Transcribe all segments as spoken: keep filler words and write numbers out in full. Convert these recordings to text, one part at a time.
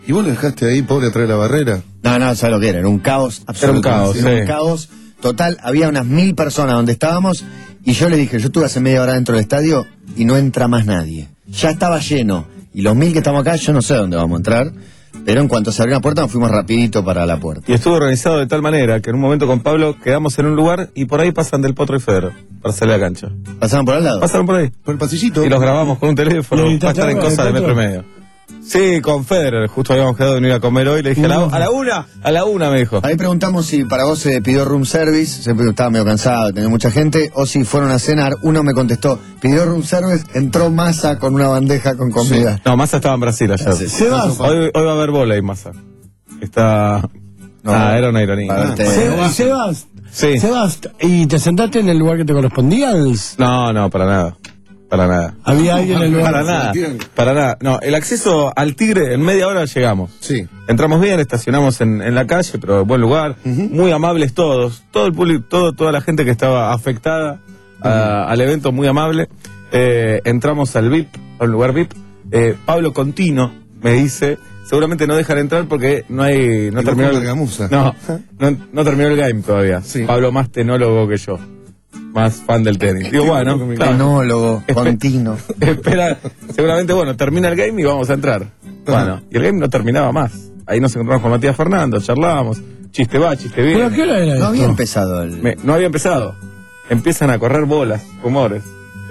¿Y vos lo dejaste ahí, pobre, atrás de la barrera? No, no, ¿sabes lo que era? Era un caos absoluto. Era un caos, Era sí. un caos total. Había unas mil personas donde estábamos y yo le dije, yo estuve hace media hora dentro del estadio y no entra más nadie. Ya estaba lleno. Y los mil que estamos acá, yo no sé dónde vamos a entrar. Pero en cuanto se abrió la puerta, nos fuimos rapidito para la puerta. Y estuvo organizado de tal manera que en un momento con Pablo quedamos en un lugar y por ahí pasan Del Potro y Federer para salir a la cancha. ¿Pasaron por al lado? Pasaron por ahí. Por el pasillito. Y los grabamos con un teléfono. ¿Y Va a estar en algo cosas de del metro y Potro? medio. Sí, con Federer. Justo habíamos quedado de ir a comer hoy. Le dije, a, la, a la una, a la una me dijo. Ahí preguntamos si para vos se pidió room service, se estaba medio cansado, tenía mucha gente, o si fueron a cenar. Uno me contestó, pidió room service, entró Massa con una bandeja con comida. No, Massa estaba en Brasil ayer. Sí, sí. Sebas, Hoy, hoy va a haber bola y Massa. Está... No. ah, era una ironía. Parte- Se- Sebas, Sí. Sebas, ¿y te sentaste en el lugar que te correspondía? No, no, para nada. Para nada. Había alguien en el lugar. Para nada. Sebastián. Para nada. No, el acceso al Tigre, en media hora llegamos. Sí. Entramos bien, estacionamos en, en la calle, pero buen lugar. Muy amables todos. Todo el público, todo, toda la gente que estaba afectada a- al evento, muy amable. Eh, entramos al V I P, al lugar V I P. Eh, Pablo Contino me dice, seguramente no dejan entrar porque no hay, no Y terminó vos con el, Bergamusa. no, no, no terminó el game todavía. Sí. Pablo más tenólogo que yo, más fan del tenis. Digo, bueno, claro. Tenólogo, continuo. Espera, seguramente, bueno, termina el game y vamos a entrar. Bueno, y el game no terminaba más. Ahí nos encontramos con Matías Fernando, charlábamos, chiste va, chiste ¿Pero a viene. qué hora era No había esto? empezado el... Me- no había empezado. Empiezan a correr bolas, rumores.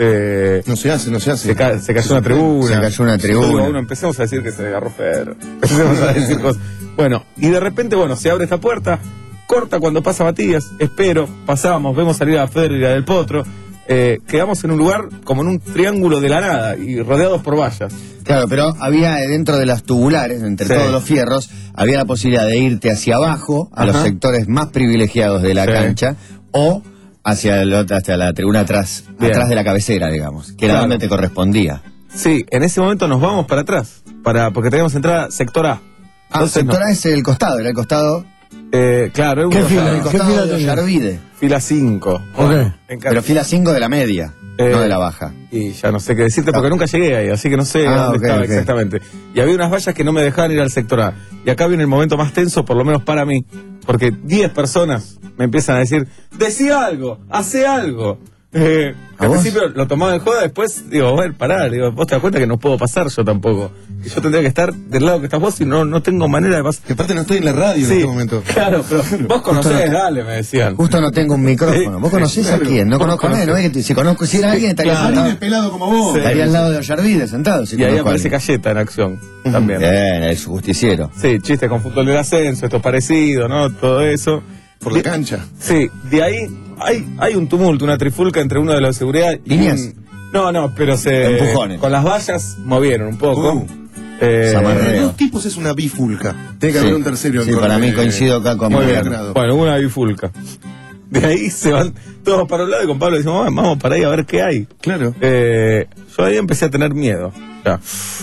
Eh, No se hace, no se hace. se, ca- se cayó una tribuna. Se cayó una Yo digo, tribuna. bueno, empecemos a decir que se agarró Federer. Empecemos a decir cosas. Bueno, y de repente, bueno, se abre esta puerta, corta cuando pasa Matías, espero, pasamos, vemos salir a Federer y a Del Potro. Eh, quedamos en un lugar como en un triángulo de la nada y rodeados por vallas. Claro, pero había dentro de las tubulares, entre Sí. todos los fierros, había la posibilidad de irte hacia abajo, a Ajá. los sectores más privilegiados de la Sí. cancha, o hacia, el otro, hacia la tribuna atrás, Bien. atrás de la cabecera, digamos, que era Claro. donde te correspondía. Sí, en ese momento nos vamos para atrás, para porque teníamos entrada sector A. Ah, Entonces, sector no- A es el costado, era el costado, eh, claro, ¿Qué hubo- fila? el ¿Qué costado fila de tenía? Ollarvide, fila cinco. Ok. En pero fila cinco de la media, Eh, no de la baja. Y ya no sé qué decirte porque nunca llegué ahí, así que no sé Ah, dónde ok, estaba ok. exactamente. Y había unas vallas que no me dejaban ir al sector A. Y acá viene el momento más tenso, por lo menos para mí, porque diez personas me empiezan a decir, decí algo, hace algo. Eh, ¿A al vos? principio lo tomaba en joda, después digo, bueno, pará, digo, vos te das cuenta que no puedo pasar yo tampoco. Que yo tendría que estar del lado que estás vos y no, no tengo manera de pasar. Que aparte no estoy en la radio en Sí, este momento. claro, pero vos conocés, dale, me decían. Justo no tengo un micrófono. Sí, ¿Vos conocés claro. a quién? No Vos conozco a nadie, ¿no? conocés. Es que si conozco, si era alguien, estaría, Claro. sentado- Alguien pelado como vos. Sí. estaría al lado de Ollarvide, sentado. Si Y ahí conozco a aparece alguien. Cayeta en acción también. Bien, el justiciero. Sí, chistes con fútbol del ascenso, esto es parecido, ¿no? Todo eso. Por la cancha. Sí, de ahí hay, hay un tumulto, una trifulca entre uno de los de seguridad y ¿Líneas? un- No, no, pero se... Empujones. Con las vallas movieron un poco. Uh. Eh, Zamarreo. Dos tipos es una bifulca. Tiene que Sí. haber un tercero. Sí, con- para mí eh, coincido acá con muy Mariano. bien. Bueno, una bifulca. De ahí se van todos para un lado y con Pablo decimos, "Vamos, vamos para ahí a ver qué hay". Claro. Eh, yo ahí empecé a tener miedo. Ya.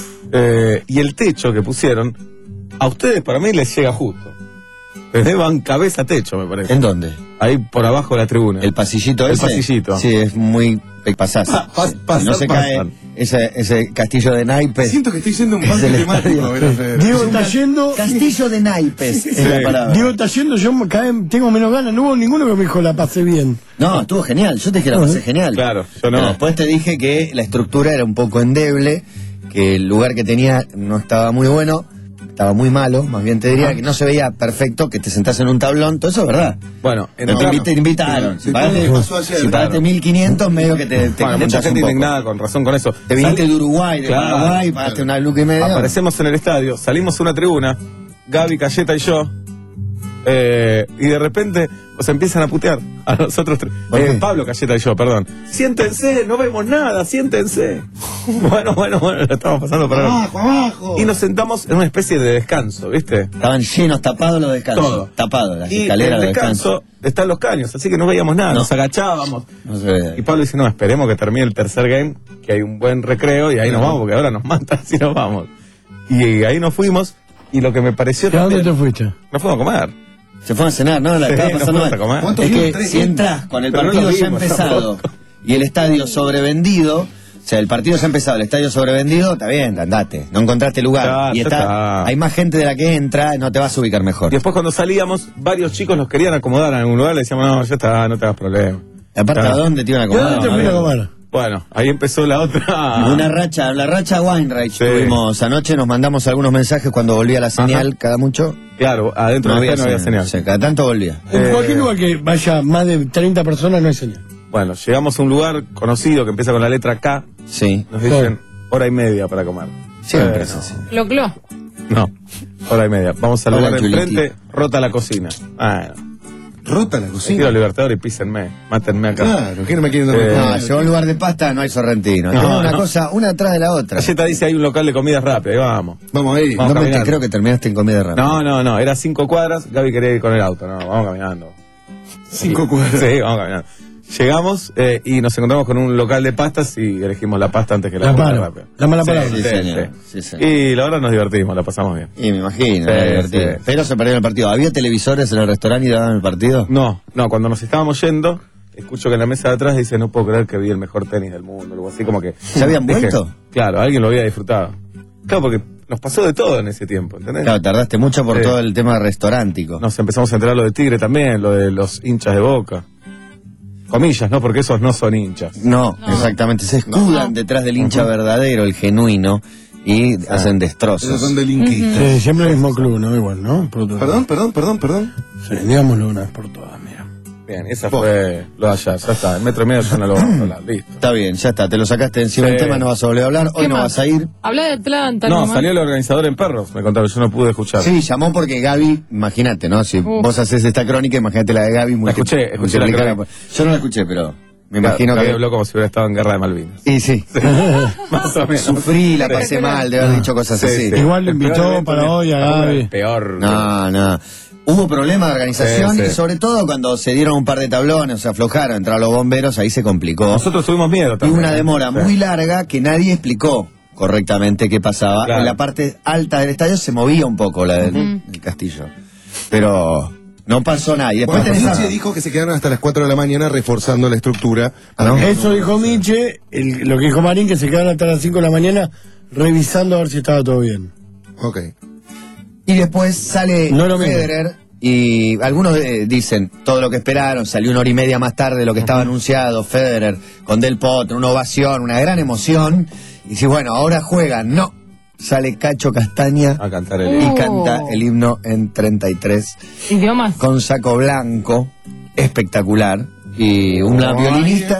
Eh, y el techo que pusieron, a ustedes para mí les llega justo. Les van cabeza a techo, me parece. ¿En dónde? Ahí por abajo de la tribuna. ¿El pasillito El ese? pasillito. Sí, es muy... pasás. Pa- pas- Si pasar, no se pasar. cae ese, ese castillo de naipes. Siento que estoy siendo un Es parque el temático. estadio. ¿verdad, Fede? Diego está yendo. Castillo de naipes es Sí. la palabra. Diego está yendo, yo me cae- tengo menos ganas. No hubo ninguno que me dijo la pasé bien. No, estuvo genial. Yo te dije la pasé genial. Claro, yo no. Pero después te dije que la estructura era un poco endeble, que el lugar que tenía no estaba muy bueno, estaba muy malo, más bien te diría que no se veía perfecto, que te sentás en un tablón, todo eso es verdad. Bueno, Pero te, entramos. invi- te invitaron. Si Sí, pagaste, todo pasó ayer, si pagaste claro. mil quinientos, medio que te, te Bueno, mucha calentás gente un poco. indignada con razón con eso. Te viniste Sal- de Uruguay, de Claro, Paraguay, pagaste claro. una luca y media. Aparecemos en el estadio, salimos a una tribuna, Gaby, Cayeta y yo, eh, y de repente nos empiezan a putear a nosotros tres. ¿Por Eh, qué? Pablo, Cayeta y yo, perdón. Siéntense, no vemos nada, siéntense. bueno, bueno, bueno, lo estamos pasando para Abajo, abajo. Y nos sentamos en una especie de descanso, ¿viste? Estaban llenos, tapados los descansos. Todo. Tapados, las Y en escaleras el de descanso. descanso están los caños, así que no veíamos nada, No. nos agachábamos. No se ve. Y Pablo dice, no, esperemos que termine el tercer game, que hay un buen recreo y ahí nos vamos, porque ahora nos matan si nos vamos. Y ahí nos fuimos, y lo que me pareció ¿Y a dónde también, te fuiste? nos fuimos a comer. Se fueron a cenar, ¿no? La Sí, estaba nos pasando fuimos mal. a comer. ¿Cuántos Es vimos? que Tres si vimos. entras con el Pero no partido lo ya vimos empezado tampoco. y el estadio sobrevendido, sea, el partido se ha empezado, el estadio sobrevendido, está bien, andate, no encontraste lugar. Ya, y ya está, está. hay más gente de la que entra, no te vas a ubicar mejor. Y después cuando salíamos, varios chicos nos querían acomodar en algún lugar, le decíamos, no, ya está, no te hagas problema. Aparte, Ya. ¿a dónde te iban a ¿Y dónde acomodar? te fuiste a comer? Bueno, ahí empezó la otra. Una racha, la racha Weinreich Sí. tuvimos anoche, nos mandamos algunos mensajes cuando volvía la señal, Ajá. cada mucho. Claro, adentro no había, no había señal. O sea, cada tanto volvía. En Eh, cualquier lugar que vaya más de treinta personas no hay señal. Bueno, llegamos a un lugar conocido que empieza con la letra K. Sí, Nos dicen hora y media para comer. siempre Eh, es así. Lo cló. No, hora y media. Vamos al Hola, lugar de Chuliti. enfrente, rota la cocina. Bueno, Rota la quiero cocina. Libertador y písenme, mátenme acá. Claro, ¿quién me quiere dar Eh, No, llegó a un lugar de pasta, no hay sorrentino. No, Tenés una no. cosa, una atrás de la otra. La Galleta dice hay un local de comida rápida, ahí vamos. Vamos ahí. Vamos. No me te caminando. creo que terminaste en comida rápida. No, no, no, era cinco cuadras, Gaby quería ir con el auto, no, vamos caminando. Cinco cuadras. Sí, vamos caminando. Llegamos eh, y nos encontramos con un local de pastas y elegimos la pasta antes que la, La comida mala, rápida. la mala Sí, palabra. Sí, sí, señor. sí. Sí, señor. Y la verdad nos divertimos, la pasamos bien. Y me imagino, Sí, era divertido. sí. Pero se perdió el partido. ¿Había televisores en el restaurante y daban el partido? No, no, cuando nos estábamos yendo, escucho que en la mesa de atrás dice, no puedo creer que vi el mejor tenis del mundo, algo así como que... ¿Se habían Dije, vuelto? Claro, alguien lo había disfrutado. Claro, porque nos pasó de todo en ese tiempo, ¿entendés? Claro, tardaste mucho por Sí. todo el tema restaurántico. Nos empezamos a enterar lo de Tigre también, lo de los hinchas de Boca. Comillas, ¿no? Porque esos no son hinchas. No, exactamente. Se escudan detrás del hincha verdadero, el genuino, y hacen Esos destrozos. son delinquistas. Sí, siempre el mismo club, ¿no? Igual, ¿no? Por todo. Perdón, perdón, perdón, perdón. Sí, digámoslo una vez por todas, mira. Bien, esa fue lo de allá, ya está. El metro y medio ya no lo vamos a hablar, listo. Está bien, ya está. Te lo sacaste encima Sí. del tema, no vas a volver a hablar. Hoy ¿Qué no más? vas a ir. Habla de Atlanta, No, nomás. salió el organizador en Perros, me contaron, yo no pude escuchar. Sí, llamó porque Gaby, imagínate, ¿no? Si Uf. vos haces esta crónica, imagínate la de Gaby. La escuché, escuché la multiplicada. crónica. Yo no la escuché, pero me Claro, imagino Gaby que... habló como si hubiera estado en Guerra de Malvinas. Y sí, Más o menos. sufrí, la pasé mal de haber dicho cosas Sí, así. sí. Igual lo El invitó peor evento para de- hoy a el Gaby. Peor. No, no. Hubo problemas de organización Sí, sí. y sobre todo cuando se dieron un par de tablones, se aflojaron, entraron los bomberos, ahí se complicó. Nosotros tuvimos miedo Hubo también. una demora Sí. muy larga que nadie explicó correctamente qué pasaba. Claro. En la parte alta del estadio se movía un poco la del, del castillo. Pero no pasó nada. Y después Bueno, tenés a- Nietzsche dijo que se quedaron hasta las cuatro de la mañana reforzando la estructura. ¿no? Eso dijo Miche, el- lo que dijo Marín, que se quedaron hasta las cinco de la mañana revisando a ver si estaba todo bien. Ok. Y después sale No es lo mismo. Federer y algunos eh, dicen todo lo que esperaron, salió una hora y media más tarde de lo que estaba anunciado, Federer con Del Potro, una ovación, una gran emoción. Y si bueno, ahora juegan, no. Sale Cacho Castaña A cantar el y Oh. canta el himno en treinta y tres Idiomas. con saco blanco, espectacular. Y una violinista,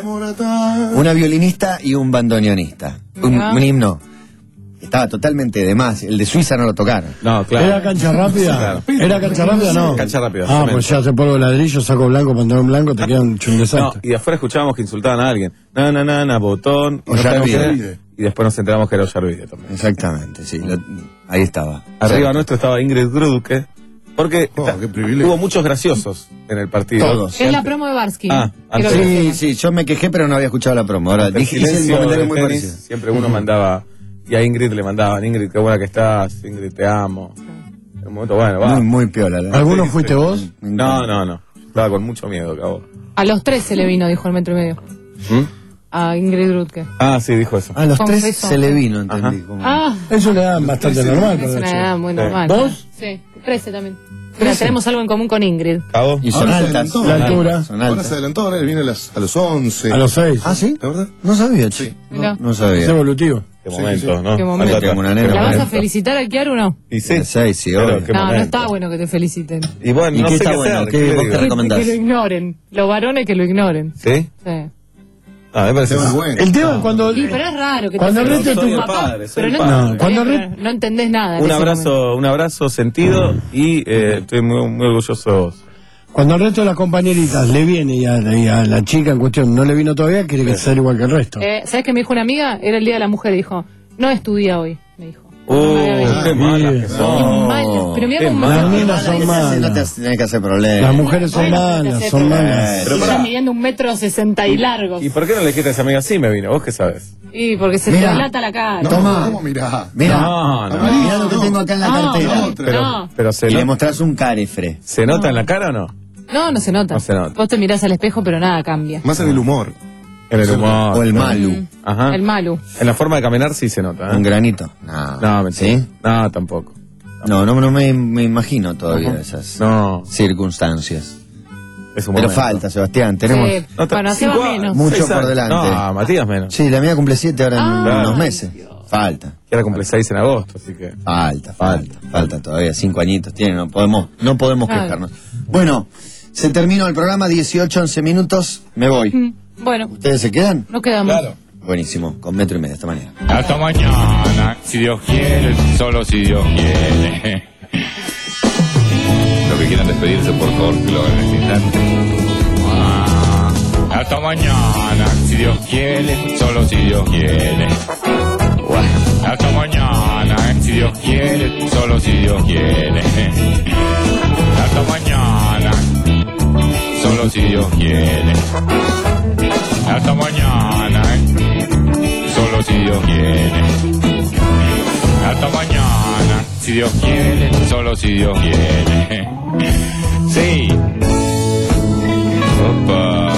una violinista y un bandoneonista. Un, Mirá. un himno. Estaba totalmente de más. El de Suiza no lo tocaron. No, claro. ¿Era cancha rápida? Claro. ¿Era cancha rápida o no? Cancha rápida, Ah, cemento. pues ya hace polvo de ladrillo, saco blanco, pantalón blanco, te quedan hecho un No, desastre. y de afuera escuchábamos que insultaban a alguien. Na, na, na, na, botón. Y, no sabíamos Ollarvide. qué era. Y después nos enteramos que era Ollarvide también. Exactamente, sí. lo- ahí estaba. Arriba Sí. nuestro estaba Ingrid Grudke. Porque Oh, está- qué privilegio. hubo muchos graciosos en el partido. Todos. Es la promo de Barsky. Ah, Quiero antes. que Sí, sepan. sí, yo me quejé, pero no había escuchado la promo. Ahora El dije, hice el silencio comentario del muy tenis, parecido. siempre uno mandaba, y a Ingrid le mandaban, Ingrid, qué buena que estás, Ingrid, te amo. En un momento, bueno, va. Muy, muy piola. la- ¿Alguno sí, fuiste sí. vos? me encanta. No, no, no. Estaba con mucho miedo, cabo. A los tres se le vino, dijo el metro y medio. ¿Mm? A Ingrid Rutke. Ah, sí, dijo eso. A los tres Confeso. se le vino, entendí. Ajá. como- Ah, Es una edad bastante normal es para una eso. edad muy Sí. normal. ¿Vos? Sí, trece también. Mira, tenemos algo en común con Ingrid. Cabo. Y son Ahora se altas. adelantó. son La altas, altura. Son Ahora se altas. adelantó, ahora viene a, las, a los once. A los seis. Ah, ¿sí? ¿La verdad? No sabía, che. Sí. Mirá. No, no Es sabía. evolutivo. Qué Sí, momento, sí. ¿no? Qué momento. Acá Tengo una atrás. nena. ¿La vas a momento. felicitar a Kiara o no? Y sí. Sí, sí, Pero obvio. qué No, no momento. está bueno que te feliciten. Y bueno, ¿Y no qué sé está qué bueno? hacer. ¿Qué- ¿qué le vos digo? qué recomendás? Que lo ignoren. Los varones que lo ignoren. ¿Sí? Sí. Ah, me parece. Tema es bueno. El tema es cuando... Y, pero es raro que Cuando te el resto feliciten de tu tu- papá, padre, soy pero el no, padre. no, No, cuando pero re- no entendés nada. en Un ese momento. abrazo, un abrazo sentido y eh, estoy muy, muy orgulloso de vos. Cuando al resto de las compañeritas le viene y a, y a la chica en cuestión no le vino todavía, quiere que sea igual que el resto. Eh, ¿Sabes qué me dijo una amiga? Era el día de la mujer. Dijo, no es tu día hoy, me dijo. Uh, No había venido. qué malas que Qué son. mal, pero mira qué cómo mal. Las me- nenas son No malas. te tenés que hacer problemas. Las mujeres son Bueno, malas, te son hace- malas. Pero Está pará. midiendo un metro sesenta y largos. ¿Y por qué no le dijiste a esa amiga? Sí, me vino. ¿Vos qué sabes? Y porque se Mira. te dilata la cara. No, Toma. ¿Cómo mirá? Mira, No, no. mira lo que No. tengo acá en la No, cartera. no, Pero, no. pero se, Y le no- mostrás un carefre. ¿se nota en la cara o no? No, no se nota. No se nota. Vos te mirás al espejo, pero nada cambia. Más en el humor. En el humor. O el ¿no? malu. Ajá. El malu. En la forma de caminar sí se nota. ¿eh? Un granito. No, No, mentira. ¿sí? No, tampoco. No, no, no me, me imagino todavía Ajá. esas No, circunstancias. es un Pero momento. falta, Sebastián. Tenemos Sí. No, Bueno, se cinco va años, menos. mucho seis por años. delante. No, Matías menos. Sí, la mía cumple siete ahora en Ah, unos meses. Falta. Que ahora cumple seis en agosto, así que. Falta, falta, falta todavía, cinco añitos tiene, no podemos, no podemos Claro. quejarnos. Bueno, se terminó el programa, dieciocho, once minutos, me voy. Mm, Bueno, ¿Ustedes se quedan? no quedamos. Claro. Buenísimo, con metro y medio, esta mañana. Hasta mañana, si Dios quiere, solo si Dios quiere. Los que quieran despedirse, por favor, que lo hagan en este instante. Ah, hasta mañana, si Dios quiere, solo si Dios quiere. Hasta mañana, si Dios quiere, solo si Dios quiere. Hasta mañana, solo si Dios quiere. Hasta mañana, solo si Dios quiere. Hasta mañana, si Dios quiere, solo si Dios quiere. Sí. Opa.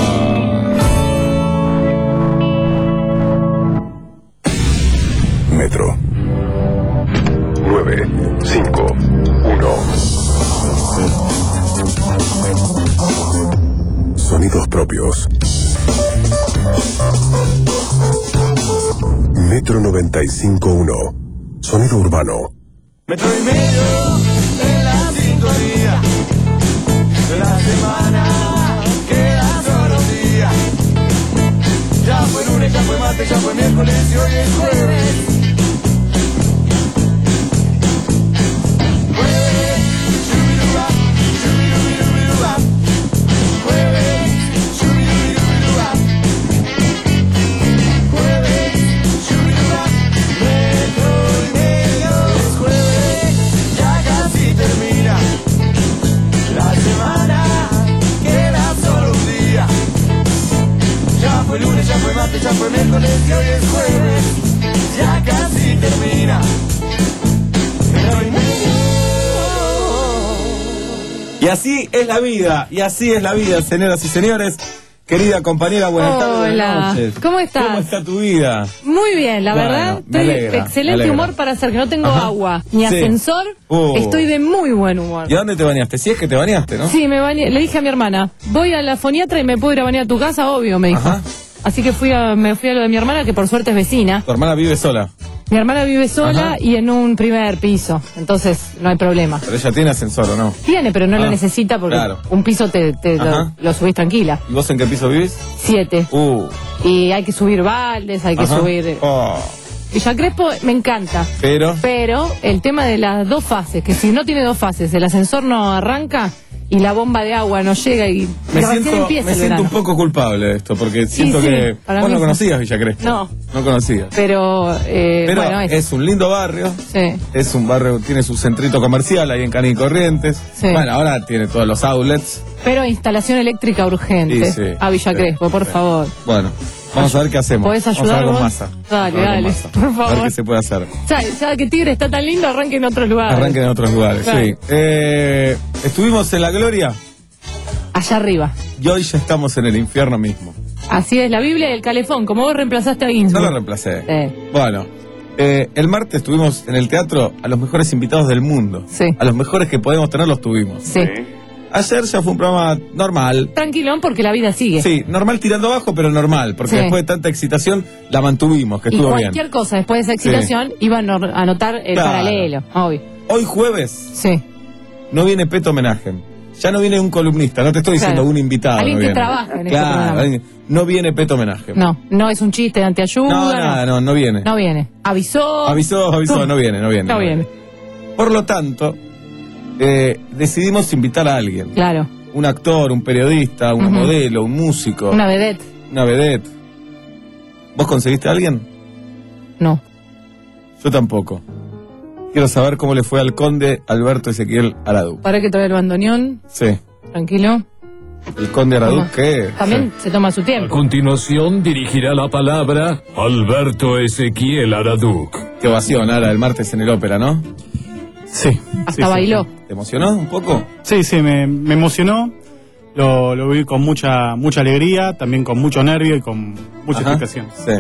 Metro. nueve cinco uno. Sonidos propios. Metro noventa y cinco uno. Sonido urbano. Metro y medio en la sintonía. La semana queda solo un día. Ya fue lunes, ya fue martes, ya fue miércoles y hoy es jueves. Jueves, shubiruba, shubirubirubiruba. Jueves, shubirubirubiruba. Jueves, shubiruba. Metro y medio es jueves, ya casi termina. La semana queda solo un día. Ya fue lunes, ya fue martes, ya fue miércoles y hoy es jueves. Ya casi termina. Metro y medio. Y así es la vida, y así es la vida, señoras y señores. Querida compañera, buenas tardes. Hola. Buenas noches. ¿Cómo estás? ¿Cómo está tu vida? Muy bien, la Bueno, verdad. me Estoy alegra, me excelente alegra. humor para hacer que no tengo Ajá. agua ni Sí. ascensor. Uh. Estoy de muy buen humor. ¿Y a dónde te bañaste? Si es que te bañaste, ¿no? Sí, me bañé. Le dije a mi hermana, voy a la foniatra y me puedo ir a bañar a tu casa, obvio, me dijo. Ajá. Así que fui a, me fui a lo de mi hermana, que por suerte es vecina. Tu hermana vive sola, Mi hermana vive sola Ajá. y en un primer piso, entonces no hay problema. pero ella tiene ascensor, ¿o no? Tiene, pero no Ah, lo necesita porque claro. un piso te, te lo, Ajá. lo subís tranquila. ¿Y vos en qué piso vivís? Siete. Uh. Y hay que subir baldes, hay que Ajá. subir... eh, Oh. Villa Crespo me encanta. Pero. Pero el tema de las dos fases, que si no tiene dos fases, el ascensor no arranca y la bomba de agua no llega y Me recién siento, empieza me el siento verano. un poco culpable de esto, porque siento sí, que. para Vos mí no sí. conocías Villa Crespo. No. No conocías. Pero, eh, Pero bueno, es. es un lindo barrio. Sí. Es un barrio, tiene su centrito comercial ahí en Cani y Corrientes. Sí. Bueno, ahora tiene todos los outlets. Pero instalación eléctrica urgente Sí, sí. a Villa Sí, Crespo, por sí. favor. Bueno, vamos a ver qué hacemos. ¿Podés Vamos a ayudar hablar con vos? Massa. Dale, Vamos a hablar con dale, Massa. por A ver favor. qué se puede hacer. Ya, ya que Tigre está tan lindo, arranque en otros lugares. Arranquen en otros lugares, Claro. sí. Eh, estuvimos en la gloria Allá arriba. y hoy ya estamos en el infierno mismo. Así es, la Biblia y el calefón, como vos reemplazaste a No Ginsburg. lo reemplacé. Sí. Bueno, eh, el martes estuvimos en el teatro a los mejores invitados del mundo. Sí. A los mejores que podemos tener los tuvimos. Sí. Ayer ya fue un programa normal. Tranquilón porque la vida sigue. Sí, normal tirando abajo, pero normal, porque Sí. después de tanta excitación la mantuvimos, que Y estuvo cualquier bien. cosa después de esa excitación iba a nor- a notar el Claro. paralelo, obvio. Hoy jueves Sí. no viene Peto Homenaje. Ya no viene un columnista, no te estoy diciendo Claro. un invitado. Alguien no que viene. trabaja en este Claro, programa. alguien- no viene Peto Homenaje. No, no es un chiste de antiayuda. no, nada, no, no viene. No viene. Avisó. Avisó, avisó, no viene, no viene. No viene. Por lo tanto, eh, decidimos invitar a alguien. Claro. Un actor, un periodista, una Ujú. modelo, un músico, Una vedette. una vedette. ¿Vos conseguiste a alguien? No. Yo tampoco. Quiero saber cómo le fue al conde Alberto Ezequiel Aradu. Para que trae el bandoneón. Sí, Tranquilo. el conde Aradu, Toma. ¿qué? También se toma su A tiempo. continuación dirigirá la palabra Alberto Ezequiel Araduc. Qué ovación, Ara, el martes en el ópera, ¿no? Sí. Hasta sí, sí. bailó. ¿Te emocionó un poco? Sí, sí, me, me emocionó. lo, lo viví con mucha mucha alegría, también con mucho nervio y con mucha Ajá, excitación. Sí.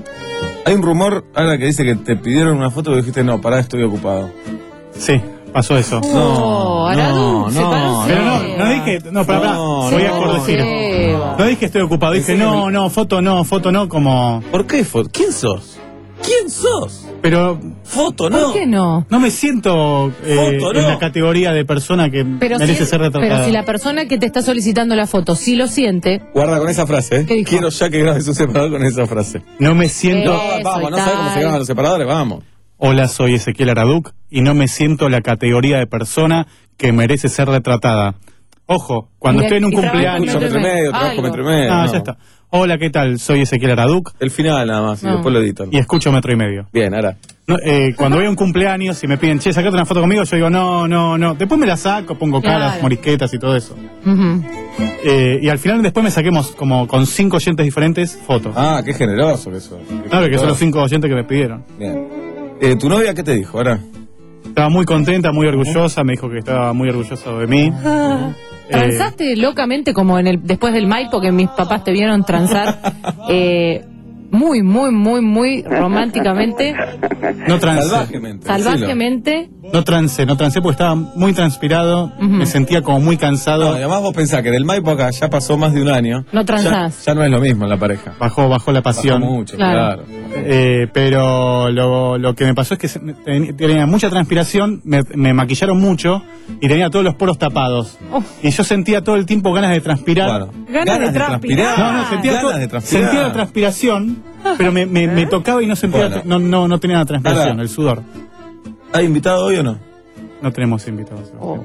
Hay un rumor ahora que dice que te pidieron una foto y dijiste, no, pará, estoy ocupado. Sí, pasó eso. Oh, Aradú, se paró Pero no, Seba. no dije, no, pará, pará, No, voy a no, corregir. Seba. No dije estoy ocupado, dije no, no, foto no, foto no, como... ¿Por qué foto? ¿Quién sos? ¿Quién sos? Pero Foto no. ¿Por qué no? no me siento eh, Foto, no. en la categoría de persona que Pero merece si, ser retratada. pero si la persona que te está solicitando la foto sí lo siente, Guarda con esa frase, ¿eh? ¿Qué dijo? Quiero ya que grabes un separador con esa frase. No me siento... Eh. Eso vamos, y no sabes cómo tal. se graban los separadores, vamos. Hola, soy Ezequiel Araduc y no me siento en la categoría de persona que merece ser retratada. Ojo, cuando Y estoy en un y trabajo cumpleaños... Escucho metro y medio, trabajo Algo. metro y medio. Ah, no. ya está. Hola, ¿qué tal? Soy Ezequiel Araduc El final nada más, y No. después lo editan. y escucho Metro y Medio. Bien, ahora. No, eh, cuando voy a un cumpleaños y me piden, che, sacate una foto conmigo, yo digo, no, no, no. Después me la saco, pongo Claro. caras, morisquetas y todo eso. ujú. Eh, y al final después me saquemos como con cinco oyentes diferentes fotos. Ah, qué generoso que sos. Qué Claro, que son los generoso. cinco oyentes que me pidieron. Bien. Eh, ¿Tu novia qué te dijo ahora? Estaba muy contenta, muy orgullosa, me dijo que estaba muy orgullosa de mí. Ah. Eh, ¿Transaste locamente como en el después del Maipo que mis papás te vieron transar? eh, muy, muy, muy, muy románticamente, No trancé. Salvajemente. salvajemente. No trancé, no trancé porque estaba muy transpirado, Ujú. me sentía como muy No, cansado. además vos pensás que del Maipo acá ya pasó más de un año. No Ya, transás. ya no es lo mismo en la pareja. Bajó, bajó la pasión. Bajó mucho, Claro. claro. Eh, pero lo, lo que me pasó es que se- ten- tenía mucha transpiración, me, me maquillaron mucho y tenía todos los poros tapados. Oh. Y yo sentía todo el tiempo ganas de transpirar. Bueno, Ganas de transpirar. No, no, sentía, ganas todo- de transpirar. sentía la transpiración, pero me, me, me tocaba y no sentía, Bueno. no, no, no tenía la transpiración, Ahora. el sudor. ¿Hay invitado hoy o no? No tenemos invitados. Oh.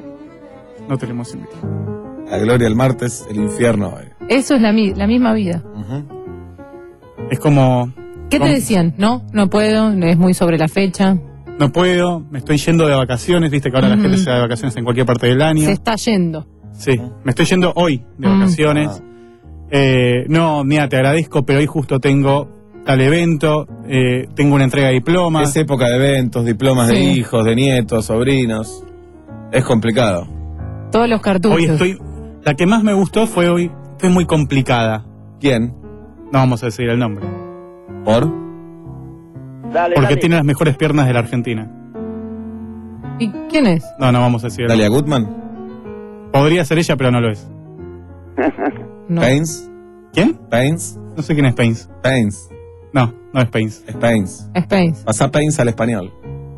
No tenemos invitados. La gloria el martes, el infierno hoy. Eso es la, mi- la misma vida. Ujú. Es como, ¿Qué te ¿Cómo? decían? No, no puedo, es muy sobre la fecha. no puedo, me estoy yendo de vacaciones, viste que ahora la Ujú. gente se va de vacaciones en cualquier parte del año. Se está yendo. Sí, me estoy yendo hoy de Mm. vacaciones. Ah. Eh, no, mira, te agradezco, pero hoy justo tengo tal evento, eh, tengo una entrega de diplomas. Es época de eventos, diplomas de Sí. hijos, de nietos, sobrinos. Es complicado. Todos los cartuchos. Hoy estoy, la que más me gustó fue hoy, fue muy complicada. ¿Quién? No vamos a decir el nombre. ¿Por? Porque tiene las mejores piernas de la Argentina. ¿Y quién es? No, no vamos a decir el Dalia nombre. Goodman. Podría ser ella, pero no lo es. No. Pains. ¿Quién? Pains. No sé quién es Pains. Pains. No, no es Pains. Es Pains. Space. Pasá Pains al español.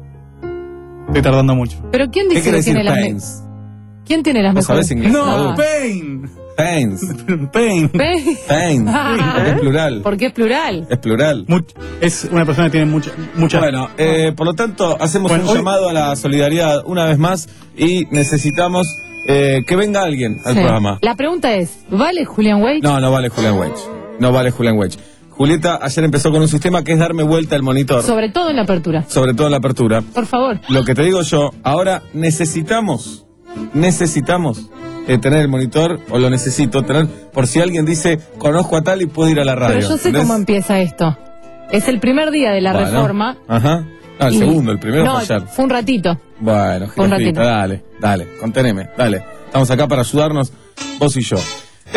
Estoy tardando mucho. ¿Pero quién ¿Qué dice quiere que tiene decir las me- Pains? ¿Quién tiene las ¿Vos mejores? sabés inglés? Ah. No, Pain. Pains. Pain. Ve. Pains. Ah. Es plural. Porque es plural. Es plural. Much- es una persona que tiene mucha, mucha. Bueno, eh, por lo tanto, hacemos Bueno, un hoy- llamado a la solidaridad una vez más y necesitamos eh, que venga alguien al Sí. programa. La pregunta es, ¿vale Julian Wade? No, no vale Julian Wedge. No vale Julian Wedge. Julieta ayer empezó con un sistema que es darme vuelta el monitor, Sobre todo en la apertura. sobre todo en la apertura. Por favor. Lo que te digo yo, ahora necesitamos, necesitamos eh, tener el monitor, o lo necesito tener, por si alguien dice, conozco a tal y puedo ir a la radio. Pero yo sé ¿entendés? cómo empieza esto. Es el primer día de la Bueno, reforma. Ajá. Ah, el y- segundo, el primero no, fue ayer. fue un ratito. Bueno, Un Jirafita, ratito. dale, dale, conteneme, dale. Estamos acá para ayudarnos, vos y yo.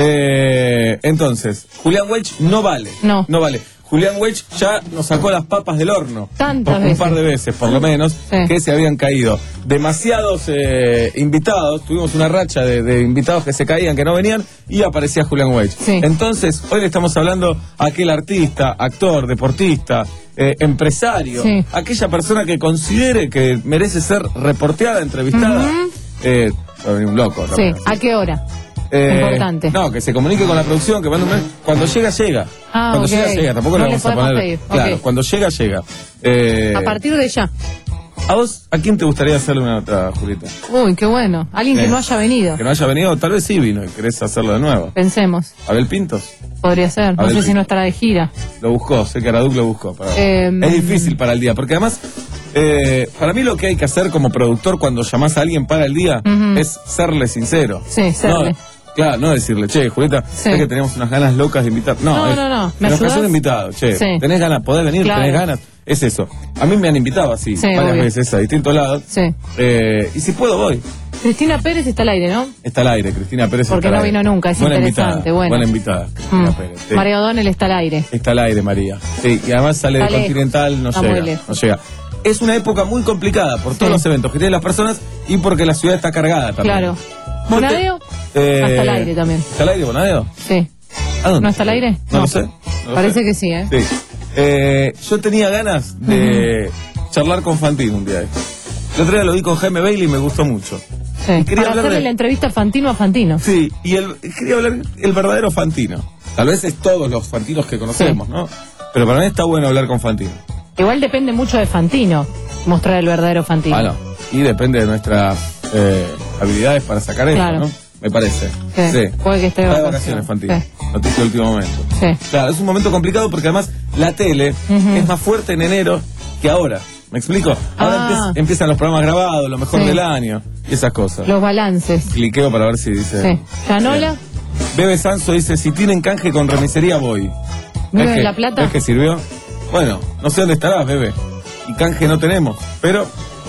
Eh, entonces, Julián Wedge no vale. No. No vale. Julián Wedge ya nos sacó las papas del horno. Tantas Por- veces. Un par de veces, por lo menos, Sí. que se habían caído. Demasiados eh, invitados, tuvimos una racha de, de invitados que se caían, que no venían, y aparecía Julián Wedge. Sí. Entonces, hoy le estamos hablando a aquel artista, actor, deportista, eh, empresario, Sí. aquella persona que considere que merece ser reporteada, entrevistada. Ujú. eh, va a venir un loco. Sí. también. ¿A qué hora? Eh, Importante. No, que se comunique con la producción, que mande un mail. Cuando llega, llega. Ah, cuando ok. llega, llega. Tampoco No le le vamos a podemos poner. pedir, Claro, ok. cuando llega, llega. Eh, A partir de ya. ¿A vos, a quién te gustaría hacerle una nota, Julieta? Uy, qué bueno. Alguien que Eh, no haya venido. Que no haya venido, tal vez sí vino y querés hacerlo de nuevo. Pensemos. Abel Pintos Podría ser. No A ver, sé si sí. no estará de gira. lo buscó, sé que Araduc lo buscó. para- Eh, es difícil para el día, porque además, eh, para mí lo que hay que hacer como productor cuando llamás a alguien para el día Ujú. es serle sincero. Sí, serle. No, claro, no decirle, che, Julieta, Sí. es que tenemos unas ganas locas de invitar. No, No, es, no, no, ¿me nos ayudás? pasó un invitado, che, Sí. tenés ganas, podés venir, Claro. tenés ganas. Es eso. A mí me han invitado así, Sí, varias obvio. veces a distintos lados. Sí. Eh, y si puedo, voy. Cristina Pérez está al aire, ¿no? Está al aire, Cristina Pérez Porque está no al aire. vino nunca, es buena interesante, invitada, bueno. Buena invitada, Cristina Mm. Pérez. Sí. María O'Donnell está al aire. Está al aire, María. Sí, y además sale Está de lejos. Continental, no Está muy llega, lejos. no llega. Es una época muy complicada por todos Sí. los eventos que tienen las personas y porque la ciudad está cargada también. Claro. ¿Bonadeo? Eh, Hasta el aire también. ¿Está al aire, Bonadeo? Sí. ¿A dónde? ¿No está al aire? No, lo sé. no lo Parece sé. que sí, ¿eh? Sí. Eh, yo tenía ganas de charlar con Fantino un día. El otro día lo vi con Jaime Bailey y me gustó mucho. Sí. quería Para hablar hacerle de- la entrevista a Fantino a Fantino. Sí, y el, quería hablar el verdadero Fantino. Tal vez es todos los Fantinos que conocemos, ¿no? Pero para mí está bueno hablar con Fantino. Igual depende mucho de Fantino mostrar el verdadero Fantino. Bueno, y depende de nuestras eh, habilidades para sacar esto, Claro. ¿no? Me parece. Sí, puede que esté de Está de vacaciones. vacaciones, Fantino. Sí. Noticia de último momento. Sí. Claro, es un momento complicado porque además la tele Ujú. es más fuerte en enero que ahora. ¿Me explico? Ahora Ah. empiez- empiezan los programas grabados, lo mejor Sí. del año y esas cosas. Los balances. Cliqueo para ver si dice. Sí. Canola, Bebe Sanso dice, si tienen canje con remisería voy. Vive ¿Ves en que- La Plata. ¿Ves que sirvió? Bueno, no sé dónde estarás, Bebe. Y canje no tenemos, pero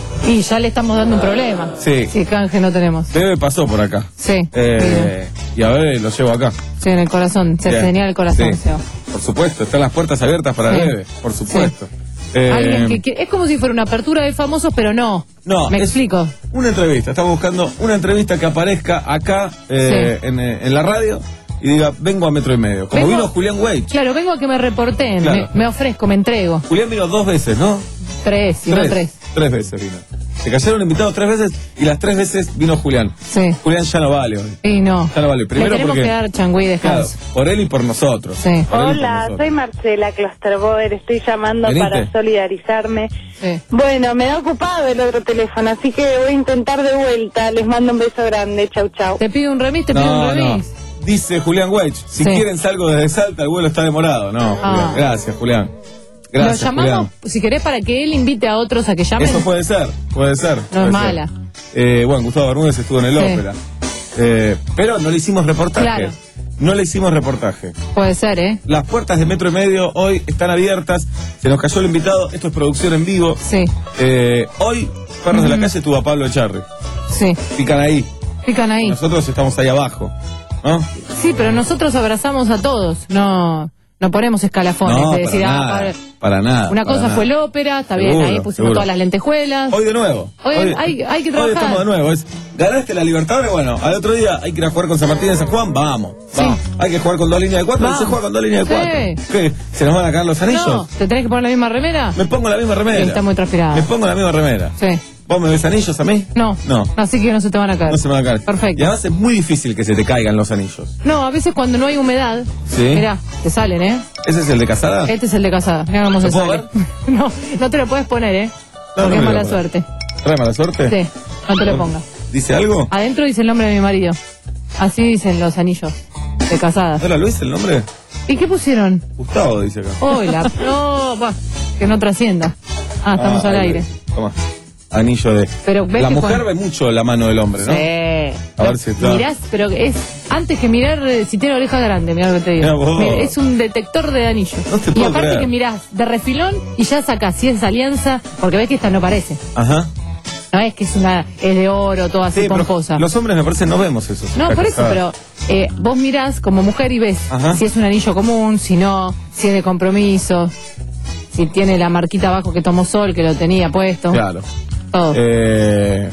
y ya le estamos dando un problema. Sí. Sí, canje no tenemos. Bebe pasó por acá. Sí. Eh, y a Bebe lo llevo acá. Sí, en el corazón. Se Bien. tenía el corazón, Sí. Seba. Por supuesto, están las puertas abiertas para Sí. Bebe, por supuesto. Eh, Alguien que, que- es como si fuera una apertura de famosos, pero no. No, ¿Me es explico? Una entrevista, estamos buscando una entrevista que aparezca acá eh, en, eh, en la radio y diga, vengo a metro y medio. Como Vengo- vino Julián Weich. Claro, vengo a que me reporten. Claro. Me, me ofrezco, me entrego. Julián vino dos veces, ¿no? Tres, si no tres. Tres veces vino. Se cayeron invitados tres veces y las tres veces vino Julián. Sí. Julián ya no vale hoy. Y no. Ya no vale. Primero Le tenemos porque, que dar changüí de claro, descanso. por él y por nosotros. Sí. Por él y por Hola, nosotros. soy Marcela Klosterboer, estoy llamando Venite. para solidarizarme. Sí. Bueno, me da ocupado el otro teléfono, así que voy a intentar de vuelta. Les mando un beso grande, chau chau. Te pido un remis, te pido No, un no. remis. Dice Julián Weich, si Sí. quieren salgo desde Salta, el vuelo está demorado. No, Ah. Julián. Gracias, Julián. Gracias, Lo llamamos, Julián. si querés, para que él invite a otros a que llamen. Eso puede ser, puede ser. No puede es ser. mala. Eh, bueno, Gustavo Bermúdez estuvo en el Sí. ópera. Eh, pero no le hicimos reportaje. Claro. No le hicimos reportaje. Puede ser, ¿eh? Las puertas de Metro y Medio hoy están abiertas. Se nos cayó el invitado. Esto es producción en vivo. Sí, Eh, hoy, Perros de la Ujú. Calle estuvo a Pablo Echarri. sí. Pican ahí. Pican ahí. Nosotros estamos ahí abajo. ¿No? Sí, pero nosotros abrazamos a todos. No, no ponemos escalafones. No, de para decir, ah, nada. Pablo- Para nada. una para cosa nada. fue el ópera, está bien, Seguro, ahí pusimos seguro. todas las lentejuelas. Hoy de nuevo. Hoy hay- hay que Hoy trabajar. estamos de nuevo. Es, ¿ganaste la Libertadores? Bueno, al otro día hay que ir a jugar con San Martín de San Juan. Vamos. Sí. Vamos. Hay que jugar con dos líneas de cuatro. Y Vamos. se juega con dos líneas de Sí. cuatro. ¿Qué? ¿Se nos van a caer los anillos? No, ¿te tenés que poner la misma remera? Me pongo la misma remera. Sí, está muy transpirado. Me pongo la misma remera. Sí. ¿Vos me ves anillos a mí? No. No. Así que no se te van a caer. No se me van a caer. Perfecto. Y además es muy difícil que se te caigan los anillos. No, a veces cuando no hay humedad, Sí. mirá, te salen, ¿eh? ¿Ese es el de casada? Este es el de casada. Mirá cómo ¿Lo se puedo sale. no, no te lo puedes poner, ¿eh? No, Porque no me es lo mala pongo. suerte. ¿Trae mala suerte? Sí, no te lo pongas. ¿Dice algo? Adentro dice el nombre de mi marido. Así dicen los anillos de casadas. ¿No era Luis el nombre? ¿Y qué pusieron? Gustavo dice acá. Hola. No, bah, que no trascienda. Ah, estamos Ah, al ahí aire. ves. Toma. Anillo de. Pero ves la que mujer cuando- ve mucho la mano del hombre, ¿no? Sí. A ver si está. Mirás, pero es antes que mirar eh, si tiene oreja grande, mirá lo que te Mirá digo. vos. Mira, es un detector de anillos. No te Y puedo aparte creer. que mirás de refilón y ya sacás si es alianza, porque ves que esta no parece. Ajá. No es que es una es de oro, todo así Sí, pero pomposa. los hombres me parece no vemos eso. No, por eso, pero eh, vos mirás como mujer y ves Ajá. si es un anillo común, si no, si es de compromiso, si tiene la marquita abajo que tomó sol, que lo tenía puesto. Claro. Todo. Eh,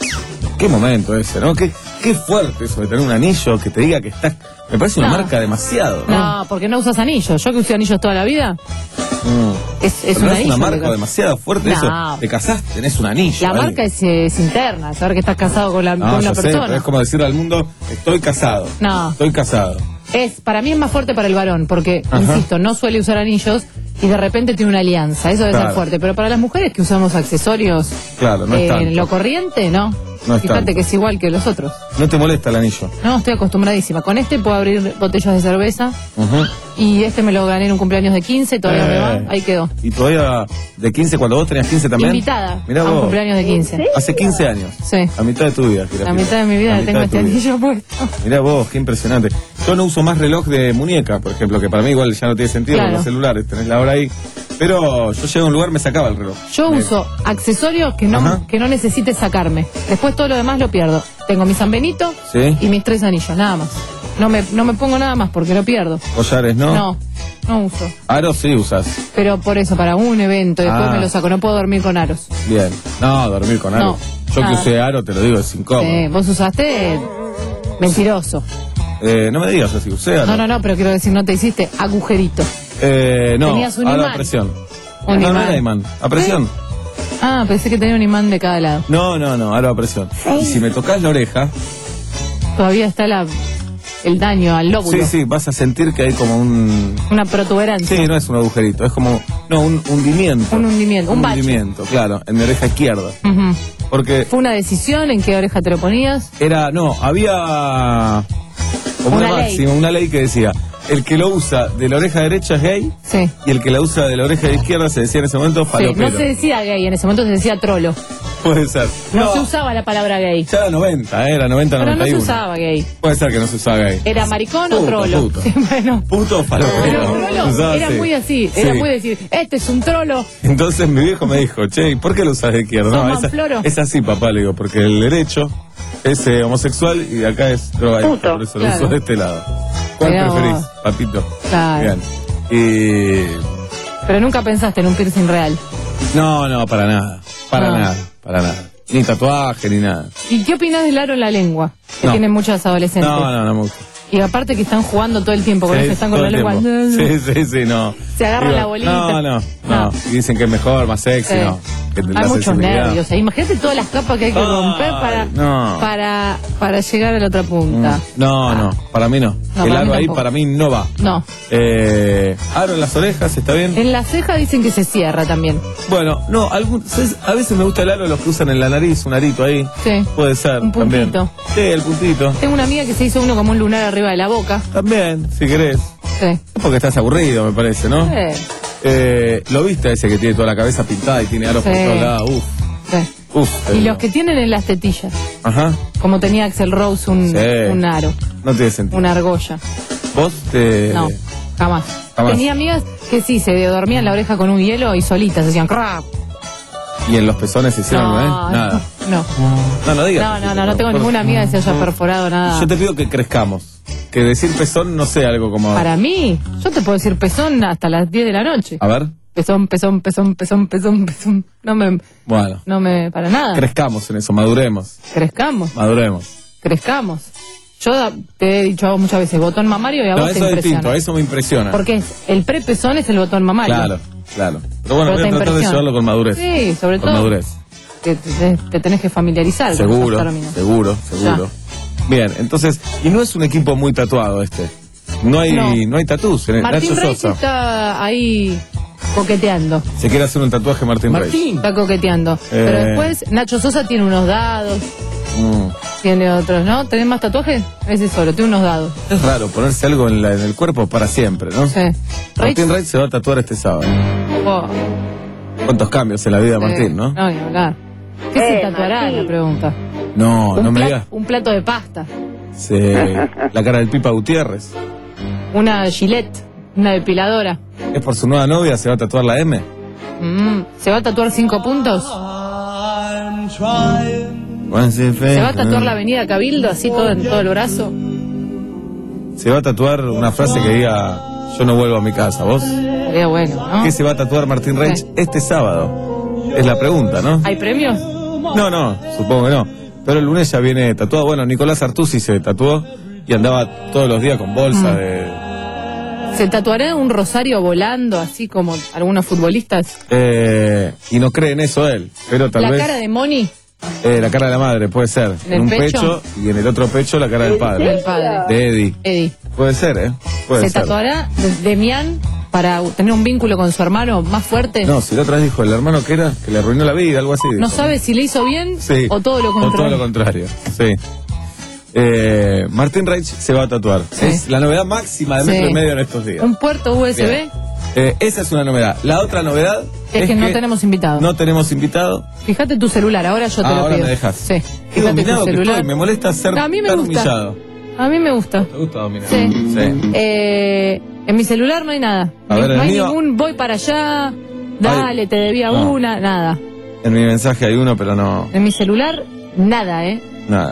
qué momento ese, ¿no? Qué, qué fuerte eso de tener un anillo que te diga que estás. Me parece una No. marca demasiado, ¿no? No, porque no usas anillos. Yo que usé anillos toda la vida, Mm. es, es Pero un no es anillo. una marca que- demasiado fuerte No. eso. Te casaste, tenés un anillo. La ahí. marca es, eh, es interna, saber que estás casado con, la, No, con una yo sé, persona. pero es como decirle al mundo, estoy casado. No. Estoy casado. Es, para mí es más fuerte para el varón, porque, Ajá. insisto, no suele usar anillos y de repente tiene una alianza. Eso debe Claro. ser fuerte. Pero para las mujeres que usamos accesorios, Claro, no es eh, tanto. lo corriente, no. No es Fíjate tanto. que es igual que los otros. ¿No te molesta el anillo? No, estoy acostumbradísima. Con este puedo abrir botellas de cerveza Ujú. y este me lo gané en un cumpleaños de quince, todavía Eh. me va, ahí quedó. ¿Y todavía de quince cuando vos tenías quince también? Invitada Mirá a un vos. cumpleaños de quince. Hace quince años. Sí. A mitad de tu vida. Gira, La gira. mitad de mi vida A la tengo mitad este de tu vida. anillo puesto. Mirá vos, qué impresionante. Yo no uso más reloj de muñeca, por ejemplo, que para mí igual ya no tiene sentido Claro. con los celulares, tenés la hora ahí. Pero yo llego a un lugar, me sacaba el reloj. Yo Me- uso accesorios que no, Ajá. que no necesite sacarme. Después todo lo demás lo pierdo. Tengo mi San Benito Sí. y mis tres anillos, nada más. No me, no me pongo nada más porque lo pierdo. Collares, ¿no? No, no uso. Aros sí usas. Pero por eso, para un evento, después Ah. me lo saco. No puedo dormir con aros. Bien. No, dormir con aro. No, Yo nada. que usé aro, te lo digo, es incómodo. Eh, vos usaste eh, mentiroso. Eh, no me digas así, usé aro. No, no, no, pero quiero decir, no te hiciste agujerito. Eh, no, Tenías un aro imán. a presión. Un no, no imán. era imán, a presión. Ah, pensé que tenía un imán de cada lado. No, no, no, aro a presión. Y si me tocas la oreja, Todavía está la, el daño al lóbulo. sí, sí, vas a sentir que hay como un... Una protuberancia. Sí, no es un agujerito, es como... No, un hundimiento. Un hundimiento, un bache. hundimiento, claro, en mi oreja izquierda. Ujú. Porque ¿Fue una decisión en qué oreja te lo ponías? era... No, había... Como una, Una ley. máxima, una ley que decía... El que lo usa de la oreja derecha es gay Sí. y el que la usa de la oreja izquierda se decía en ese momento Sí, falopero. no se decía gay, en ese momento se decía trolo. Puede ser. No, se usaba la palabra gay. Ya era noventa, ¿eh? Era noventa, Pero no noventa y se uno. usaba gay. Puede ser que no se usaba gay. ¿Era maricón o Puto, trolo? puto. Sí, bueno. Puto o Pero falopero. trolo Se usaba era así. muy así, era Sí. muy decir, este es un trolo. Entonces mi viejo me dijo, che, ¿y por qué lo usas de izquierda? ¿Sos No, es, manfloro? es así, papá, le digo, porque el derecho es eh, homosexual y acá es drogadicto, Puto. por eso Claro. lo uso de este lado. ¿Cuál Mirá preferís, vos. papito? Claro. Bien. Y... Pero nunca pensaste en un piercing real. No, no, para nada. Para No. nada, para nada. Ni tatuaje, ni nada. ¿Y qué opinas del aro en la lengua? Que No. tienen muchas adolescentes. No, no, no me gusta. Y aparte que están jugando todo el tiempo con Sí, eso, están con todo la el lengua. tiempo. Sí, sí, sí, no. Se agarran Digo, la bolita. No, no, no. No. Y dicen que es mejor, más sexy, Sí. no. Que te- la Hay muchos sensibilidad. nervios. ahí. Imagínate todas las capas que hay que Ay, romper para, no. para, para llegar a la otra punta. No, no, para mí no. No, el para mí aro ahí tampoco. para mí no va. No. Eh, aro en las orejas, ¿está bien? En la ceja dicen que se cierra también. Bueno, no, algún, ¿sabes? A veces me gusta el aro de los que usan en la nariz, un arito ahí. Sí. Puede ser. Un puntito. También. Sí, el puntito. Tengo una amiga que se hizo uno como un lunar arriba de la boca. También, si querés. Sí. Es porque estás aburrido, me parece, ¿no? Sí. Eh, ¿Lo viste ese que tiene toda la cabeza pintada y tiene aros por Sí. todos lados? Uf, Sí. uf. Y eh, los que tienen en las tetillas, Ajá, como tenía Axel Rose un, Sí. un aro, no tiene sentido. una argolla. ¿Vos te...? No, jamás. Jamás. Tenía amigas que sí, se dormían la oreja con un hielo y solitas hacían crap. ¿Y en los pezones se hicieron, No, eh? Nada. No. No, no digas. No, no, no, no tengo ninguna amiga que se haya perforado nada. Yo te pido que crezcamos. Que decir pezón no sea algo como... Para mí, yo te puedo decir pezón hasta las diez de la noche. A ver, Pezón, pezón, pezón, pezón, pezón, pezón. No me, bueno. no me, para nada. Crezcamos en eso, maduremos. Crezcamos, Maduremos. crezcamos. Yo da- te he dicho muchas veces, botón mamario y a No, vos te eso es impresiona. distinto, eso me impresiona. Porque es- el prepezón es el botón mamario. Claro, claro. Pero bueno, Pero voy a te tratar de impresiona. llevarlo con madurez. Sí, sobre Con todo. madurez. Te, te- te tenés que familiarizar con Seguro, esos términos. seguro, seguro. Bien, entonces, y no es un equipo muy tatuado este. No hay, No. no, hay tatús. En Martín Nacho Reich Sosa. está ahí coqueteando. Se quiere hacer un tatuaje Martín, Reich. Está coqueteando. Pero después Nacho Sosa tiene unos dados, Mm. tiene otros, ¿no? ¿Tenés más tatuajes? Ese solo, tiene unos dados. Es raro ponerse algo en, la- en el cuerpo para siempre, ¿no? Sí. Martín Reich se va a tatuar este sábado. Oh, ¿Cuántos cambios en la vida de eh, Martín, no? No, ni hablar. ¿Qué se tatuará? La pregunta. No, un, no me pla- digas. un plato de pasta, Se- la cara del Pipa Gutiérrez. una Gillette, una depiladora. ¿Es por su nueva novia? ¿Se va a tatuar la M? Mm, ¿Se va a tatuar cinco puntos? ¿Se va a tatuar la avenida Cabildo así todo en todo el brazo? Se va a tatuar una frase que diga: yo no vuelvo a mi casa. ¿Vos? Sería bueno, ¿no? ¿Qué se va a tatuar Martín Reich este sábado? Es la pregunta, ¿no? ¿Hay premios? No, no, supongo que no. Pero el lunes ya viene tatuado. Bueno, Nicolás Artusi se tatuó y andaba todos los días con bolsa Mm. de... ¿Se tatuará un rosario volando así como algunos futbolistas? Eh, y no cree en eso él, pero tal ¿La vez... cara de Moni? eh, la cara de la madre, puede ser. ¿En el un pecho? y en el otro pecho la cara del padre. Del padre. De Eddie. Eddie. Puede ser, ¿eh? Puede ¿Se ser. tatuará de- Demián para tener un vínculo con su hermano más fuerte? No, si la otra vez dijo el hermano que era, que le arruinó la vida, algo así. ¿No dijo. sabe si le hizo bien Sí. o todo lo O todo lo contrario? contrario, sí. Eh, Martín Reich se va a tatuar. Sí. Es la novedad máxima de Sí. metro y medio en estos días. ¿Un puerto U S B? Bien. Eh, esa es una novedad. La otra novedad Es, que, no tenemos invitado. no tenemos invitado. Fíjate tu celular, ahora yo te Ah, lo ahora pido. me dejas. Sí. Qué Fíjate tu dominado que celular. estoy. Me molesta ser No, a mí me tan gusta. humillado. A mí me gusta. ¿Te gusta dominar? Sí. Sí. Eh, en mi celular no hay nada. A No, ver, no el hay mío- ningún voy para allá, Dale, te debía No. una, nada. En mi mensaje hay uno, pero no, En mi celular, nada, ¿eh? nada.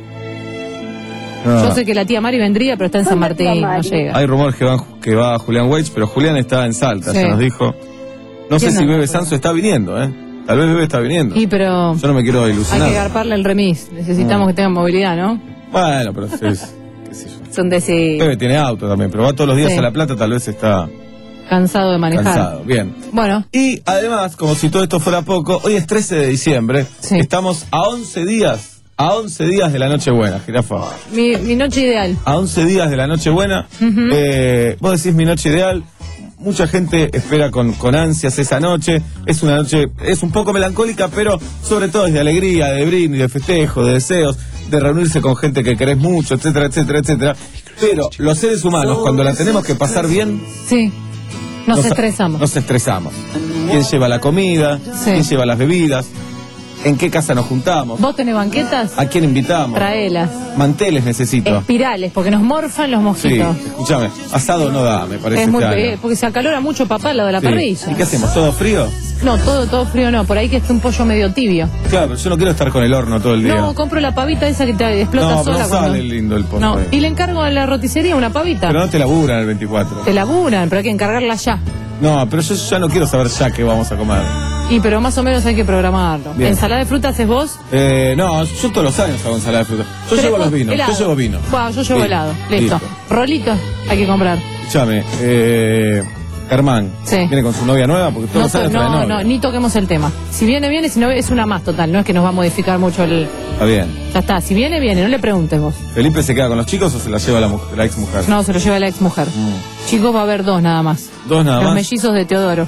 No. Yo sé que la tía Mari vendría, pero está en San Martín, no llega. Hay rumores que, van, que va Julián Weich, pero Julián está en Salta, Sí. ya nos dijo. No sé ¿Quién si no? Bebe Sanso está viniendo, ¿eh? Tal vez Bebe está viniendo. Y pero Yo no me quiero hay ilusionar. que garparle el remis. Necesitamos Mm. que tengan movilidad, ¿no? Bueno, pero es, es- qué sé yo. Son de ese Bebe tiene auto también, pero va todos los días Sí. a La Plata, tal vez está cansado de manejar. cansado. Bien. Bueno, Y además, como si todo esto fuera poco, hoy es trece de diciembre. Sí. Estamos a once días, a once días de la Nochebuena, jirafa. mi, mi noche ideal. A once días de la Nochebuena. Ujú. eh, vos decís mi noche ideal. Mucha gente espera con, con ansias esa noche. Es una noche, es un poco melancólica, pero sobre todo es de alegría, de brindis, de festejo, de deseos, de reunirse con gente que querés mucho, etcétera, etcétera, etcétera. Pero los seres humanos, cuando la tenemos que pasar bien, Sí. Nos nos- estresamos. Nos estresamos. ¿Quién lleva la comida? Sí. ¿Quién lleva las bebidas? ¿En qué casa nos juntamos? ¿Vos tenés banquetas? ¿A quién invitamos? Traelas. Manteles necesito. Espirales, porque nos morfan los Sí, mosquitos. escúchame. Asado no da, me parece. Es muy, este año. eh, porque se acalora mucho papá al lado de la Sí. parrilla. ¿Y qué hacemos? ¿Todo frío? No, todo, todo frío no. Por ahí que esté un pollo medio tibio. Claro, pero yo no quiero estar con el horno todo el día. No, compro la pavita esa que te explota No, pero sola no cuando... sale lindo el pollo. No, ahí. y le encargo a la roticería una pavita. Pero no te laburan el veinticuatro. Te laburan, pero hay que encargarla ya. No, pero yo ya no quiero saber ya qué vamos a comer. Y pero más o menos hay que programarlo. Bien. ¿Ensalada de fruta haces vos? Eh, no, yo todos los años hago ensalada de fruta. Yo llevo los vinos, Helado. yo llevo vino. Bueno, yo llevo Sí, helado. Listo. Rolitos hay que comprar. Escúchame, eh, Germán, Sí. ¿viene con su novia nueva? Porque todos No, los años trae no, novia. no, ni toquemos el tema. Si viene, viene, si no, es una más total. No es que nos va a modificar mucho el... Está bien. Ya está, si viene, viene. No le preguntes vos. ¿Felipe se queda con los chicos o se la lleva la, mu- la ex mujer? No, se lo lleva la ex mujer. Chicos, va a haber dos nada más. Dos nada Los más. mellizos de Teodoro.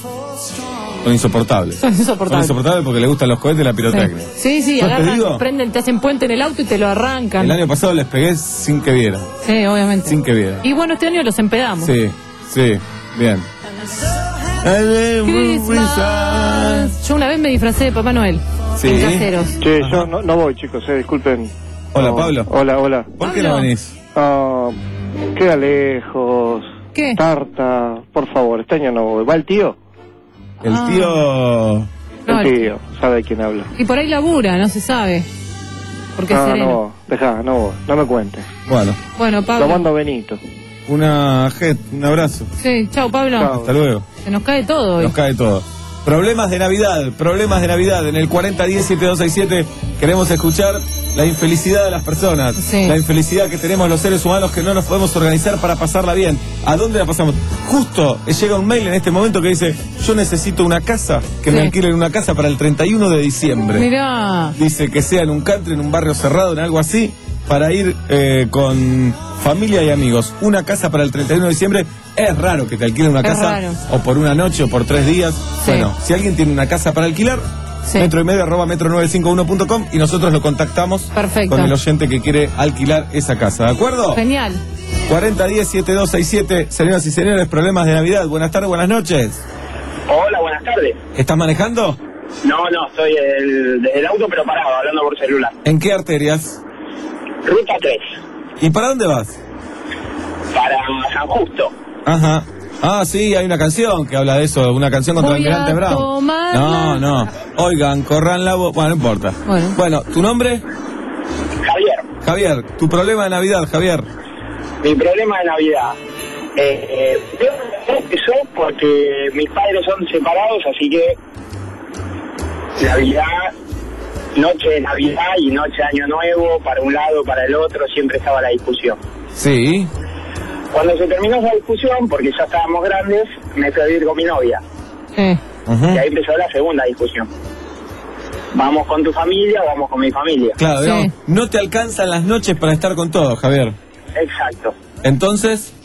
Son insoportables. Son insoportables. Son insoportables porque le gustan los cohetes y la pirotecnia. Sí, sí, ¿Yo te agarran, digo? prenden, te hacen puente en el auto y te lo arrancan. El año pasado les pegué sin que vieran. Sí, obviamente. Sin que vieran. Y bueno, este año los empedamos. Sí, sí, bien. Christmas. Yo una vez me disfracé de Papá Noel. Sí. En Caseros. Che, yo no, no voy, chicos, eh, disculpen. Hola, No, Pablo. Hola, hola. ¿Por qué no venís? Ah, queda lejos. ¿Qué? Tarta, por favor, este año no voy. ¿Va el tío? El Ah. tío... No, el el- tío, sabe de quién habla. Y por ahí labura, no se sabe. Porque es No, sereno. no, dejá, no voy, no me cuentes. Bueno, Bueno, Pablo. Lo mando a Benito. una jet, un abrazo. Sí, chao, Pablo. Chao. Hasta luego. Se nos cae todo hoy. Nos cae todo. Problemas de Navidad, problemas de Navidad. En el cuarenta diez siete dos seis siete queremos escuchar la infelicidad de las personas. Sí. La infelicidad que tenemos los seres humanos que no nos podemos organizar para pasarla bien. ¿A dónde la pasamos? Justo eh, llega un mail en este momento que dice: yo necesito una casa, que me Sí. alquilen una casa para el treinta y uno de diciembre. Mirá. Dice que sea en un country, en un barrio cerrado, en algo así, para ir eh, con familia y amigos. Una casa para el treinta y uno de diciembre. Es raro que te alquilen una Es casa raro. o por una noche o por tres días. Sí. Bueno, si alguien tiene una casa para alquilar, Sí. metro y medio arroba metro nueve cinco uno punto com y nosotros lo contactamos Perfecto. con el oyente que quiere alquilar esa casa. ¿De acuerdo? Genial. cuarenta diez siete dos seis siete. Señoras y señores, problemas de Navidad. Buenas tardes, buenas noches. Hola, buenas tardes. ¿Estás manejando? No, no, estoy el, desde el auto pero parado, hablando por celular. ¿En qué arterias? Ruta tres, ¿Y para dónde vas? para San Justo. Ajá. Ah, sí, hay una canción que habla de eso, una canción contra Voy el Almirante a Brown. tomarla. No, no. Oigan, corran la voz. Bueno, no importa. Bueno. ¿tu nombre? Javier, Javier, tu problema de Navidad, Javier. mi problema de Navidad. Eh, eh, yo empezó porque mis padres son separados, así que Navidad, noche de Navidad y noche de Año Nuevo, para un lado, para el otro, siempre estaba la discusión. Sí. Cuando se terminó esa discusión, porque ya estábamos grandes, me fui a vivir con mi novia. Sí. Ujú. Y ahí empezó la segunda discusión. ¿Vamos con tu familia o vamos con mi familia? Claro, Sí. digamos, no te alcanzan las noches para estar con todos, Javier. Exacto. Entonces,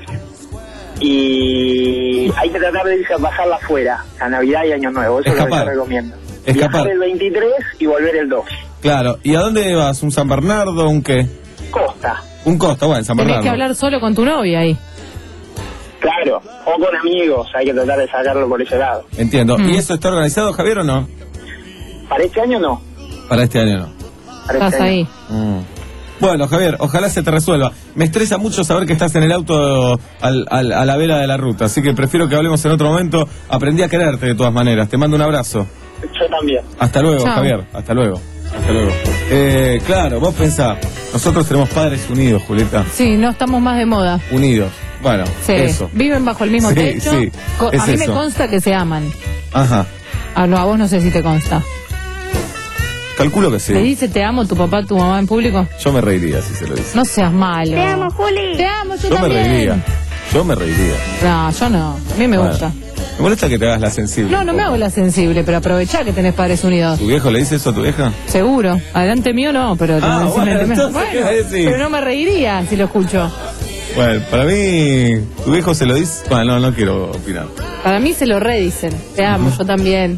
Y hay que tratar de irse a pasarla afuera, a Navidad y Año Nuevo. Eso es lo que Escapar. yo recomiendo. Escapar. Viajar el veintitrés y volver el dos. claro. ¿Y a dónde vas? ¿Un San Bernardo? ¿Un qué? Costa. Un Costa, bueno, San Tenés Bernardo. que hablar solo con tu novia ahí. Claro. O con amigos, hay que tratar de sacarlo por ese lado. Entiendo. Mm. ¿Y eso está organizado, Javier, o no? Para este año no. Para este año no. Para Estás este año. ahí. Mm. Bueno, Javier, ojalá se te resuelva. Me estresa mucho saber que estás en el auto al, al, a la vera de la ruta, así que prefiero que hablemos en otro momento. Aprendí a quererte de todas maneras. Te mando un abrazo. Yo también. Hasta luego, Chao. Javier. Hasta luego. Hasta luego. Eh, claro, vos pensá, nosotros tenemos padres unidos, Julieta. Sí, no estamos más de moda. Unidos. Bueno, Sí, eso. viven bajo el mismo Sí, techo. sí, Co- es a mí me eso. consta que se aman. Ajá. Ah, no, a vos no sé si te consta. Calculo que sí. ¿Le dice te amo tu papá a tu mamá en público? Yo me reiría si se lo dice. No seas malo. Te amo, Juli. Te amo, yo, Yo me también. reiría. Yo me reiría. No, yo no. A mí me Bueno. gusta. Me molesta que te hagas la sensible. No, no me hago la sensible, pero aprovechá que tenés padres unidos. ¿Tu viejo le dice eso a tu vieja? Seguro. Adelante mío no, pero... Ah, encima bueno, de mí- entonces, ¿qué vas a decir? pero no me reiría si lo escucho. Bueno, para mí, tu viejo se lo dice. Bueno, no, no quiero opinar. Para mí se lo redicen. Te amo, yo también.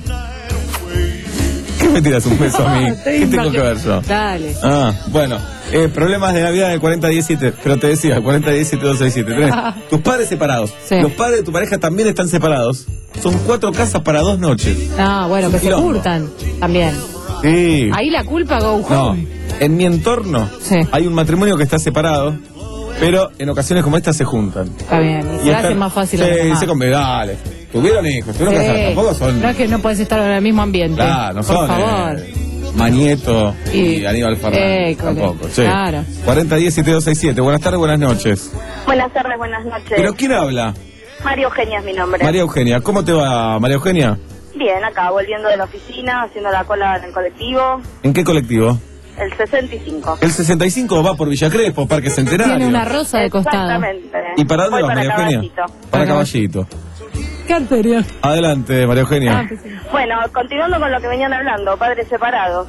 ¿Qué me tiras un beso a mí? Estoy ¿Qué tengo imagi- que ver yo? Dale. Ah, bueno. Eh, problemas de Navidad en el cuarenta diecisiete. Pero te decía, cuarenta diecisiete dos sesenta y siete. Tenés tus padres separados. Sí. Los padres de tu pareja también están separados. Son cuatro casas para dos noches. Ah, bueno, que se Quilombo. curtan también. Sí. Ahí la culpa go No, home. en mi entorno Sí. hay un matrimonio que está separado, pero en ocasiones como esta se juntan. Está bien. Y se están- hace más fácil Sí, a los demás. se come, dale. Tuvieron hijos, tuvieron Sí. casados, tampoco son. No es que no puedes estar en el mismo ambiente. Claro, no Por son. favor. eh, Manieto y, Y- Aníbal Fernández. École. Tampoco. Sí. Claro. cuarenta diecisiete dos sesenta y siete. Buenas tardes, buenas noches. Buenas tardes, buenas noches. ¿Pero quién habla? María Eugenia es mi nombre. María Eugenia. ¿Cómo te va, María Eugenia? Bien, acá volviendo de la oficina, haciendo la cola en el colectivo, ¿En qué colectivo? el sesenta y cinco. El sesenta y cinco va por Villa Crespo, Parque Centenario. Tiene una rosa de costado. Exactamente. ¿Y para dónde Voy vas, para María Eugenia? Caballito. Para Caballito. ¿Qué anterior? Adelante, María Eugenia. Bueno, continuando con lo que venían hablando, padres separados.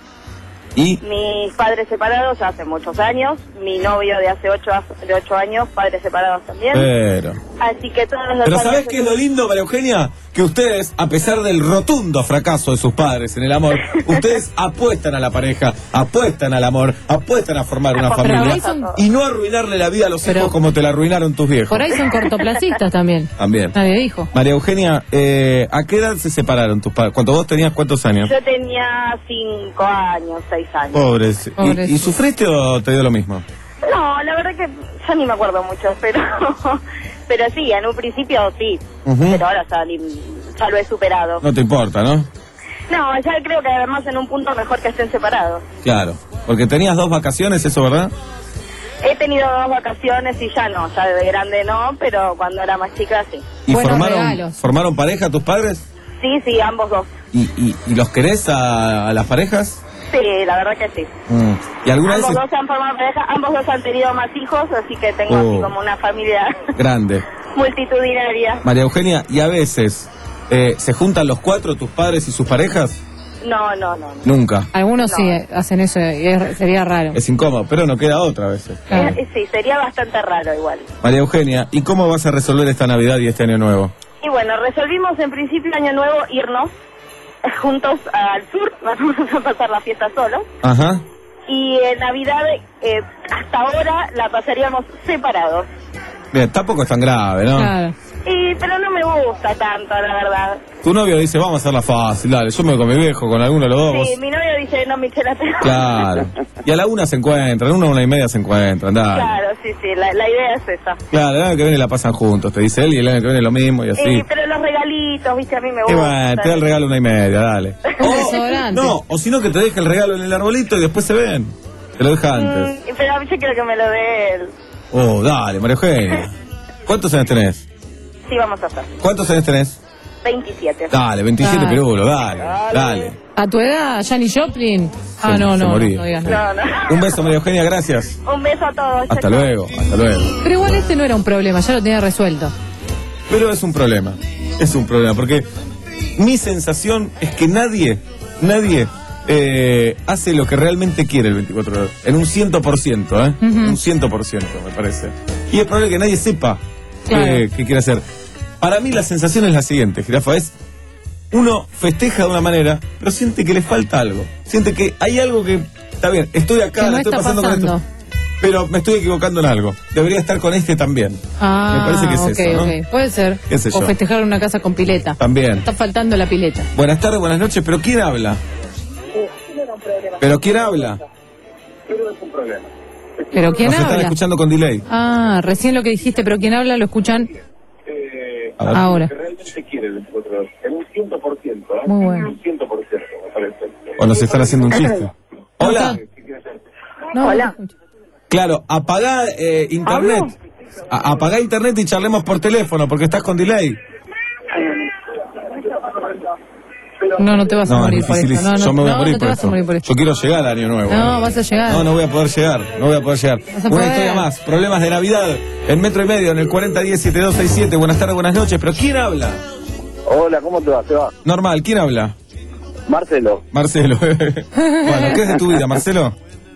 ¿Y? Mis padres separados hace muchos años, mi novio de hace ocho, de ocho años, padres separados también. Pero. Así que todos los Pero padres ¿sabés qué es lo lindo, María Eugenia? Que ustedes, a pesar del rotundo fracaso de sus padres en el amor, ustedes apuestan a la pareja, apuestan al amor, apuestan a formar una Pero familia ahí son- y no arruinarle la vida a los Pero- hijos como te la arruinaron tus viejos. Por ahí son cortoplacistas también. También. Nadie dijo. María Eugenia, eh, ¿a qué edad se separaron tus padres? ¿Cuánto vos tenías cuántos años? Yo tenía cinco años, seis años. Pobres. Pobres. ¿Y, y sufriste o te dio lo mismo? No, la verdad que ya ni me acuerdo mucho, pero pero sí, en un principio sí, Ujú. pero ahora ya, ni- ya lo he superado. No te importa, ¿no? No, ya creo que además en un punto mejor que estén separados. Claro. Porque tenías dos vacaciones, ¿eso verdad? He tenido dos vacaciones y ya no, ya de grande no, pero cuando era más chica sí. ¿Y Buenos formaron, regalos. formaron pareja tus padres? Sí, sí, ambos dos. ¿Y, y, y los querés a, a las parejas? Sí, la verdad que sí. Mm. ¿Y alguna vez Ambos dos han formado pareja, ambos dos han tenido más hijos, así que tengo Oh. así como una familia grande? multitudinaria. María Eugenia, ¿y a veces eh, se juntan los cuatro, tus padres y sus parejas? No, no, no. no. Nunca. Algunos sí hacen eso y es- sería raro. Es incómodo, pero no queda otra a veces. Claro. Eh, sí, sería bastante raro igual. María Eugenia, ¿y cómo vas a resolver esta Navidad y este año nuevo? Y bueno, resolvimos en principio año nuevo irnos juntos al sur, vamos a pasar la fiesta solos. Ajá. Y en Navidad, eh, hasta ahora, la pasaríamos separados. Bien, tampoco es tan grave, ¿no? Claro. Y, pero no me gusta tanto, la verdad. Tu novio dice, vamos a hacerla fácil, dale, yo me voy con mi viejo, con alguno de los dos. vos- Sí, mi novio dice, no, Michela, pero... Claro. Y a la una se encuentran, una, una y media se encuentran, dale. Claro, sí, sí, la, la idea es esa. Claro, el año que viene la pasan juntos, te dice él, y el año que viene lo mismo, y así. Eh, pero los regalitos, viste, a mí me Y gustan. bueno, te da el regalo una y media, dale. Desodorante. No, o si no, que te deje el regalo en el arbolito y después se ven. Te lo deja antes. Mm, pero a mí yo quiero que me lo dé él. Oh, dale, María Eugenia. ¿Cuántos años tenés? Sí, vamos a hacer. ¿Cuántos años tenés? veintisiete. Dale, veintisiete Dale. pirulos, dale, dale. ¿A tu edad, Janis Joplin? Ah, Se- no, se no, no, moría. no digas Sí. nada. No, no. Un beso, María Eugenia, gracias. Un beso a todos. Hasta chao, luego, hasta luego. Pero igual este no era un problema, ya lo tenía resuelto. Pero es un problema, es un problema, porque mi sensación es que nadie, nadie eh, hace lo que realmente quiere el veinticuatro de horas. En un ciento por ciento, ¿eh? Ujú. Un ciento por ciento, me parece. Y es probable que nadie sepa Claro. qué, qué quiere hacer. Para mí la sensación es la siguiente, Jirafa, es uno festeja de una manera, pero siente que le falta algo. Siente que hay algo que, está bien, estoy acá, Que no la estoy está pasando pasando. con esto, pero me estoy equivocando en algo. Debería estar con este también. Ah, Me parece que es ok, eso, ¿no? ok. Puede ser. ¿Qué sé O yo? festejar en una casa con pileta. También. Está faltando la pileta. Buenas tardes, buenas noches, pero ¿quién habla? ¿Pero quién habla? ¿Pero quién Nos están habla? escuchando con delay. Ah, recién lo que dijiste, pero ¿quién habla? Lo escuchan A ver. ahora. realmente quiere el veinticuatro en un cien por ciento, ¿eh? Muy bueno. Un cien por ciento, me parece. O nos están haciendo un chiste. Hola. No, Hola. Claro, apagá eh, internet. A- apagá internet y charlemos por teléfono porque estás con delay. No, no te vas a No, morir es por difícil. eso. No, no, Yo me voy a no, morir no te por vas a esto. morir por eso. Yo quiero llegar al año nuevo. No, vas a llegar. No, no voy a poder llegar. No voy a poder llegar. Vas a Una poder. historia más. Problemas de Navidad en Metro y Medio, en el cuarenta diez siete dos seis siete. Buenas tardes, buenas noches. ¿Pero quién habla? Hola, ¿cómo te va? ¿Te va? Normal, ¿quién habla? Marcelo. Marcelo. Bueno, ¿qué es de tu vida, Marcelo?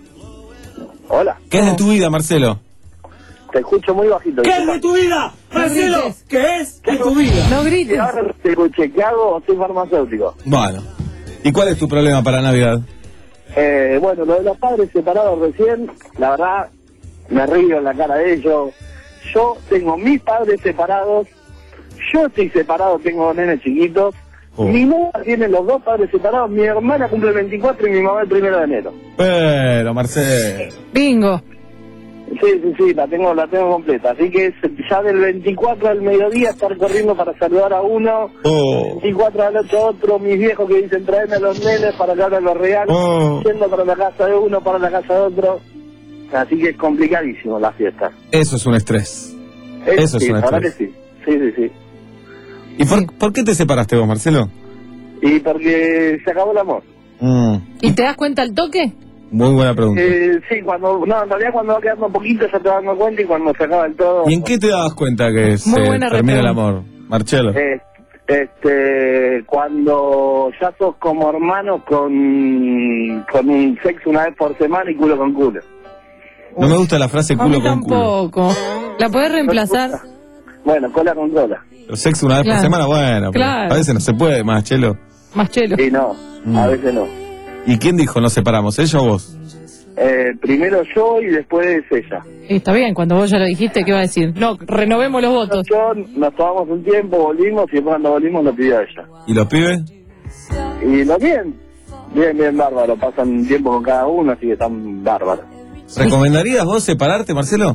Hola. ¿Qué es de tu vida, Marcelo? Te escucho muy bajito. ¿Qué es de tu vida? Marcelo, grites. ¿qué es de tu vida? No grites. Ahora te escuché, ¿qué hago? Soy farmacéutico. Bueno. ¿Y cuál es tu problema para Navidad? Eh, bueno, lo de los padres separados recién, la verdad, me río en la cara de ellos. Yo tengo mis padres separados, yo estoy separado, tengo dos nenes chiquitos. Oh. Mi mamá tiene los dos padres separados, mi hermana cumple el veinticuatro y mi mamá el primero de enero. Pero, Marcelo. Bingo. Sí, sí, sí, la tengo, la tengo completa. Así que es ya del veinticuatro al mediodía estar corriendo para saludar a uno, Oh. veinticuatro a la noche a otro, mis viejos que dicen traeme a los nenes para que abran los regalos, Oh. yendo para la casa de uno, para la casa de otro. Así que es complicadísimo la fiesta. Eso es un estrés. Es- Eso es sí, un la verdad que estrés. sí. Sí, sí, sí. ¿Y por, por qué te separaste vos, Marcelo? Y porque se acabó el amor. Mm, ¿Y te das cuenta al toque? muy buena pregunta. Eh, sí, cuando, no, en realidad cuando va quedando un poquito ya te vas dando cuenta y cuando se acaba el todo... ¿Y en qué te dabas cuenta que se Muy buena termina el repregunta. amor, Marcelo? Eh, este, cuando ya sos como hermanos con, con un sexo una vez por semana y culo con culo. No me gusta la frase A mí culo con culo. tampoco. ¿La podés reemplazar? Bueno, cola con cola. El sexo una vez Claro. por semana, bueno, pero Claro. a veces no se puede más, Chelo. Más chelo. Sí, no, Mm. a veces no. ¿Y quién dijo nos separamos, ella o vos? Eh, primero yo y después ella. Y está bien, cuando vos ya lo dijiste, ¿qué va a decir? No, renovemos los votos. Yo nos tomamos un tiempo, volvimos y después cuando volvimos lo pidió ella. ¿Y los pibes? Y lo bien, bien, bien bárbaro, pasan tiempo con cada uno, así que están bárbaros. ¿Recomendarías vos separarte, Marcelo?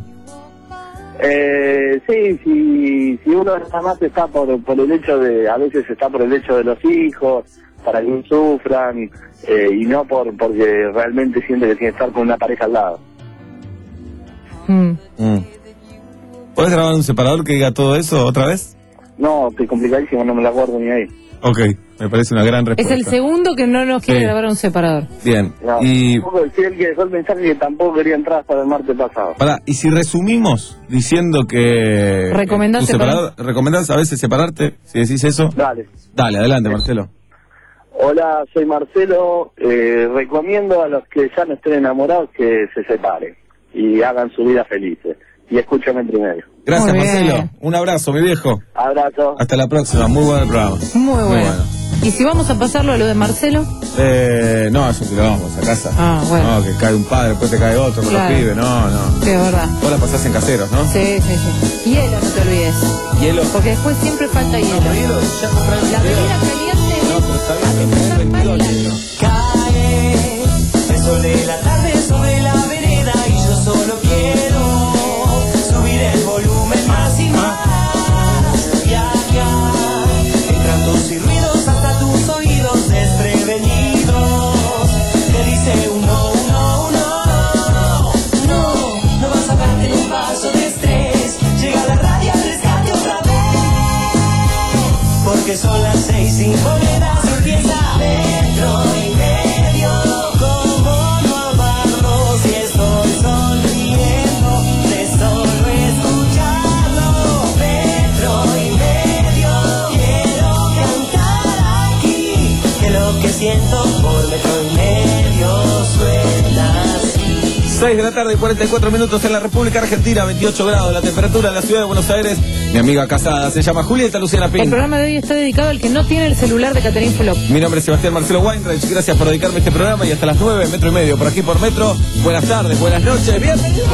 Eh, sí, si, si uno nada más está por, por el hecho de, a veces está por el hecho de los hijos, para que no sufran, eh, y no por porque realmente siente que tiene que estar con una pareja al lado. Mm. Mm. ¿Podés grabar un separador que diga todo eso otra vez? No, estoy complicadísimo, no me la guardo ni ahí. Ok, me parece una gran Es respuesta. el segundo que no nos quiere Sí. grabar un separador. Bien, No, y... tampoco decir el que dejó el mensaje que tampoco quería entrar hasta el martes pasado. Pará, y si resumimos diciendo que... Recomendás tu separador, ¿recomendás a veces separarte? Si decís eso. Dale. Dale, adelante, Marcelo. Hola, soy Marcelo. Eh, recomiendo a los que ya no estén enamorados que se separen y hagan su vida felices. Y escúchame en primero. Gracias, Muy bien. Marcelo. Un abrazo, mi viejo. Abrazo. Hasta la próxima. Muy buen programa. Muy bueno. bueno. ¿Y si vamos a pasarlo a lo de Marcelo? Eh, no, es un que lo vamos a casa. Ah, bueno. No, que cae un padre, después te cae otro con Claro. los pibes. No, no. Sí, es verdad. Vos la pasás en caseros, ¿no? Sí, sí, sí. Hielo, no te olvides. Hielo. Porque después siempre falta hielo. Ya compré el La bebida caliente. No, pero está bien, me trae veintidós hielo. Cae el sol de la tarde sobre la vereda y yo solo quiero subir el volumen más y más. Viajar entre cantos y ruidos hasta tus oídos desprevenidos. Te dice uno, uno, uno. No, no vas a darte un paso de estrés. Llega la radio al rescate otra vez. Porque son las seis sin monedas y empieza metro y medio. Como no amarlo si estoy sonriendo de solo escucharlo. Metro y medio. Quiero cantar aquí que lo que siento por metro y medio suena así. seis de la tarde y cuarenta y cuatro minutos en la República Argentina, veintiocho grados la temperatura en la ciudad de Buenos Aires. Mi amiga casada se llama Julieta Luciana El Pin. programa de hoy está dedicado al que no tiene el celular de Catherine Fulop. Mi nombre es Sebastián Marcelo Weinreich. Gracias por dedicarme a este programa y hasta las nueve, metro y medio, por aquí por Metro. Buenas tardes, buenas noches, bienvenidos.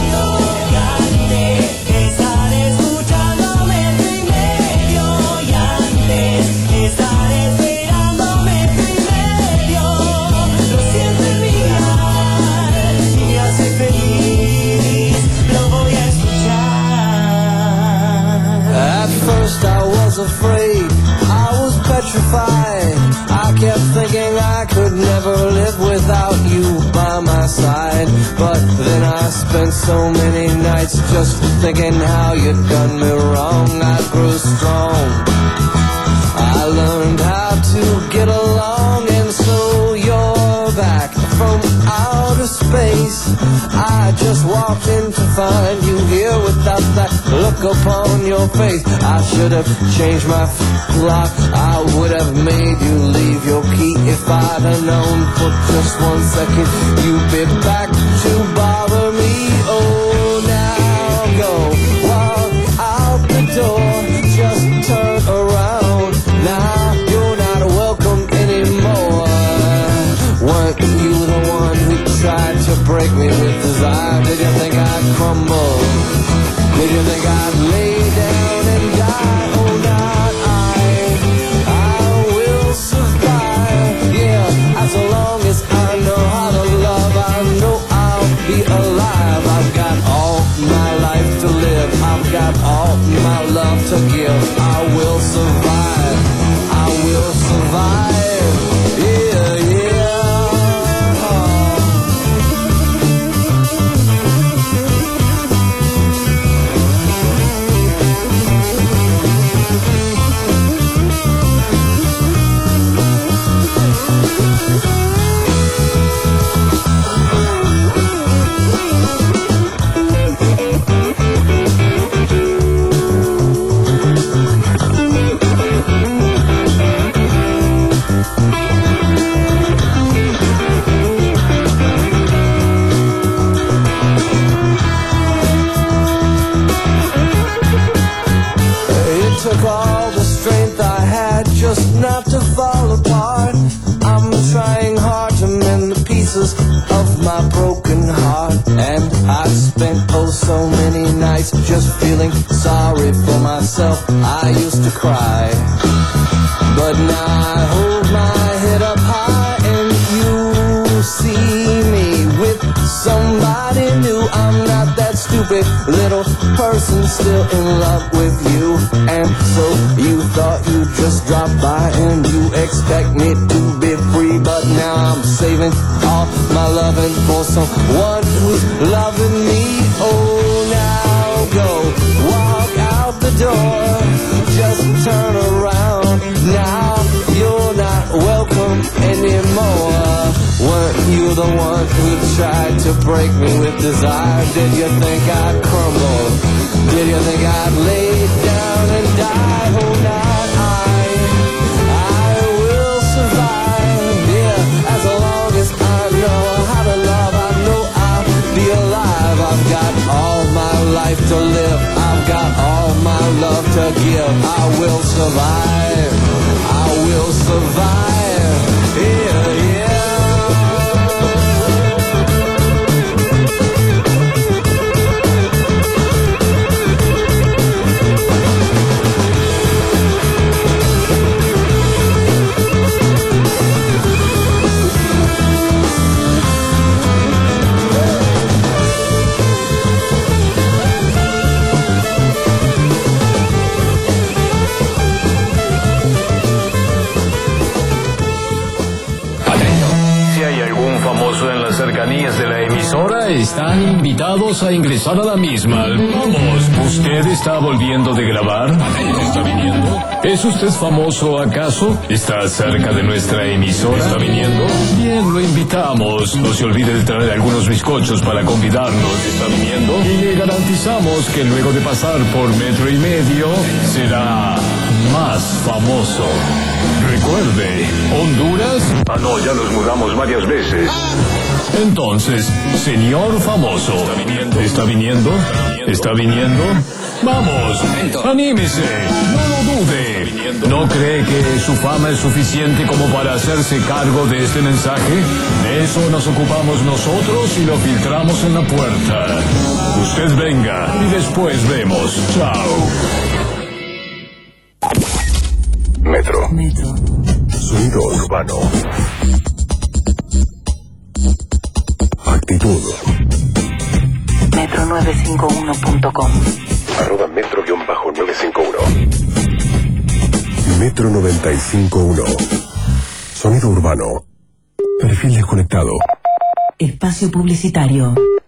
Estar escuchando metro y medio y antes estar esperando metro y medio. Lo siento en mi alma y me hace feliz. But then I spent so many nights just thinking how you'd done me wrong. I grew strong, I learned how to get along, and so you're back from outer space. I just walked in to find you here without that look upon your face. I should have changed my lock, I would have made you leave your key. If I'd have known for just one second you'd be back to bother me. Oh, now go walk out the door, just turn around. Now you're not welcome anymore. Weren't you the one who tried to break me with desire? Did you think I'd crumble? Did you think I'd lay down and die? Oh, not I. I will survive. Yeah, as long as I know how to love, I know I'll be alive. I've got all my life to live. I've got all my love to give. I will survive. I will survive. Yeah, yeah. Took all the strength I had just not to fall apart. I'm trying hard to mend the pieces of my broken heart, and I've spent oh so many nights just feeling sorry for myself. I used to cry, but now I hold my head up high, and you see me with somebody new. I'm not that stupid little person still in love with you. And so you thought you'd just drop by and you expect me to be free, but now I'm saving all my loving for someone who's loving me. Oh, now go walk out the door, just turn around. Now you're not welcome anymore. Weren't you the one who tried to break me with desire? Did you think I'd crumble? Did you think I'd lay down and die? Oh, not I. I will survive. Yeah, as long as I know how to love, I know I'll be alive. I've got all my life to live. I've got all my love to give. I will survive. I will survive. Yeah, yeah. cercanías de la emisora están invitados a ingresar a la misma. Vamos, ¿usted está volviendo de grabar? ¿Está viniendo? ¿Es usted famoso acaso? ¿Está cerca de nuestra emisora? ¿Está viniendo? Bien, lo invitamos. No se olvide de traer algunos bizcochos para convidarnos. ¿Está viniendo? Y le garantizamos que luego de pasar por metro y medio será más famoso. Recuerde, ¿Honduras? Ah, no, ya nos mudamos varias veces. Entonces, señor famoso, ¿está viniendo? ¿Está viniendo? ¿Está viniendo? ¡Vamos! ¡Anímese! ¡No lo dude! ¿No cree que su fama es suficiente como para hacerse cargo de este mensaje? De eso nos ocupamos nosotros y lo filtramos en la puerta. Usted venga y después vemos. ¡Chao! Metro. Metro. Sonido urbano. Actitud. metro nueve cinco uno punto com. Arroba metro nueve cinco uno. Metro noventa y cinco uno. Sonido urbano. Perfil desconectado. Espacio publicitario.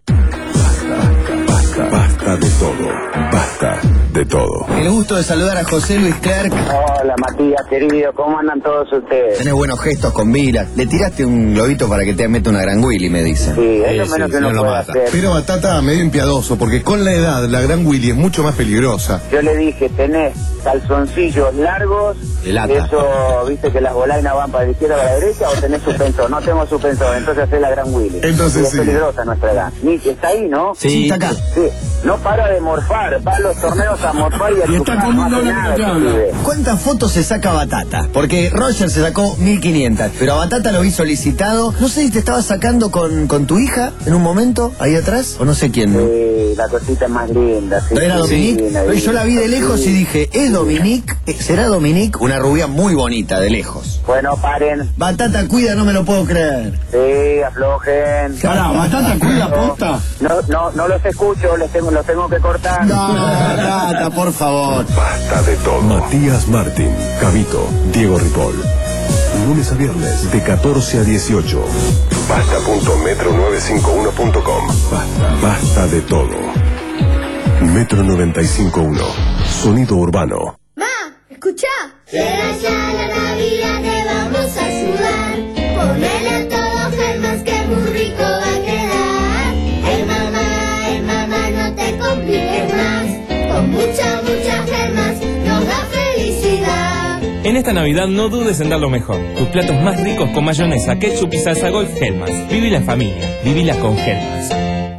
Basta de todo. Basta de todo. El gusto de saludar a José Luis Clerc. Hola Matías, querido, ¿cómo andan todos ustedes? Tenés buenos gestos con Vila. Le tiraste un globito para que te meta una gran Willy, me dicen. Sí, es lo sí, menos sí, que uno puede hacer. Pero Batata, medio impiadoso, porque con la edad la gran Willy es mucho más peligrosa. Yo le dije, tenés calzoncillos largos, de lata. Eso, viste que las bolainas van para la izquierda o para la derecha, o tenés suspensor. No tengo suspensor, entonces hacés la gran Willy. Entonces es sí. peligrosa nuestra edad. Nick, ¿está ahí, no? Sí, sí, está acá. Sí, no para de morfar, va a los torneos a morfar y a Y está chupar, como no un hace dólar nada, que ese habla. pibe. ¿Cuántas fotos se saca Batata? Porque Roger se sacó mil quinientas, pero a Batata lo vi solicitado. No sé si te estabas sacando con, con tu hija en un momento, ahí atrás, o no sé quién. ¿No? Sí, la cosita es más linda. Sí, ¿No era sí, Dominique? divina, Pero yo la vi de divina. lejos y dije, ¿es Dominique? ¿Será Dominique? Una rubia muy bonita, de lejos. Bueno, paren. Batata, cuida, no me lo puedo creer. Sí, aflojen. Pará, ¿Batata cuida posta? No, no, no los escucho, los tengo, los tengo que cortar. No, Batata, por favor. Basta de todo. Matías Martín, Cabito, Diego Ripoll. Lunes a viernes de catorce a dieciocho. Basta punto metro novecientos cincuenta y uno punto com. Basta, basta de todo. Metro noventa y cinco punto uno. Sonido urbano. Ma, escuchá. Llega ya la Navidad, te vamos a ayudar. Ponele a todo Germás que muy rico va a quedar. Hey mamá, hey mamá, no te compliques más. Con mucha, mucha Germás nos da felicidad. En esta Navidad no dudes en dar lo mejor. Tus platos más ricos con mayonesa, ketchup y salsa golf Hellmann's. Vivila en familia, vivila con Hellmann's.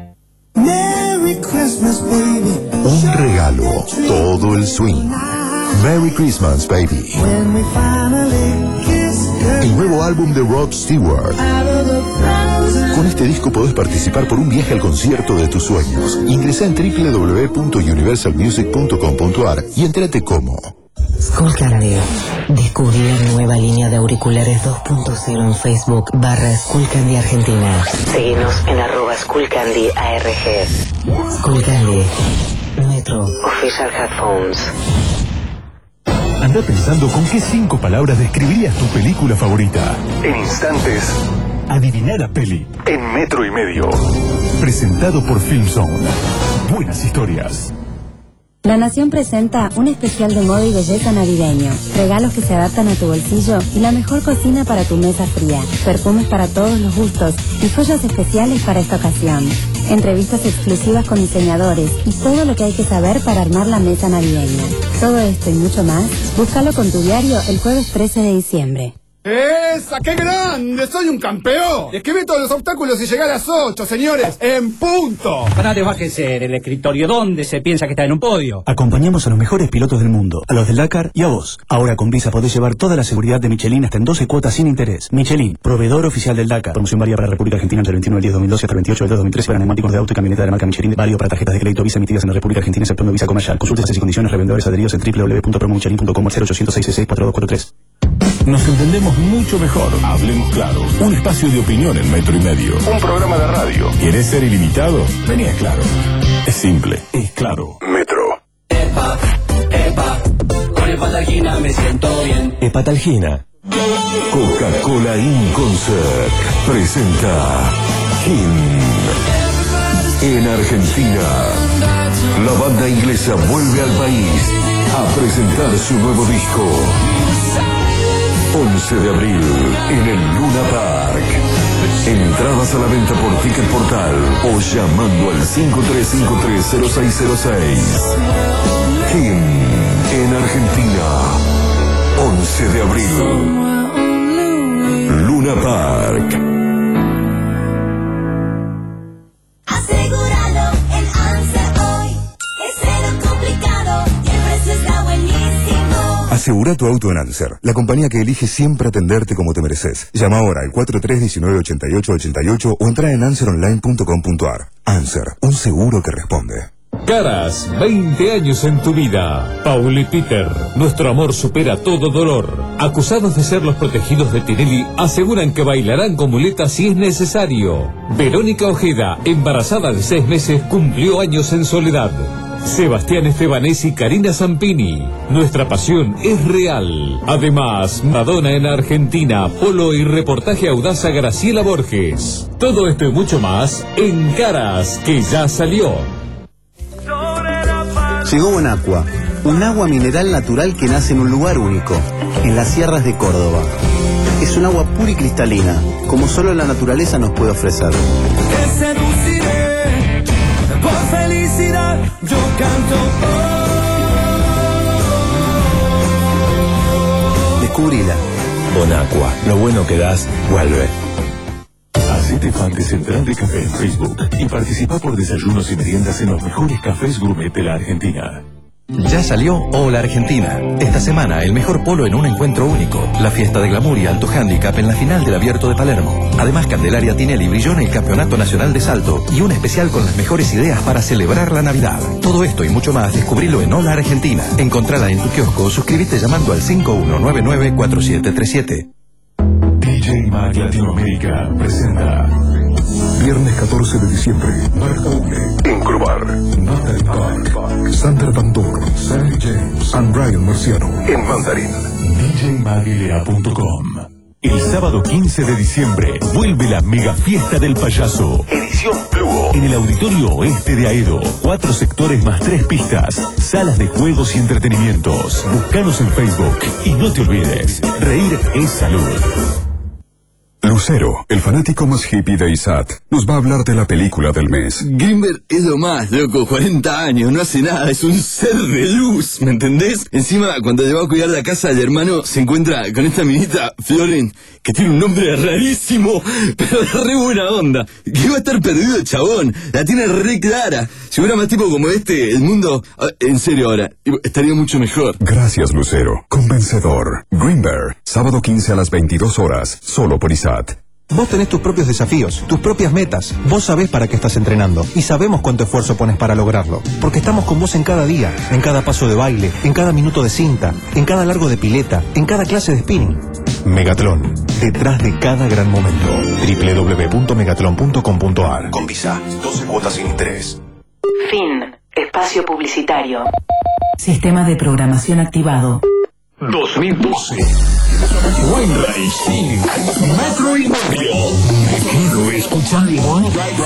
Un regalo, todo el swing. Merry Christmas, baby. El nuevo álbum de Rod Stewart. Con este disco podés participar por un viaje al concierto de tus sueños. Ingresá en doble u doble u doble u punto universal music punto com punto a r y entérate cómo. Skullcandy. Descubrí la nueva línea de auriculares dos punto cero en Facebook barra Skullcandy Argentina. Seguinos en arroba Skullcandy A R G. Skullcandy. Metro. Official Headphones. Anda pensando con qué cinco palabras describirías tu película favorita. En instantes, adivina la peli. En metro y medio. Presentado por Filmzone. Buenas historias. La Nación presenta un especial de moda y belleza navideño, regalos que se adaptan a tu bolsillo y la mejor cocina para tu mesa fría, perfumes para todos los gustos y joyas especiales para esta ocasión. Entrevistas exclusivas con diseñadores y todo lo que hay que saber para armar la mesa navideña. Todo esto y mucho más, búscalo con tu diario el jueves trece de diciembre. ¡Esa, qué grande! ¡Soy un campeón! Esquivé todos los obstáculos y llegué a las ocho, señores, en punto. Parate, bájese del escritorio. ¿Dónde se piensa que está en un podio? Acompañamos a los mejores pilotos del mundo, a los del Dakar y a vos. Ahora con Visa podés llevar toda la seguridad de Michelin hasta en doce cuotas sin interés. Michelin, proveedor oficial del Dakar. Promoción válida para la República Argentina entre el veintiuno del diez de dos mil doce hasta el veintiocho del dos de dos mil trece para neumáticos de auto y camioneta de la marca Michelin. Válido para tarjetas de crédito Visa emitidas en la República Argentina exceptuando Visa Comercial. Consulte bases y condiciones. Revendedores adheridos en doble u doble u doble u punto promo michelin punto com cero ochocientos seis seis seis cuatro dos cuatro tres. Nos entendemos mucho mejor. Hablemos claro. Un espacio de opinión en metro y medio. Un programa de radio. ¿Quieres ser ilimitado? Vení a Claro. Es simple. Es claro. Metro. Epa, epa, con Hepatalgina me siento bien. Hepatalgina. Coca-Cola In Concert presenta Him. En Argentina, la banda inglesa vuelve al país a presentar su nuevo disco. once de abril en el Luna Park. Entradas a la venta por Ticket Portal o llamando al cinco tres cinco tres cero seis cero seis. Him en Argentina. once de abril. Luna Park. Asegúralo en Anser hoy. Es cero complicado y el precio está buenísimo. Asegura tu auto en Anser, la compañía que elige siempre atenderte como te mereces. Llama ahora al cuatro tres uno nueve ocho ocho ocho ocho o entra en anser online punto com punto a r. Anser, un seguro que responde. Caras, veinte años en tu vida. Paul y Peter, nuestro amor supera todo dolor. Acusados de ser los protegidos de Tinelli, aseguran que bailarán con muletas si es necesario. Verónica Ojeda, embarazada de seis meses, cumplió años en soledad. Sebastián Estebanés y Karina Zampini. Nuestra pasión es real. Además, Madonna en Argentina, polo y reportaje audaz a Graciela Borges. Todo esto y mucho más en Caras, que ya salió. Llegó Bonaqua, un agua mineral natural que nace en un lugar único, en las sierras de Córdoba. Es un agua pura y cristalina, como solo la naturaleza nos puede ofrecer. Te seduciré, por felicidad yo canto. Descubrila. Bonaqua, lo bueno que das, vuelve. Hacete fan de Central de Café en Facebook y participa por desayunos y meriendas en los mejores cafés gourmet de la Argentina. Ya salió Hola Argentina. Esta semana el mejor polo en un encuentro único. La fiesta de glamour y alto handicap en la final del Abierto de Palermo. Además, Candelaria Tinelli brilló en el Campeonato Nacional de Salto y un especial con las mejores ideas para celebrar la Navidad. Todo esto y mucho más descubrilo en Hola Argentina. Encontrala en tu kiosco o suscríbete llamando al cinco uno nueve nueve cuatro siete tres siete. D J Mag Latinoamérica presenta viernes catorce de diciembre, Bar Doble, en Crobar, Mandarin Park, Sander Van Doorn, Sammy James, and Ryan Marciano, en Mandarin. D J Magilea punto com. El sábado quince de diciembre vuelve la mega fiesta del payaso. Edición Plugo. En el Auditorio Oeste de Aedo. Cuatro sectores más tres pistas. Salas de juegos y entretenimientos. Búscanos en Facebook. Y no te olvides, reír es salud. Lucero, el fanático más hippie de I S A T, nos va a hablar de la película del mes. Grimber es lo más, loco, cuarenta años, no hace nada, es un ser de luz, ¿me entendés? Encima, cuando le va a cuidar la casa del hermano, se encuentra con esta minita, Floren, que tiene un nombre rarísimo, pero de re buena onda. Que va a estar perdido el chabón, la tiene re clara. Si hubiera más tipo como este, el mundo, en serio ahora, estaría mucho mejor. Gracias, Lucero. Convencedor. Greenberg, sábado quince a las veintidós horas, solo por I S A T. Vos tenés tus propios desafíos, tus propias metas. Vos sabés para qué estás entrenando y sabemos cuánto esfuerzo pones para lograrlo. Porque estamos con vos en cada día, en cada paso de baile, en cada minuto de cinta, en cada largo de pileta, en cada clase de spinning. Megatlón, detrás de cada gran momento. doble u doble u doble u punto megatlón punto com punto a r. Con Visa, doce cuotas sin interés. Fin. Espacio publicitario. Sistema de programación activado. dos mil doce. Buen Racing. Metro Inmobiliario. Me quedo escuchando.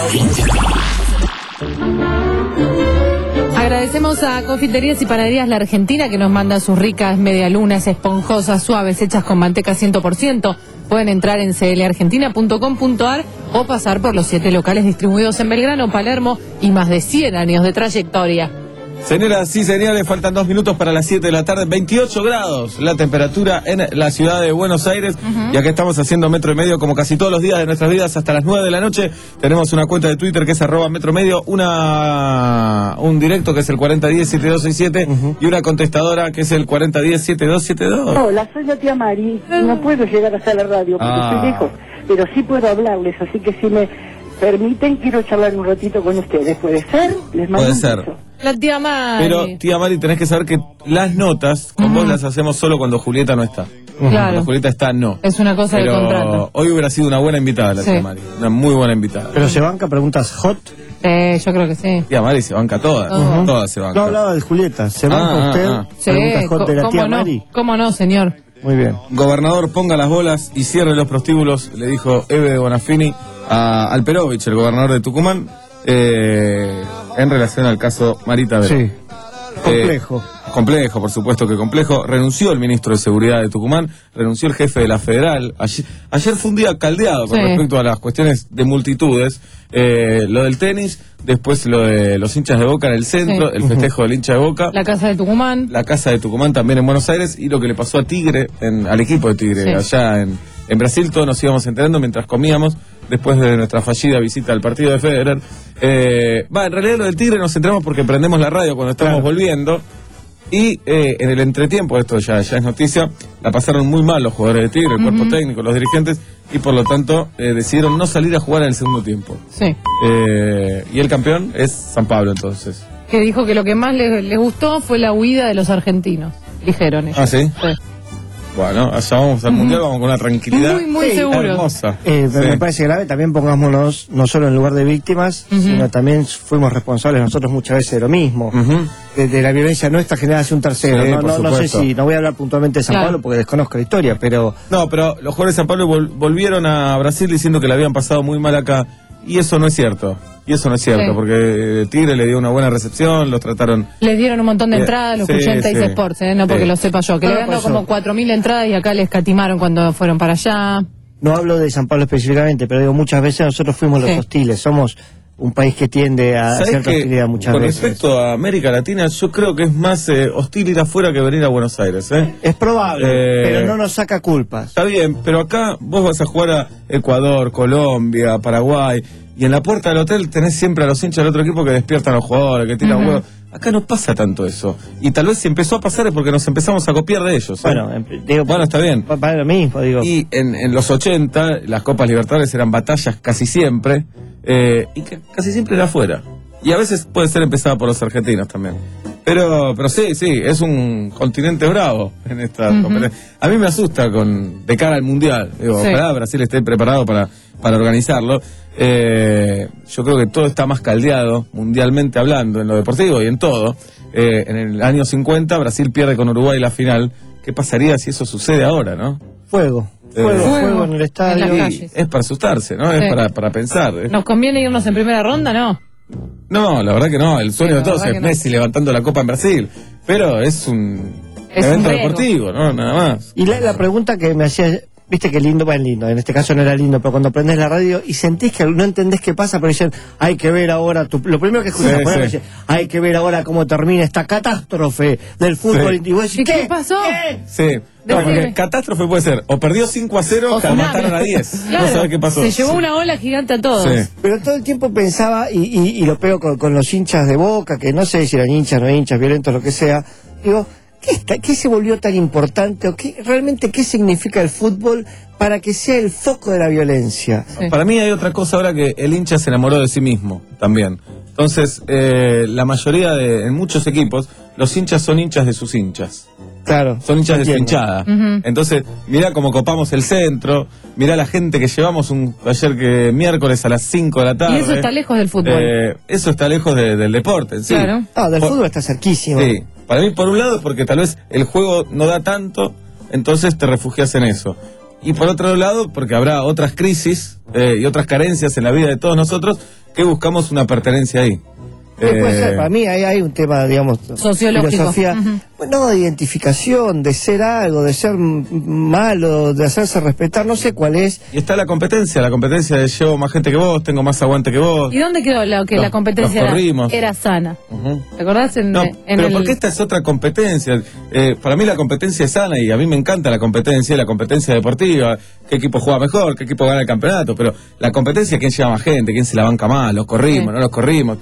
Agradecemos a Confiterías y Panaderías La Argentina que nos manda sus ricas medialunas esponjosas, suaves, hechas con manteca cien por ciento. Pueden entrar en c l argentina punto com punto a r o pasar por los siete locales distribuidos en Belgrano, Palermo y más de cien años de trayectoria. Señoras y señores, faltan dos minutos para las siete de la tarde, veintiocho grados la temperatura en la ciudad de Buenos Aires. Uh-huh. Y acá estamos haciendo Metro y Medio como casi todos los días de nuestras vidas hasta las nueve de la noche. Tenemos una cuenta de Twitter que es arroba Metro Medio, una, un directo que es el cuarenta diez setenta y dos sesenta y siete uh-huh. y una contestadora que es el cuarenta diez setenta y dos setenta y dos. Hola, soy la tía Mari. No puedo llegar hasta la radio porque Ah. estoy lejos, pero sí puedo hablarles, así que si me permiten, quiero charlar un ratito con ustedes. ¿Puede ser? Les mando Puede un ser. beso. La tía Mari. Pero, tía Mari, tenés que saber que las notas con Ujú. vos las hacemos solo cuando Julieta no está. Claro. Cuando Julieta está, no. Es una cosa de contrato. Pero hoy hubiera sido una buena invitada la Sí. tía Mari. Una muy buena invitada. Pero se banca preguntas hot. Eh, yo creo que sí. Tía Mari se banca todas. Ujú. Todas se bancan. No hablaba de Julieta. ¿Se banca Ah, usted? ah, ah. Sí, Preguntas hot de la ¿cómo tía no? Mari. ¿Cómo no, señor? Muy bien. Gobernador, ponga las bolas y cierre los prostíbulos, le dijo Eve de Bonafini a Alperovich, el gobernador de Tucumán, eh, en relación al caso Marita Vera. Sí. Complejo. Eh, complejo, por supuesto que complejo. Renunció el ministro de Seguridad de Tucumán, renunció el jefe de la Federal. Ayer, ayer fue un día caldeado con Sí. respecto a las cuestiones de multitudes. Eh, lo del tenis, después lo de los hinchas de Boca en el centro, Sí. el festejo del hincha de Boca. La casa de Tucumán. La casa de Tucumán también en Buenos Aires y lo que le pasó a Tigre, en, al equipo de Tigre, Sí. allá en, en Brasil. Todos nos íbamos enterando mientras comíamos después de nuestra fallida visita al partido de Federer. Eh, va, en realidad lo del Tigre nos enteramos porque prendemos la radio cuando estamos Claro. volviendo y eh, en el entretiempo, esto ya, ya es noticia, la pasaron muy mal los jugadores de Tigre, el cuerpo Ujú. técnico, los dirigentes y por lo tanto eh, decidieron no salir a jugar en el segundo tiempo. Sí. Eh, y el campeón es San Pablo entonces. Que dijo que lo que más le, le gustó fue la huida de los argentinos. Dijeron ellos. ¿Ah, sí? Sí. Bueno, allá vamos al mundial, vamos con una tranquilidad Muy, muy Sí, seguro. hermosa. Eh, pero Sí. me parece grave, también pongámonos no solo en lugar de víctimas, Ujú. sino también fuimos responsables nosotros muchas veces de lo mismo. Ujú. de, de la violencia nuestra generada hacia un tercero. Sí, no, por no, no sé supuesto. si, no voy a hablar puntualmente de San Claro. Pablo porque desconozco la historia, pero... No, pero los jugadores de San Pablo vol- volvieron a Brasil diciendo que la habían pasado muy mal acá. Y eso no es cierto. Y eso no es cierto, Sí. porque Tigre le dio una buena recepción, los trataron... Les dieron un montón de Eh, entradas, lo sí, escuché en Teis sí. Sports, ¿eh? No porque Sí. lo sepa yo, que No, le habían dado por eso. como cuatro mil entradas y acá les catimaron cuando fueron para allá. No hablo de San Pablo específicamente, pero digo, muchas veces nosotros fuimos los Sí. hostiles. Somos un país que tiende a ¿Sabés cierta que, hostilidad muchas con veces. respecto a América Latina, yo creo que es más eh, hostil ir afuera que venir a Buenos Aires, ¿eh? Es probable, Eh, pero no nos saca culpas. Está bien, pero acá vos vas a jugar a Ecuador, Colombia, Paraguay, y en la puerta del hotel tenés siempre a los hinchas del otro equipo que despiertan a los jugadores, que tiran Ujú. huevos. Acá no pasa tanto eso. Y tal vez si empezó a pasar es porque nos empezamos a copiar de ellos. ¿eh? Bueno, em- digo, bueno, está bien. pa- para lo mismo, digo. Y en, en los ochenta, las Copas Libertadores eran batallas casi siempre, eh, y que casi siempre era afuera. Y a veces puede ser empezada por los argentinos también. Pero, pero sí, sí, es un continente bravo en esta Ujú. competencia. A mí me asusta con de cara al Mundial. Digo, Sí. ojalá Brasil esté preparado para, para organizarlo. Eh, yo creo que todo está más caldeado, mundialmente hablando, en lo deportivo y en todo. Eh, en el año cincuenta, Brasil pierde con Uruguay la final. ¿Qué pasaría si eso sucede ahora, no? Fuego, Eh, fuego, Fuego fuego en el estadio. en las Y calles. es para asustarse, ¿no? Sí. Es para, para pensar. ¿eh? ¿Nos conviene irnos en primera ronda? No. No, la verdad que no. El sueño Sí, de la todos verdad es que no. Messi levantando la copa en Brasil. Pero es un Es evento un riesgo. deportivo, ¿no? Nada más. Y la, la pregunta que me hacía, viste que lindo, va lindo, en este caso no era lindo, pero cuando prendés la radio y sentís que no entendés qué pasa, pero dicen, hay que ver ahora, tu- lo primero que escuchás, Sí, por ejemplo, sí. dice, hay que ver ahora cómo termina esta catástrofe del fútbol. Sí. Y vos decís, ¿Y qué ¿qué? pasó? Sí. No, Decime. porque catástrofe puede ser o perdió cinco a cero O o tsunami. mataron a diez. Claro, No sabés qué pasó. Se llevó una ola gigante a todos. Sí. Pero todo el tiempo pensaba, y, y, y lo pego con, con los hinchas de Boca, que no sé si eran hinchas, no hinchas, violentos, lo que sea, digo, ¿qué, está, qué se volvió tan importante o qué, realmente qué significa el fútbol para que sea el foco de la violencia? Sí. Para mí hay otra cosa ahora que el hincha se enamoró de sí mismo también. Entonces, eh, la mayoría de, en muchos equipos, los hinchas son hinchas de sus hinchas. Claro. Son hinchas de su entiendo. hinchada. Ujú. Entonces, mirá cómo copamos el centro, mirá la gente que llevamos un ayer que miércoles a las cinco de la tarde. Y eso está lejos del fútbol. Eh, eso está lejos de- del deporte, en sí. Claro. Ah, del Por- fútbol está cerquísimo. Sí, para mí por un lado es porque tal vez el juego no da tanto, entonces te refugias en eso. Y por otro lado, porque habrá otras crisis eh, y otras carencias en la vida de todos nosotros que buscamos una pertenencia ahí. ¿Qué puede Eh, ser? Para mí hay, hay un tema, digamos, Sociológico. filosofía, Ujú. bueno, de identificación, de ser algo, de ser m- malo, de hacerse respetar, no sé cuál es. Y está la competencia, la competencia de llevo más gente que vos, tengo más aguante que vos. ¿Y dónde quedó lo que Los- la competencia los era, corrimos. era sana? Ujú. ¿Te acordás? En, No, en pero el... porque esta es otra competencia. Eh, para mí la competencia es sana y a mí me encanta la competencia, la competencia deportiva, qué equipo juega mejor, qué equipo gana el campeonato, pero la competencia, quién lleva más gente, quién se la banca más, los corrimos, Sí. no los corrimos.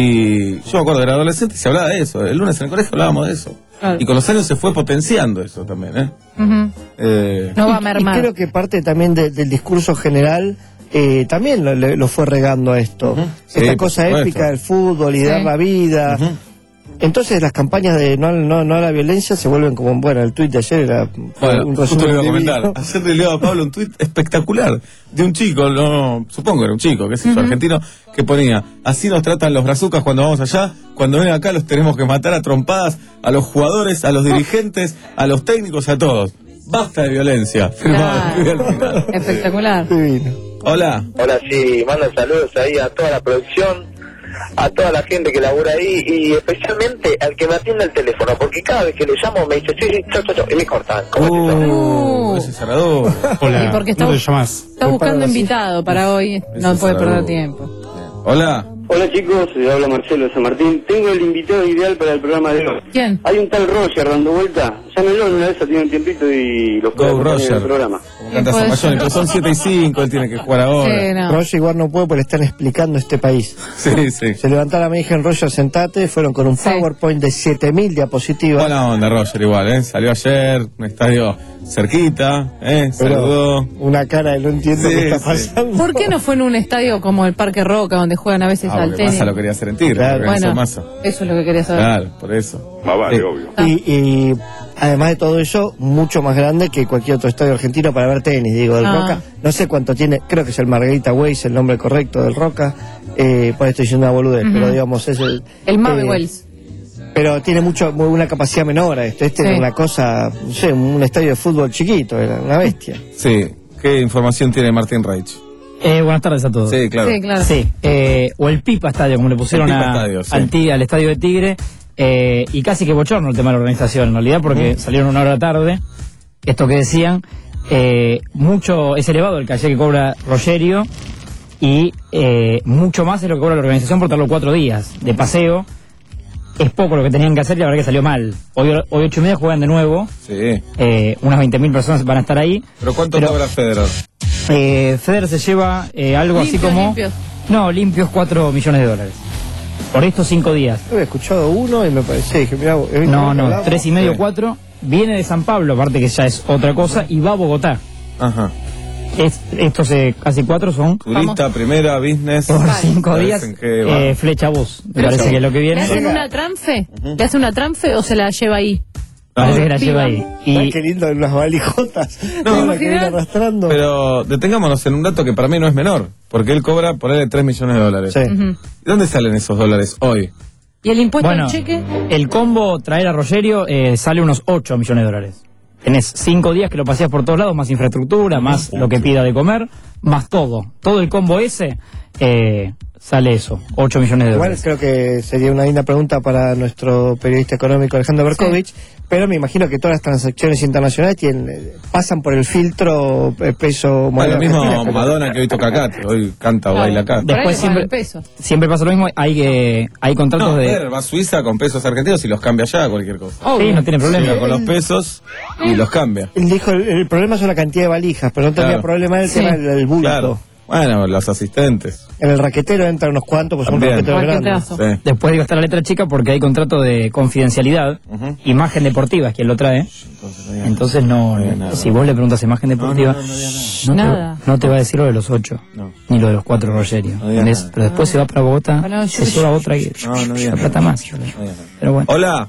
Y yo me acuerdo, era adolescente y se hablaba de eso, el lunes en el colegio hablábamos de eso. Claro. Y con los años se fue potenciando eso también, ¿eh? Ujú. Eh, No va a Y- mermar. Y creo que parte también de- del discurso general eh, también lo, le- lo fue regando a esto. Ujú. Esta Sí, por cosa supuesto. épica del fútbol y Sí. dar la vida. Ujú. Entonces las campañas de no, no, no a la violencia se vuelven como, bueno, el tuit de ayer era Bueno, un justo resumen le iba a divino. comentar. Ayer le leo a Pablo un tuit espectacular de un chico, no, supongo que era un chico, que es Ujú. argentino, que ponía, así nos tratan los brazucas cuando vamos allá, cuando ven acá los tenemos que matar a trompadas a los jugadores, a los dirigentes, a los técnicos, a todos. Basta de violencia. Firmado, escribí al final. Espectacular. Divino. Hola. Hola, sí, mando saludos ahí a toda la producción, a toda la gente que labura ahí y especialmente al que me atiende el teléfono, porque cada vez que le llamo me dice, sí, sí, chau, chau, chau, y me cortan. ¿Cómo es eso? Uh, ese cerrador. Y porque está, ¿cómo te llamas? está buscando invitado para hoy. No Ese puede cerrador. perder tiempo. Hola. Hola chicos, le habla Marcelo de San Martín. Tengo el invitado ideal para el programa de hoy. ¿Quién? Hay un tal Roger dando vuelta. Llámenlo una vez, tiene un tiempito y lo puedo Go acompañar en el Roger. programa. Como canta puede Zamayoni, ser. pero son siete y cinco, él tiene que jugar ahora. Sí, no. Roger igual no puede porque le están explicando este país. Sí, sí. Se levantaron, me dijeron, Roger, sentate, fueron con un Sí. PowerPoint de siete mil diapositivas. Buena onda, Roger, igual, ¿eh? Salió ayer, un estadio cerquita, ¿eh? Pero Saludó. una cara de no entiendo Sí, qué está sí. pasando. ¿Por qué no fue en un estadio como el Parque Roca, donde juegan a veces Ah, al porque tenis? Massa lo quería hacer en Tigre, Claro. lo organizó Bueno, Massa. eso es lo que quería saber. Claro, por eso. Más vale, Sí. obvio. Y, y además de todo eso, mucho más grande que cualquier otro estadio argentino para ver tenis. Digo, el Ah. Roca, no sé cuánto tiene, creo que es el Margarita Weiss, el nombre correcto del Roca. Eh, por ahí estoy diciendo una boludez, Ujú. pero digamos, es el. El Mabe eh, Wells. Pero tiene mucho muy- una capacidad menor a esto. Este Sí. era una cosa, no sé, un estadio de fútbol chiquito, era una bestia. Sí, ¿qué información tiene Martín Reich? Eh, buenas tardes a todos. Sí, claro. Sí, claro. Sí, eh, o el Pipa Estadio, como le pusieron El Pipa a- Estadio, sí. al, ti- al Estadio de Tigre, eh, y casi que bochorno el tema de la organización, en realidad, porque Mm. salieron una hora tarde, esto que decían, eh, mucho es elevado el caché que cobra Rogerio, y eh, mucho más es lo que cobra la organización por darlo cuatro días de paseo. Es poco lo que tenían que hacer y la verdad que salió mal. Hoy, hoy ocho y media juegan de nuevo, Sí. eh, unas veinte mil personas van a estar ahí. ¿Pero cuánto Pero- cobra Federer? Eh, Federer se lleva eh, algo así Limpios, como... limpios. No, limpios cuatro millones de dólares. Por estos cinco días. Yo había escuchado uno y me parecía, dije, mirá, he- No, no, hablamos. tres y medio, Sí. cuatro. Viene de San Pablo, aparte que ya es otra cosa, y va a Bogotá. Ajá. Es, estos eh, casi cuatro son Turista, primera, business. por cinco Vale. días Dicen que va. eh, flecha bus. Me Pero parece sí. que es lo que ¿Le viene. hacen una tranfe? ¿Le hacen una tranfe o se la lleva ahí? Parece que la lleva ahí. Ay, Y qué lindo, unas valijotas. No, la que viene arrastrando. Pero detengámonos en un dato que para mí no es menor, porque él cobra por él tres millones de dólares. Sí. Ujú. ¿De dónde salen esos dólares hoy? ¿Y el impuesto bueno, al cheque? el combo traer a Rogerio eh, sale unos ocho millones de dólares. Tenés cinco días que lo paseas por todos lados, más infraestructura, más lo que pida de comer, más todo. Todo el combo ese eh, sale eso, ocho millones de Igual dólares. creo que sería una linda pregunta para nuestro periodista económico Alejandro Berkovich, pero me imagino que todas las transacciones internacionales tienen, eh, pasan por el filtro eh, peso Bueno, moneda lo mismo argentina, pero- Madonna que hoy toca acá, hoy canta o Claro. baila acá. Por ahí Después le pagan siempre- el peso. Siempre pasa lo mismo, hay eh, hay contratos No, de... Federer va a Suiza con pesos argentinos y los cambia allá, cualquier cosa. Sí, no tiene problema. Llega con los pesos y los cambia. Él dijo, el, el problema es la cantidad de valijas, pero no tendría Claro. problema el Sí. tema del, del bulto. Claro. Bueno, los asistentes. En el raquetero entran unos cuantos, pues son También. raqueteros grandes. Raquetazo. Sí. Después digo está la letra chica porque hay contrato de confidencialidad, Ujú. imagen deportiva es quien lo trae. Entonces no, no había nada. si vos le preguntas imagen deportiva, No, no, no, no había no nada. te, no te va a decir lo de los ocho, No. ni lo de los cuatro Rogerio. No había ¿entendés? nada. Pero después se va para Bogotá, Bueno, se yo- lleva otra y No, no había la nada. plata más. No había nada. Pero bueno. Hola.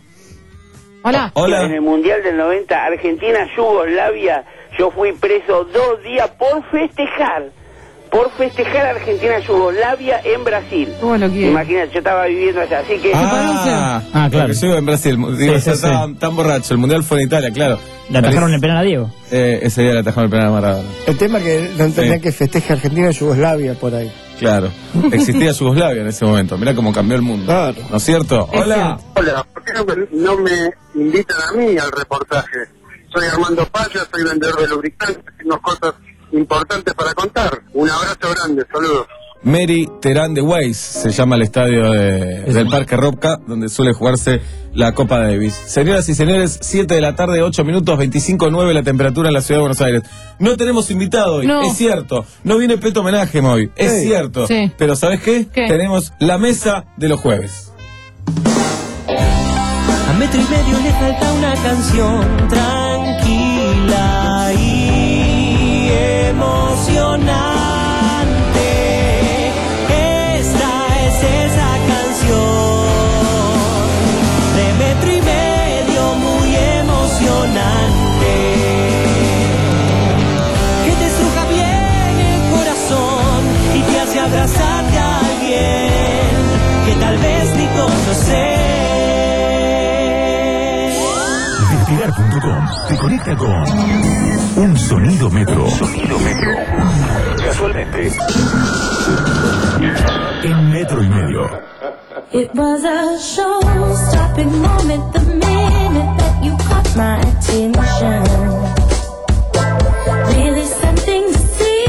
Hola. Hola. En el Mundial del noventa, Argentina-Yugoslavia, yo fui preso dos días por festejar. Por festejar Argentina-Yugoslavia en Brasil. ¿Cómo lo quiere? Imagínate, yo estaba viviendo allá, así que... Ah, Ah, claro. Porque yo iba en Brasil. Digo, Sí, sí, ya sí. estaba tan borracho. El mundial fue en Italia, claro. Le atajaron el penal a Diego. Eh, ese día le atajaron el penal a Maradona. El tema es que no entendían Sí. que festeje Argentina y Yugoslavia por ahí. Claro. Existía Yugoslavia en ese momento. Mirá cómo cambió el mundo. Claro. ¿No es cierto? Es Hola. Hola, ¿por qué no me, no me invitan a mí al reportaje? Soy Armando Paya, soy vendedor de lubricantes, tengo cosas importantes para contar. Un abrazo grande, saludos. Mary Terán de Weiss se llama el estadio de- del Parque Robca, donde suele jugarse la Copa Davis. Señoras y señores, siete de la tarde, ocho minutos, veinticinco nueve la temperatura en la ciudad de Buenos Aires. No tenemos invitado hoy, No. es cierto. No viene Peto Homenaje hoy, es Sí. cierto. Sí. Pero ¿sabes qué? ¿Qué? Tenemos la mesa de los jueves. A metro y medio le falta una canción tranquila y emocionante. Esta es esa canción de metro y medio muy emocionante, que te estruja bien el corazón y te hace abrazarte a alguien que tal vez ni conoces. Despegar punto com te conecta con un sonido metro. Sonido metro. Casualmente. En metro y medio. It was a show-stopping moment the minute that you caught my attention. Really something to see.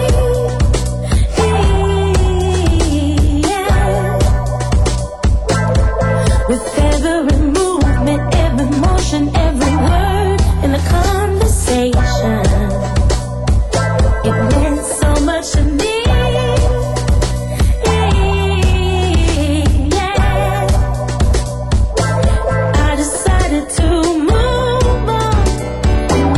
Yeah. With every movement, every motion, every word in the conversation, it meant so much to me. I decided to move on.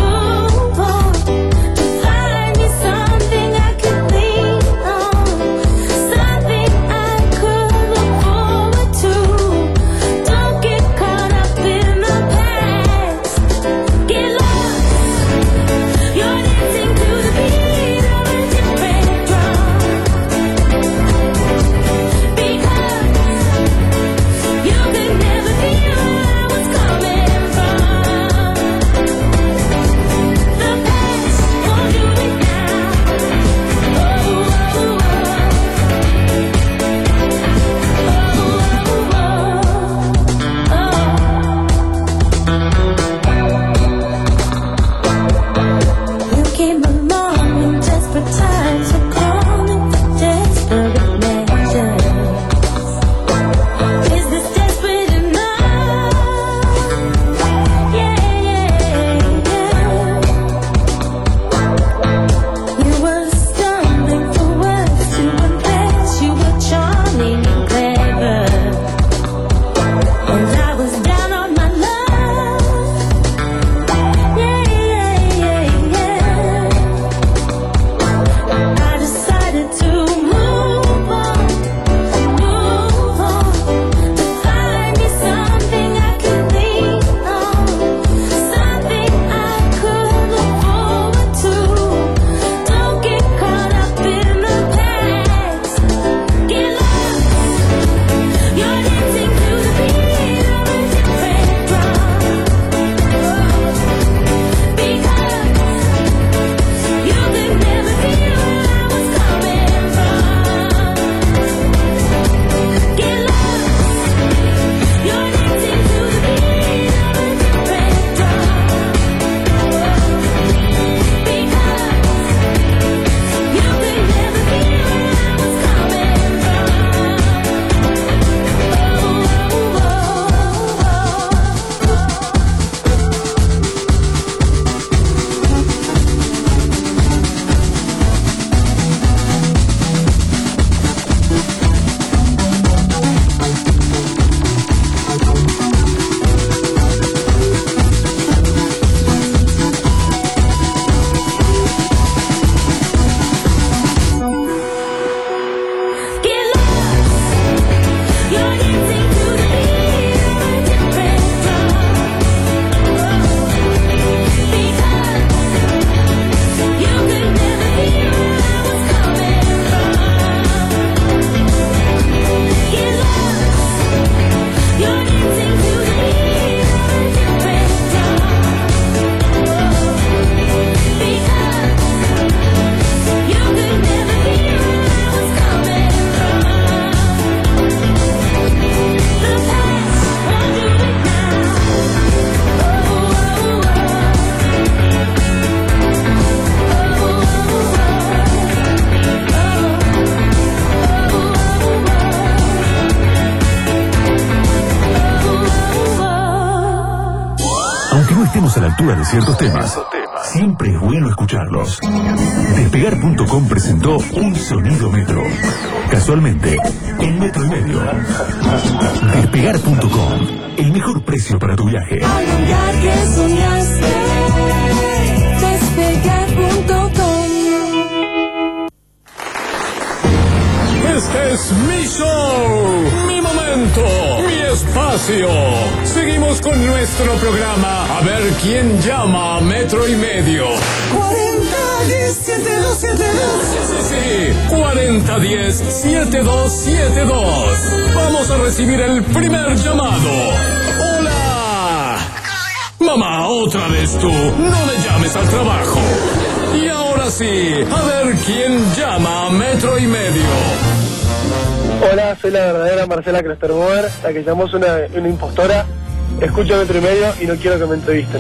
estemos a la altura de ciertos temas, siempre es bueno escucharlos. Despegar punto com presentó Un Sonido Metro. Casualmente, en metro y medio. Despegar punto com, el mejor precio para tu viaje. Al lugar que soñaste, despegar punto com. Este es mi show, mi momento, mi espacio. Seguimos con nuestro programa. A ver quién llama a metro y medio. cuarenta diez setenta y dos setenta y dos. Sí, sí, sí. cuarenta diez setenta y dos setenta y dos. Vamos a recibir el primer llamado. Hola. Mamá, otra vez tú. No me llames al trabajo. Y ahora sí, a ver quién llama a metro y medio. Hola, soy la verdadera Marcela Kresterboer, la que llamó es una, una impostora. Escucho metro y medio y no quiero que me entrevisten.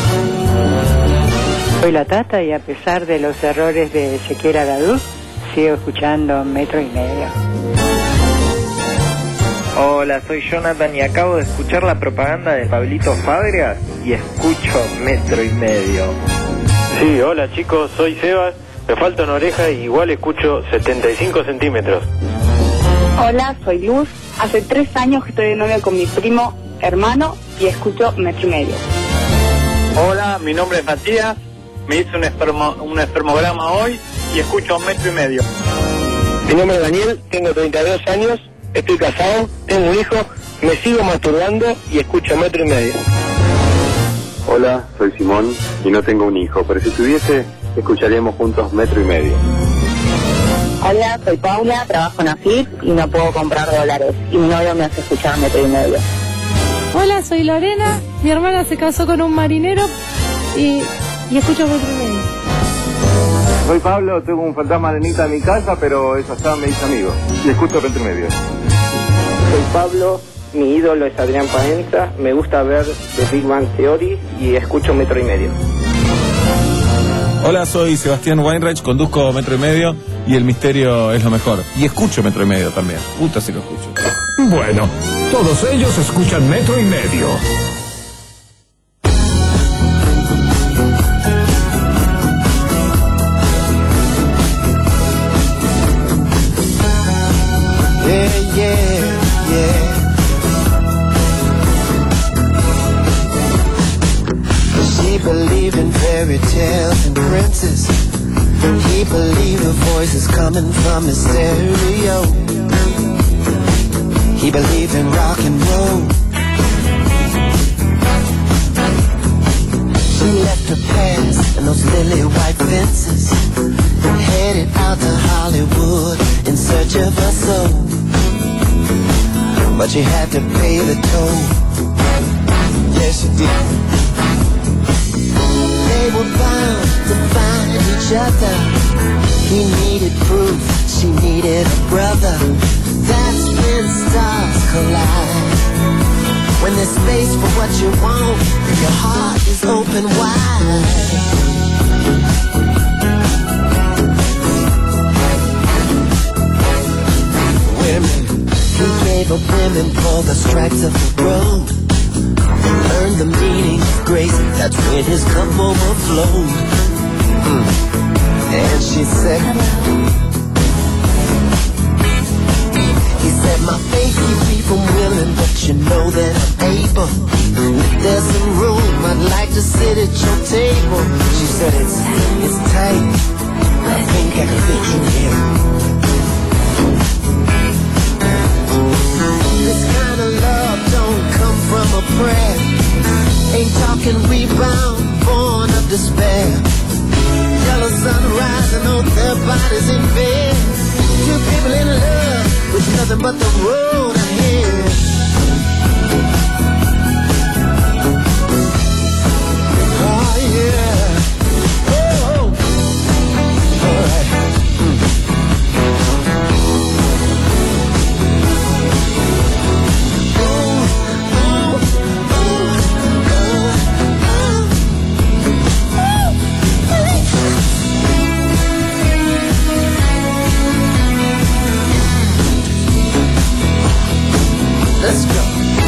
Soy la Tata y a pesar de los errores de Ezequiel Agadú, sigo escuchando metro y medio. Hola, soy Jonathan y acabo de escuchar la propaganda de Pablito Fábregas y escucho metro y medio. Sí, hola chicos, soy Sebas, me falta una oreja y igual escucho setenta y cinco centímetros. Hola, soy Luz. Hace tres años que estoy de novia con mi primo hermano y escucho metro y medio. Hola, mi nombre es Matías, me hice un, espermo, un espermograma hoy y escucho metro y medio. Mi nombre es Daniel, tengo treinta y dos años, estoy casado, tengo un hijo, me sigo masturbando y escucho metro y medio. Hola, soy Simón y no tengo un hijo, pero si tuviese, escucharíamos juntos metro y medio. Hola, soy Paula, trabajo en AFIP y no puedo comprar dólares. Y mi novio me hace escuchar metro y medio. Hola, soy Lorena, mi hermana se casó con un marinero y, y escucho metro y medio. Soy Pablo, tengo un fantasma de Nita en mi casa, pero eso está, me hice amigo. Y escucho metro y medio. Soy Pablo, mi ídolo es Adrián Paenza, me gusta ver The Big Bang Theory y escucho metro y medio. Hola, soy Sebastián Weinreich, conduzco metro y medio y el misterio es lo mejor. Y escucho metro y medio también. Puta si lo escucho. Bueno, todos ellos escuchan metro y medio. Yeah, yeah, yeah. She believed in fairy tales and princes. He believed the voices coming from his stereo. He believed in rock and roll. She left her past and those lily white fences and headed out to Hollywood in search of her soul. But she had to pay the toll. Yes, she did. They were bound to find each other. He needed proof, she needed a brother. That's when stars collide. When there's space for what you want, your heart is open wide. Women, he gave up women for the stripes of the road. Learned the meaning of grace, that's when his cup overflowed. Mm. And she said, he said, my faith keeps me from willing, but you know that I'm able. If there's some room, I'd like to sit at your table. She said, it's, it's tight, I think I can fit you here. This nothing but the road ahead. Oh yeah. Oh. All right. Let's go.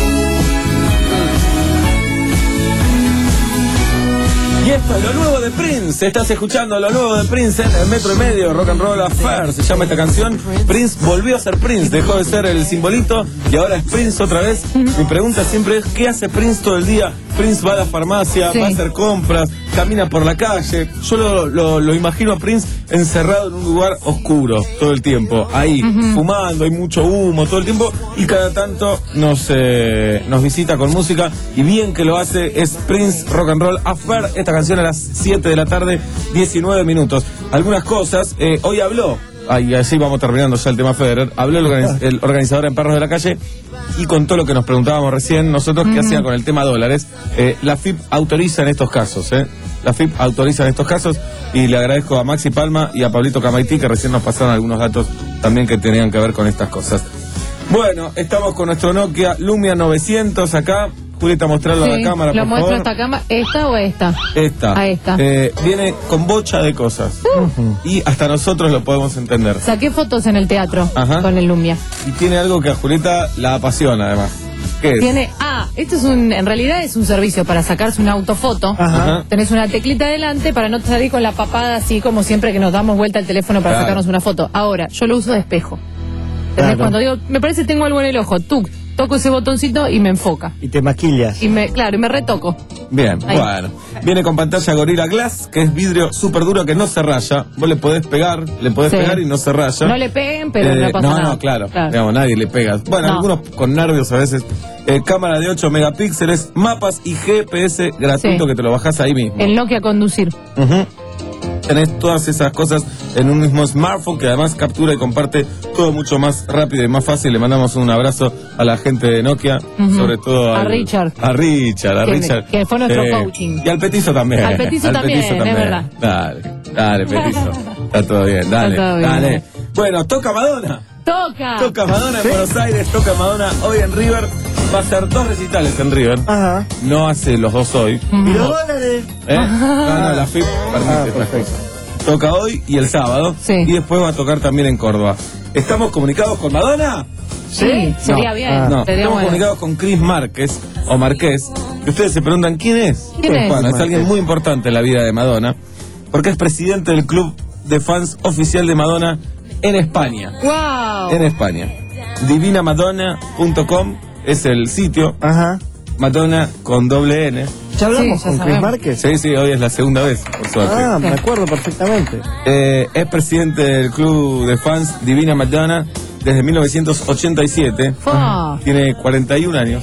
Y esto es lo nuevo de Prince. Estás escuchando lo nuevo de Prince en el Metro y Medio. Rock and Roll Affair se llama esta canción. Prince volvió a ser Prince, dejó de ser el simbolito y ahora es Prince otra vez. Mi pregunta siempre es: ¿qué hace Prince todo el día? Prince va a la farmacia, sí. va a hacer compras, camina por la calle. Yo lo, lo, lo imagino a Prince encerrado en un lugar oscuro todo el tiempo, ahí, uh-huh. fumando, hay mucho humo todo el tiempo, y cada tanto nos, eh, nos visita con música, y bien que lo hace. Es Prince Rock and Roll Affair, esta canción a las siete de la tarde, diecinueve minutos. Algunas cosas, eh, hoy habló, y así vamos terminando ya el tema Federer, habló el, organiz, el organizador en Perros de la Calle y contó lo que nos preguntábamos recién nosotros, uh-huh. qué hacían con el tema dólares. Eh, la F I P autoriza en estos casos, ¿eh? La F I P autoriza en estos casos, y le agradezco a Maxi Palma y a Pablito Camaití, que recién nos pasaron algunos datos también que tenían que ver con estas cosas. Bueno, estamos con nuestro Nokia Lumia novecientos acá. Julieta, mostrarlo sí, a la cámara, lo por muestro favor. a esta cámara. ¿Esta o esta? Esta. A esta. Eh, viene con bocha de cosas. Uh. Y hasta nosotros lo podemos entender. Saqué fotos en el teatro Ajá. con el Lumia. Y tiene algo que a Julieta la apasiona, además. ¿Qué es? Tiene, ah, esto es un, en realidad es un servicio para sacarse una autofoto. Ajá. Tenés una teclita adelante para no salir con la papada así como siempre que nos damos vuelta al teléfono para claro. sacarnos una foto. Ahora, yo lo uso de espejo. Claro. Cuando digo, me parece que tengo algo en el ojo, tú toco ese botoncito y me enfoca. Y te maquillas. Y me, claro, y me retoco. Bien, Ahí. bueno. Viene con pantalla Gorilla Glass, que es vidrio súper duro que no se raya. Vos le podés pegar, le podés sí. pegar y no se raya. No le peguen, pero eh, no pasa no, nada. No, claro, claro. Digamos, nadie le pega. Bueno, no. algunos con nervios a veces. Eh, cámara de ocho megapíxeles, mapas y G P S gratuito sí. que te lo bajás ahí mismo. El Nokia Conducir. Uh-huh. Tenés todas esas cosas en un mismo smartphone que además captura y comparte todo mucho más rápido y más fácil. Le mandamos un abrazo a la gente de Nokia, uh-huh. sobre todo a al, Richard. A Richard, a que, Richard. Que fue nuestro eh, coaching. Y al Petizo también. Al Petizo, al también, Petizo también, es verdad. Dale, dale, Petizo. Está todo bien, dale, todo bien. dale. Bueno, toca Madonna. Toca. Toca Madonna en ¿Sí? Buenos Aires, toca Madonna hoy en River. Va a hacer dos recitales en River. Ajá. No hace los dos hoy. ¿Y los dólares? ¿Eh? No, no, la F I P permite ah, estas cosas. Toca hoy y el sábado. Sí. Y después va a tocar también en Córdoba. ¿Estamos comunicados con Madonna? Sí, sería no. bien. Ah. No, sería estamos bueno. comunicados con Chris Márquez, o Marqués, que ustedes se preguntan quién es. ¿Quién es? Bueno, es alguien muy importante en la vida de Madonna, porque es presidente del club de fans oficial de Madonna en España. ¡Wow! En España. divina madonna punto com es el sitio. Ajá. Madonna con doble N. ¿Ya hablamos Sí, ya con Chris sabemos. Márquez? Sí, sí, hoy es la segunda vez, por suerte. Ah, me acuerdo perfectamente. Eh, es presidente del club de fans Divina Madonna desde mil novecientos ochenta y siete. Oh. Tiene cuarenta y un años.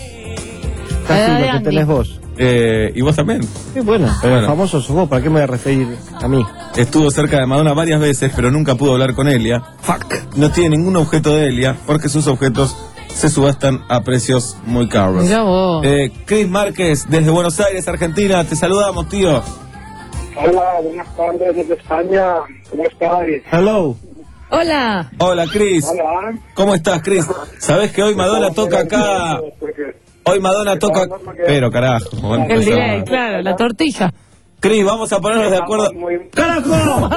Casi de lo que Andy. tenés vos. Eh, y vos también. Qué bueno, Pero bueno. famoso sos vos, ¿para qué me voy a referir a mí? Estuvo cerca de Madonna varias veces, pero nunca pudo hablar con Elia. Fuck. No tiene ningún objeto de Elia, porque sus objetos se subastan a precios muy caros. Mirá vos. Eh, Chris Márquez, desde Buenos Aires, Argentina, te saludamos, tío. Hola, buenas tardes desde España. ¿Cómo estáis? Hello. Hola. Hola, Chris. Hola. ¿Cómo estás, Chris? ¿Sabés que hoy Madonna toca acá? Hoy Madonna toca... Pero, carajo. bueno, El pues, delay, ah. claro, la tortilla. Chris, vamos a ponernos de acuerdo. ¡Carajo!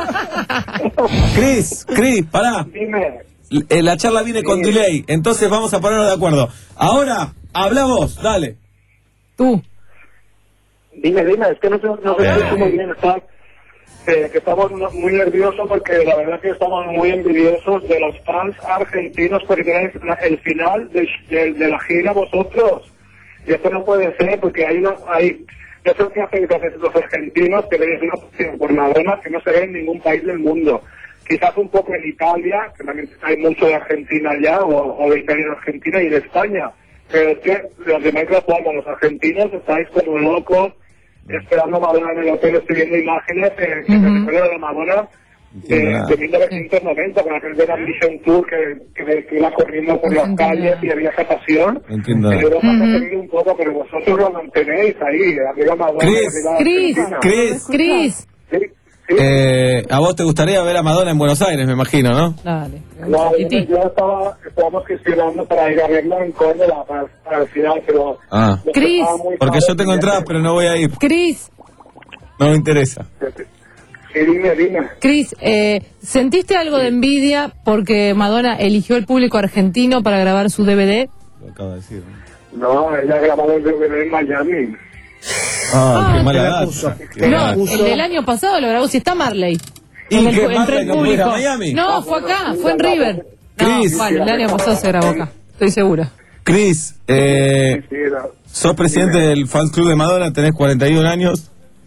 Chris, Chris, pará. Dime. Eh, La charla viene con delay, entonces vamos a ponernos de acuerdo. Ahora, habla vos, dale. Tú. Dime, dime, es que no, te, no te escucho muy bien, está, eh, que estamos no- muy nerviosos porque la verdad que estamos muy envidiosos de los fans argentinos porque tenéis la- el final de, de, de la gira vosotros. Y esto no puede ser porque hay una, hay, yo sé que hacen los argentinos que tenéis una opción por Madonna que no se ve en ningún país del mundo. Quizás un poco en Italia, que también hay mucho de Argentina allá, o, o de Italia en Argentina y de España. Pero es que los demás como los argentinos estáis como locos esperando a Madonna en el hotel, estoy viendo imágenes eh, que Ujú. me recuerdan de Madonna de, de mil novecientos noventa, con aquel de la Ambition Tour que, que, que iba corriendo por las calles y había esa pasión. No entiendo. En Europa se ha perdido un poco, pero vosotros lo mantenéis ahí, arriba Madonna, Chris, arriba Chris, Argentina. Chris, Cris. eh, a vos te gustaría ver a Madonna en Buenos Aires, me imagino, ¿no? Dale. No, yo, yo estaba, estábamos gestionando para ir a verlo en Córdoba para, para el final, pero... Ah, Chris. porque yo tengo entradas, pero no voy a ir. Cris, No me interesa. Sí, dime, dime. Cris, eh, ¿sentiste algo de envidia porque Madonna eligió el público argentino para grabar su D V D? Lo acabo de decir. No, ella grabó el D V D en Miami. Ah, qué mala la data. puso. Qué No, mala- el del año pasado lo grabó, si está Marley. ¿Y En el- qué, entre Marley el no puede ir a público. Miami? No, fue acá, fue en River. No, Chris. bueno, el año pasado se grabó acá, estoy segura. Chris, eh, Sí, era- sos presidente del Fans Club de Madonna, tenés cuarenta y un años.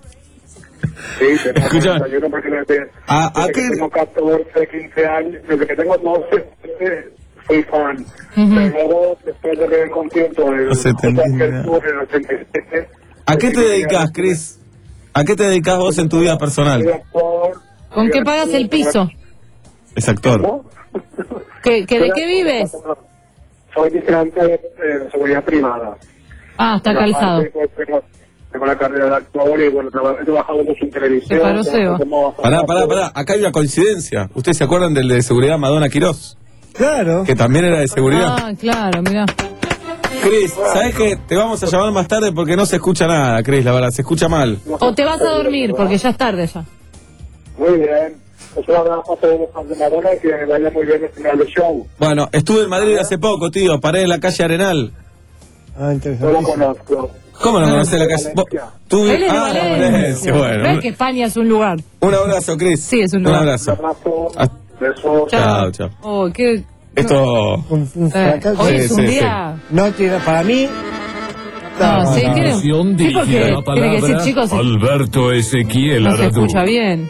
Sí, tengo Escucha. cuarenta y uno porque desde, ¿A- a desde qué- que tengo catorce, quince años, desde que tengo doce, trece, fui fan. Ujú. Pero luego, después de ver el concierto del No se te entiende nada. Tour en el ochenta y siete, ¿A qué te dedicas, Chris? ¿A qué te dedicas vos en tu vida soy personal? actor, ¿Con qué pagas el piso? Es actor. ¿Qué, qué, ¿De qué vives? soy vigilante de eh, seguridad privada. Ah, está Por calzado. aparte, pues, tengo, tengo la carrera de actor y bueno, traba- he trabajado mucho en televisión. Se paró Seba. como- Pará, pará, pará. Acá hay una coincidencia. ¿Ustedes se acuerdan del de seguridad Madonna Quirós? Claro. Que también era de seguridad. Ah, claro, mirá. Chris, ¿sabes qué? Te vamos a llamar más tarde porque no se escucha nada, Chris, la verdad. Se escucha mal. O te vas a dormir, porque ya es tarde ya. Muy bien. Pues un abrazo a todos los fans de Madonna y que vaya muy bien el final del show. Bueno, estuve en Madrid hace poco, tío. Paré en la calle Arenal. Ah, No lo interesante. conozco. ¿Cómo no conocés la calle? Vos- tú- Él es de ah, Valencia. Valencia, bueno. ¿Ves que España es un lugar? Un abrazo, Chris. Sí, es un Un lugar. abrazo. abrazo. Ah, Besos. Chao, chao. Oh, qué... Esto... Un, un Eh, fracaso. hoy Sí, es un sí, día... No tiene, para mí. No, sí, tiene... Atención, Sí, dirigida porque la tiene que decir, palabra chicos, se- Alberto Ezequiel no se Aradú. escucha bien.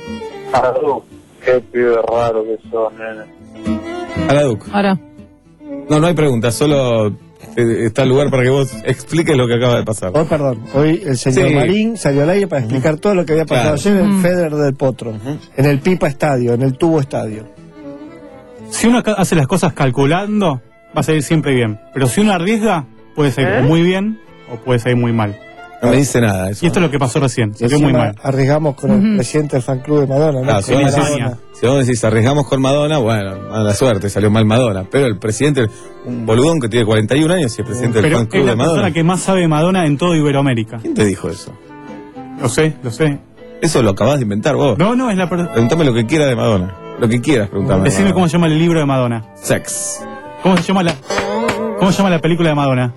Qué pibe raro que son, nene. Araduc. Ahora, No, no hay preguntas, solo eh, está el lugar para que vos expliques lo que acaba de pasar. Oh, perdón, hoy el señor Sí. Marín salió al aire para explicar todo lo que había pasado Claro. ayer en el Mm. Federer del Potro, en el Pipa Estadio, en el Tubo Estadio. Si uno ca- hace las cosas calculando, va a salir siempre bien. Pero si uno arriesga, puede salir muy bien o puede salir muy mal. No me dice nada eso. Y esto es lo que pasó recién, Y salió muy encima mal. arriesgamos con el presidente del fan club de Madonna, ¿no? Ah, Con si, vos Maradona. decís, si vos decís arriesgamos con Madonna, bueno, mala suerte, salió mal Madonna. Pero el presidente, un boludón que tiene cuarenta y un años y es presidente del Pero fan es club la de persona Madonna. que más sabe de Madonna en todo Iberoamérica. ¿Quién te dijo eso? Lo sé, lo sé. Eso lo acabás de inventar vos. No, no, es la persona. Preguntame lo que quieras de Madonna. Lo que quieras, preguntame. Decime cómo se llama el libro de Madonna. Sex. ¿Cómo se llama la, cómo se llama la película de Madonna?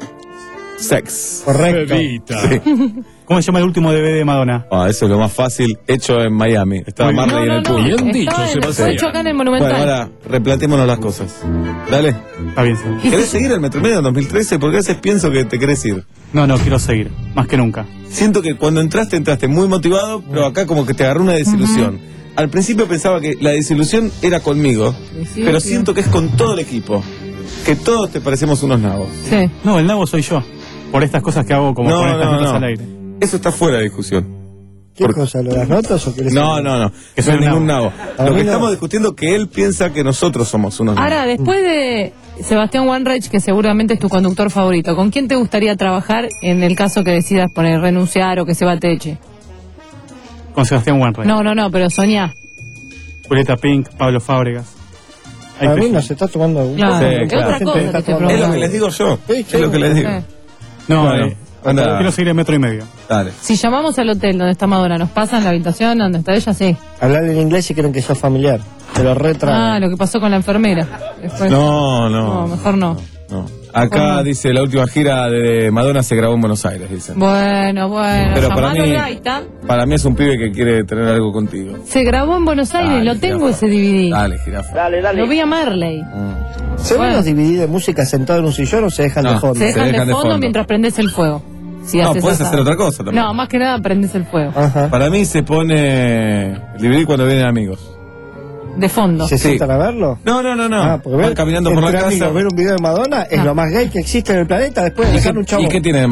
Sex. Correcto. Sí. ¿Cómo se llama el último D V D de Madonna? Ah, eso es lo más fácil, hecho en Miami. Estaba Muy bien. Marley no, en el no, no. público. Bien dicho, Estaba en- Sebastián. fue hecho acá en el Bueno, Monumental. ahora replantémonos las cosas. Dale. Está bien, sí. ¿Querés seguir el Metromedio en dos mil trece? Porque a veces pienso que te querés ir. No, no, quiero seguir, más que nunca. Siento que cuando entraste, entraste muy motivado, pero acá como que te agarró una desilusión. Al principio pensaba que la desilusión era conmigo, Sí, pero sí. siento que es con todo el equipo. Que todos te parecemos unos nabos. Sí. No, el nabo soy yo. Por estas cosas que hago como No, poner estas no, notas no. al aire. Eso está fuera de discusión. ¿Qué Por- cosa? ¿Lo de las notas o querés No, saber? no, no. Que No soy es un ningún nabo. nabo. A Lo mí que no. estamos discutiendo es que él piensa que nosotros somos unos nabos. Ahora, después de Sebastián Wanreich, que seguramente es tu conductor favorito, ¿con quién te gustaría trabajar en el caso que decidas poner renunciar o que se va Teche? Con Sebastián Wanreich. No, no, no, pero soñá. Julieta Pink, Pablo Fábregas. Ahí A mí estoy. nos está tomando un Claro, Sí, es claro. otra Gente cosa está que estoy tomando- Es lo probando. que les digo yo. Sí, Es lo que les digo. Sí. No, Bueno, eh, anda. quiero seguir el metro y medio. Dale. Si llamamos al hotel donde está Madonna, ¿nos pasan la habitación donde está ella? Sí. Hablarle en inglés si quieren que sea familiar. Pero retra. Ah, lo que pasó con la enfermera. Después- No, no. No, mejor no. no. Acá Bueno. dice la última gira de Madonna se grabó en Buenos Aires, dicen. Bueno, bueno, Pero para llamalo mí- al Gaita. Para mí es un pibe que quiere tener algo contigo. Se grabó en Buenos Aires, Dale, lo tengo jirafa. ese D V D. Dale, jirafa. Dale, dale. Lo vi a Marley. Mm. ¿Se ven Bueno. los D V D de música sentado en un sillón o se dejan No, de fondo? Se dejan, dejan de, de fondo fondo. mientras prendes el fuego. Si No, haces puedes asado. hacer otra cosa también. No, más que nada prendes el fuego. Ajá. Para mí se pone el D V D cuando vienen amigos. De fondo. ¿Se Sí. sientan a verlo? No, no, no, no. Ah, porque Van ver, caminando por la entre casa. amigos, ver un video de Madonna es Ah. lo más gay que existe en el planeta después de ¿Y dejar qué, un chavo. ¿Y qué tiene de malo?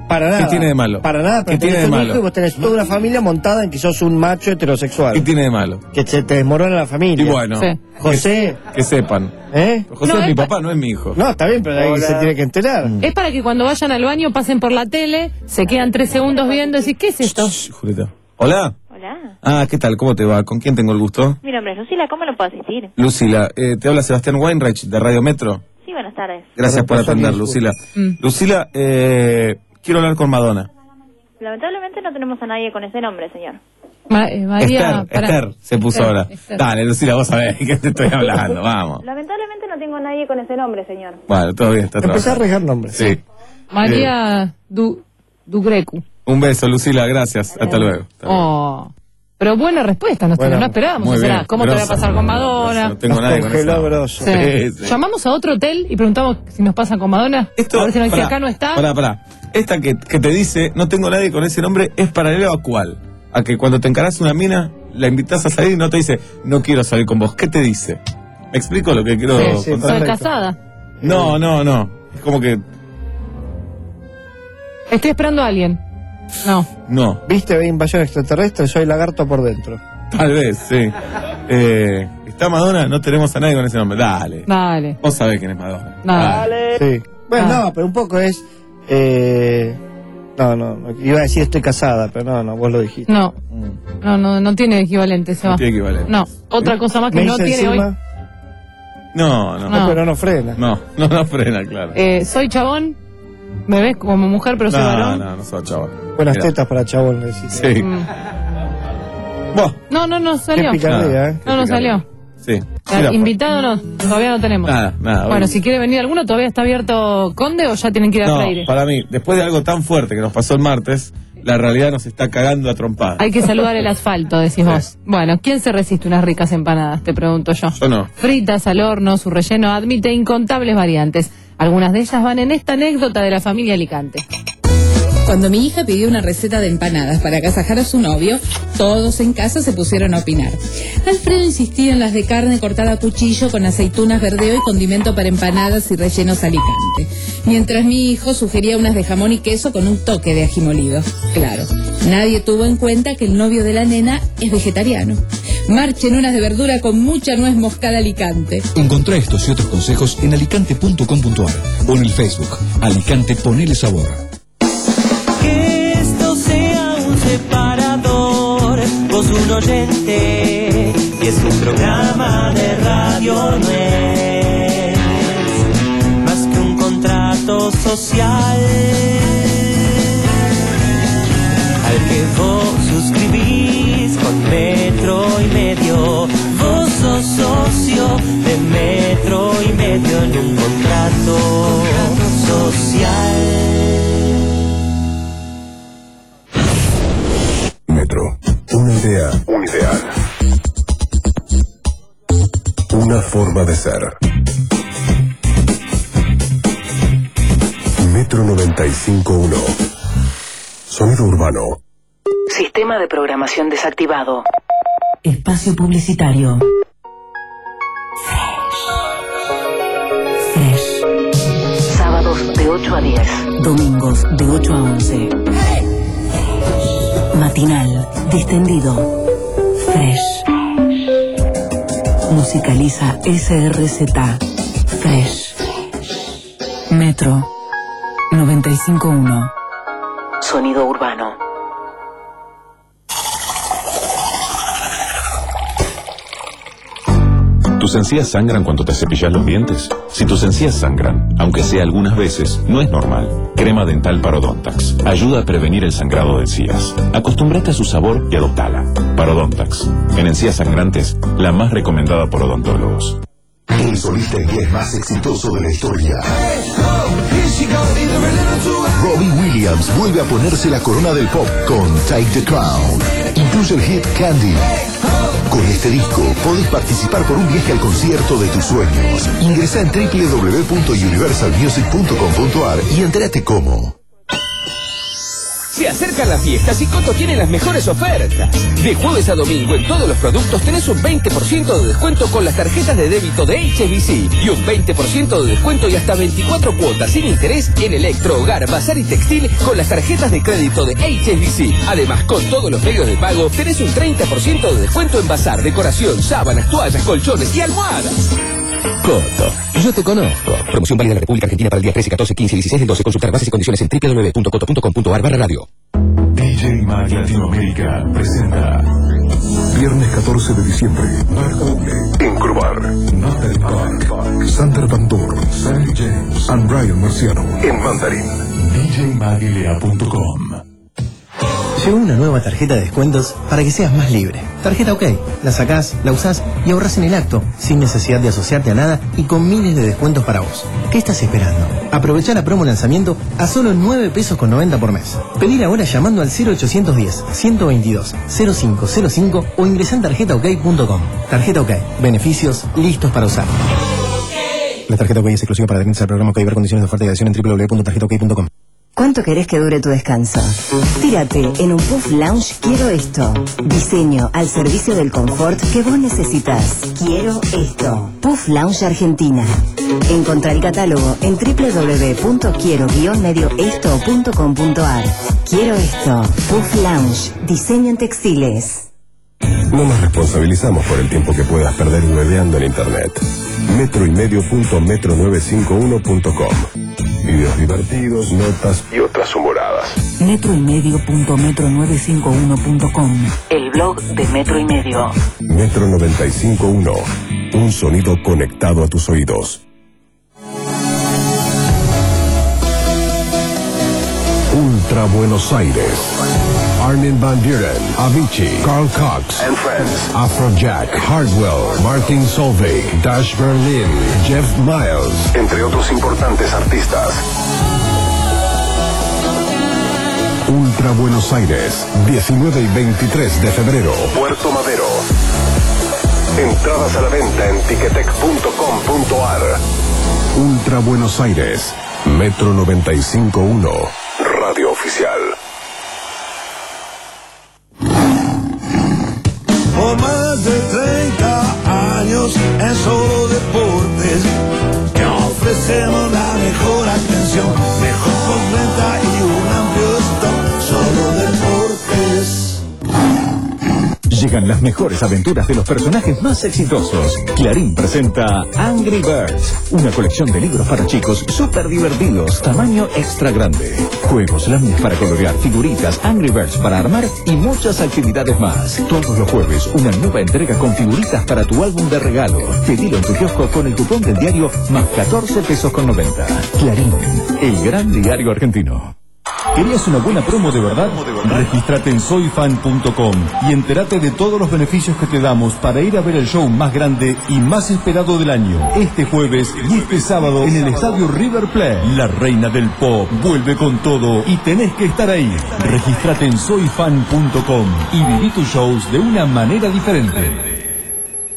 Para nada. ¿Qué tiene de malo? Para nada, pero ¿Qué tiene tenés de un malo? hijo y vos tenés toda una familia montada en que sos un macho heterosexual. ¿Qué tiene de malo? Que se te desmorona la familia. Y bueno, Sí. José, que sepan. ¿eh? José No, es es mi pa- papá, no es mi hijo. No, está bien, pero de ahí Hola. se tiene que enterar. Es para que cuando vayan al baño pasen por la tele, se quedan tres segundos viendo y decir, ¿qué es esto? Shh, Julieta. Hola. Hola, Ah, ¿qué tal? ¿Cómo te va? ¿Con quién tengo el gusto? mi nombre es Lucila, ¿cómo lo puedo asistir? Lucila, eh, te habla Sebastián Weinreich de Radio Metro. Sí, buenas tardes. Gracias por Reemplazo atender, mi Lucila. Mm. Lucila, eh, quiero hablar con Madonna. Lamentablemente no tenemos a nadie con ese nombre, señor. Ma- eh, María, Esther, pará. Esther se puso Esther, ahora. Esther. Dale, Lucila, vos sabés de qué te estoy hablando, vamos. Lamentablemente no tengo a nadie con ese nombre, señor. Bueno, todo bien, está Empezá a trabajando. arriesgar nombres. Sí. María Du, Dugrecu. Un beso, Lucila, gracias. Hasta luego. Hasta luego. Oh. Pero buena respuesta, no, Bueno, no esperábamos. muy O sea, bien, ¿cómo te voy a grosso. pasar con Madonna? No tengo Nos nadie con congeló esa. grosso. Sí. Sí, sí. Llamamos a otro hotel y preguntamos si nos pasa con Madonna. Esto, a ver si nos dice pará, acá no está. Pará, pará. Esta que, que te dice, no tengo nadie con ese nombre, ¿es paralelo a cuál? A que cuando te encarás una mina, la invitas a salir y no te dice, no quiero salir con vos. ¿Qué te dice? ¿Me explico lo que quiero Sí, sí, contar? soy casada. No, no, no. Es como que, Estoy esperando a alguien. No. no. ¿Viste ve invasión extraterrestre? Soy lagarto por dentro. Tal vez, sí. Eh, ¿Está Madonna? No tenemos a nadie con ese nombre. Dale. Dale. Vos sabés quién es Madonna. Dale. Sí. Bueno, Ah. no, pero un poco es. Eh, no, no, no, iba a decir estoy casada, pero no, no, vos lo dijiste. No. No, no, no tiene equivalente, se va. No tiene equivalente. No. Otra cosa más que Me no hice tiene hoy. encima, No, no. no, No. pero no frena. No, no, no frena, claro. Eh, soy chabón. Me ves como mujer, pero soy No, varón. no, no soy chaval. Buenas Mira. tetas para chabón, le decís. Sí. Mm. Vos. No, no, no salió. Qué picardía, ¿eh? No, no salió. Sí. Ah, Mira, invitado no, todavía no tenemos. Nada, nada. Bueno, hoy- si quiere venir alguno, ¿todavía está abierto Conde o ya tienen que ir a No, Freire? para mí, después de algo tan fuerte que nos pasó el martes, la realidad nos está cagando a trompadas. Hay que saludar el asfalto, decís vos. Bueno, ¿quién se resiste unas ricas empanadas? Te pregunto yo. Yo no. Fritas al horno, su relleno admite incontables variantes. Algunas de ellas van en esta anécdota de la familia Alicante. Cuando mi hija pidió una receta de empanadas para agasajar a su novio, todos en casa se pusieron a opinar. Alfredo insistía en las de carne cortada a cuchillo con aceitunas, verdeo y condimento para empanadas y rellenos Alicante. Mientras mi hijo sugería unas de jamón y queso con un toque de ají molido. Claro, nadie tuvo en cuenta que el novio de la nena es vegetariano. Marchen unas de verdura con mucha nuez moscada Alicante. Encontrá estos y otros consejos en alicante punto com punto ar o en el Facebook. Alicante, ponele sabor. Que esto sea un separador, vos un oyente, y es un programa de radio, no es más que un contrato social al que vos suscribís con Metro y Medio. Vos sos socio de Metro y Medio en un contrato social. Metro. Una idea. Un ideal. Una forma de ser. Metro noventa y cinco punto uno. Sonido urbano. Sistema de programación desactivado. Espacio publicitario. Fresh. Sábados de ocho a diez. Domingos de ocho a once. Matinal, distendido. Fresh. Musicaliza S R Z. Fresh. Metro noventa y cinco punto uno. Sonido urbano. ¿Tus encías sangran cuando te cepillas los dientes? Si tus encías sangran, aunque sea algunas veces, no es normal. Crema dental Parodontax ayuda a prevenir el sangrado de encías. Acostúmbrate a su sabor y adoptala. Parodontax, en encías sangrantes, la más recomendada por odontólogos. El solista inglés más exitoso de la historia. Robbie Williams vuelve a ponerse la corona del pop con Take the Crown. Incluye el hit Candy. Con este disco podés participar por un viaje al concierto de tus sueños. Ingresa en doble u doble u doble u punto universal music punto com punto ar y entérate cómo. Se acercan las fiestas y Coto tiene las mejores ofertas. De jueves a domingo en todos los productos tenés un veinte por ciento de descuento con las tarjetas de débito de H S B C y un veinte por ciento de descuento y hasta veinticuatro cuotas sin interés en electro, hogar, bazar y textil con las tarjetas de crédito de H S B C. Además, con todos los medios de pago tenés un treinta por ciento de descuento en bazar, decoración, sábanas, toallas, colchones y almohadas. Coto, yo te conozco. Promoción válida en la República Argentina para el día trece, catorce, quince y dieciséis del doce. Consultar bases y condiciones en doble u doble u doble u punto coto punto com punto ar barra radio. D J Mag Latinoamérica presenta viernes catorce de diciembre, Bar Doble, en Curvar, Nathan Park, Sander Van Doorn, Sammy James, and Brian Marciano, en Mandarín. D J mag L A punto com. Llegó una nueva tarjeta de descuentos para que seas más libre. Tarjeta OK. La sacás, la usás y ahorrás en el acto, sin necesidad de asociarte a nada y con miles de descuentos para vos. ¿Qué estás esperando? Aprovechá la promo lanzamiento a solo nueve pesos con noventa por mes. Pedir ahora llamando al cero ochocientos diez, ciento veintidós, cero cinco cero cinco o ingresá en tarjeta ok punto com. Tarjeta OK. Beneficios listos para usar. La tarjeta OK es exclusiva para adherirse al programa OK. Ver condiciones de oferta y adhesión en doble u doble u doble u punto tarjeta ok punto com. ¿Cuánto querés que dure tu descanso? Tírate en un Puff Lounge Quiero Esto. Diseño al servicio del confort que vos necesitas. Quiero esto. Puff Lounge Argentina. Encontrá el catálogo en doble u doble u doble u punto quiero guión medio esto punto com punto ar. Quiero esto. Puff Lounge. Diseño en textiles. No nos responsabilizamos por el tiempo que puedas perder hueveando en internet. metro y medio punto metro novecientos cincuenta y uno punto com. Videos divertidos, notas y otras humoradas. metro y medio punto metro novecientos cincuenta y uno punto com. El blog de Metro y Medio. Metro noventa y cinco punto uno. Un sonido conectado a tus oídos. Ultra Buenos Aires. Armin van Buren, Avicii, Carl Cox and Friends, Afrojack, Hardwell, Martin Solveig, Dash Berlin, Jeff Miles, entre otros importantes artistas. Ultra Buenos Aires, diecinueve y veintitrés de febrero, Puerto Madero. Entradas a la venta en ticketek punto com punto ar. Ultra Buenos Aires, Metro noventa y cinco punto uno, Radio Oficial. Por más de treinta años en Solo Deportes te ofrecemos la mejor atención, mejor postventa y un amplio stock. Solo Deportes. Llegan las mejores aventuras de los personajes más exitosos. Clarín presenta Angry Birds, una colección de libros para chicos súper divertidos, tamaño extra grande. Juegos, láminas para colorear, figuritas, Angry Birds para armar y muchas actividades más. Todos los jueves, una nueva entrega con figuritas para tu álbum de regalo. Pedilo en tu kiosco con el cupón del diario más catorce pesos con noventa. Clarín, el gran diario argentino. ¿Querías una buena promo de verdad? Regístrate en soy fan punto com y entérate de todos los beneficios que te damos para ir a ver el show más grande y más esperado del año. Este jueves y este sábado en el estadio River Plate. La reina del pop vuelve con todo y tenés que estar ahí. Regístrate en soy fan punto com y viví tus shows de una manera diferente.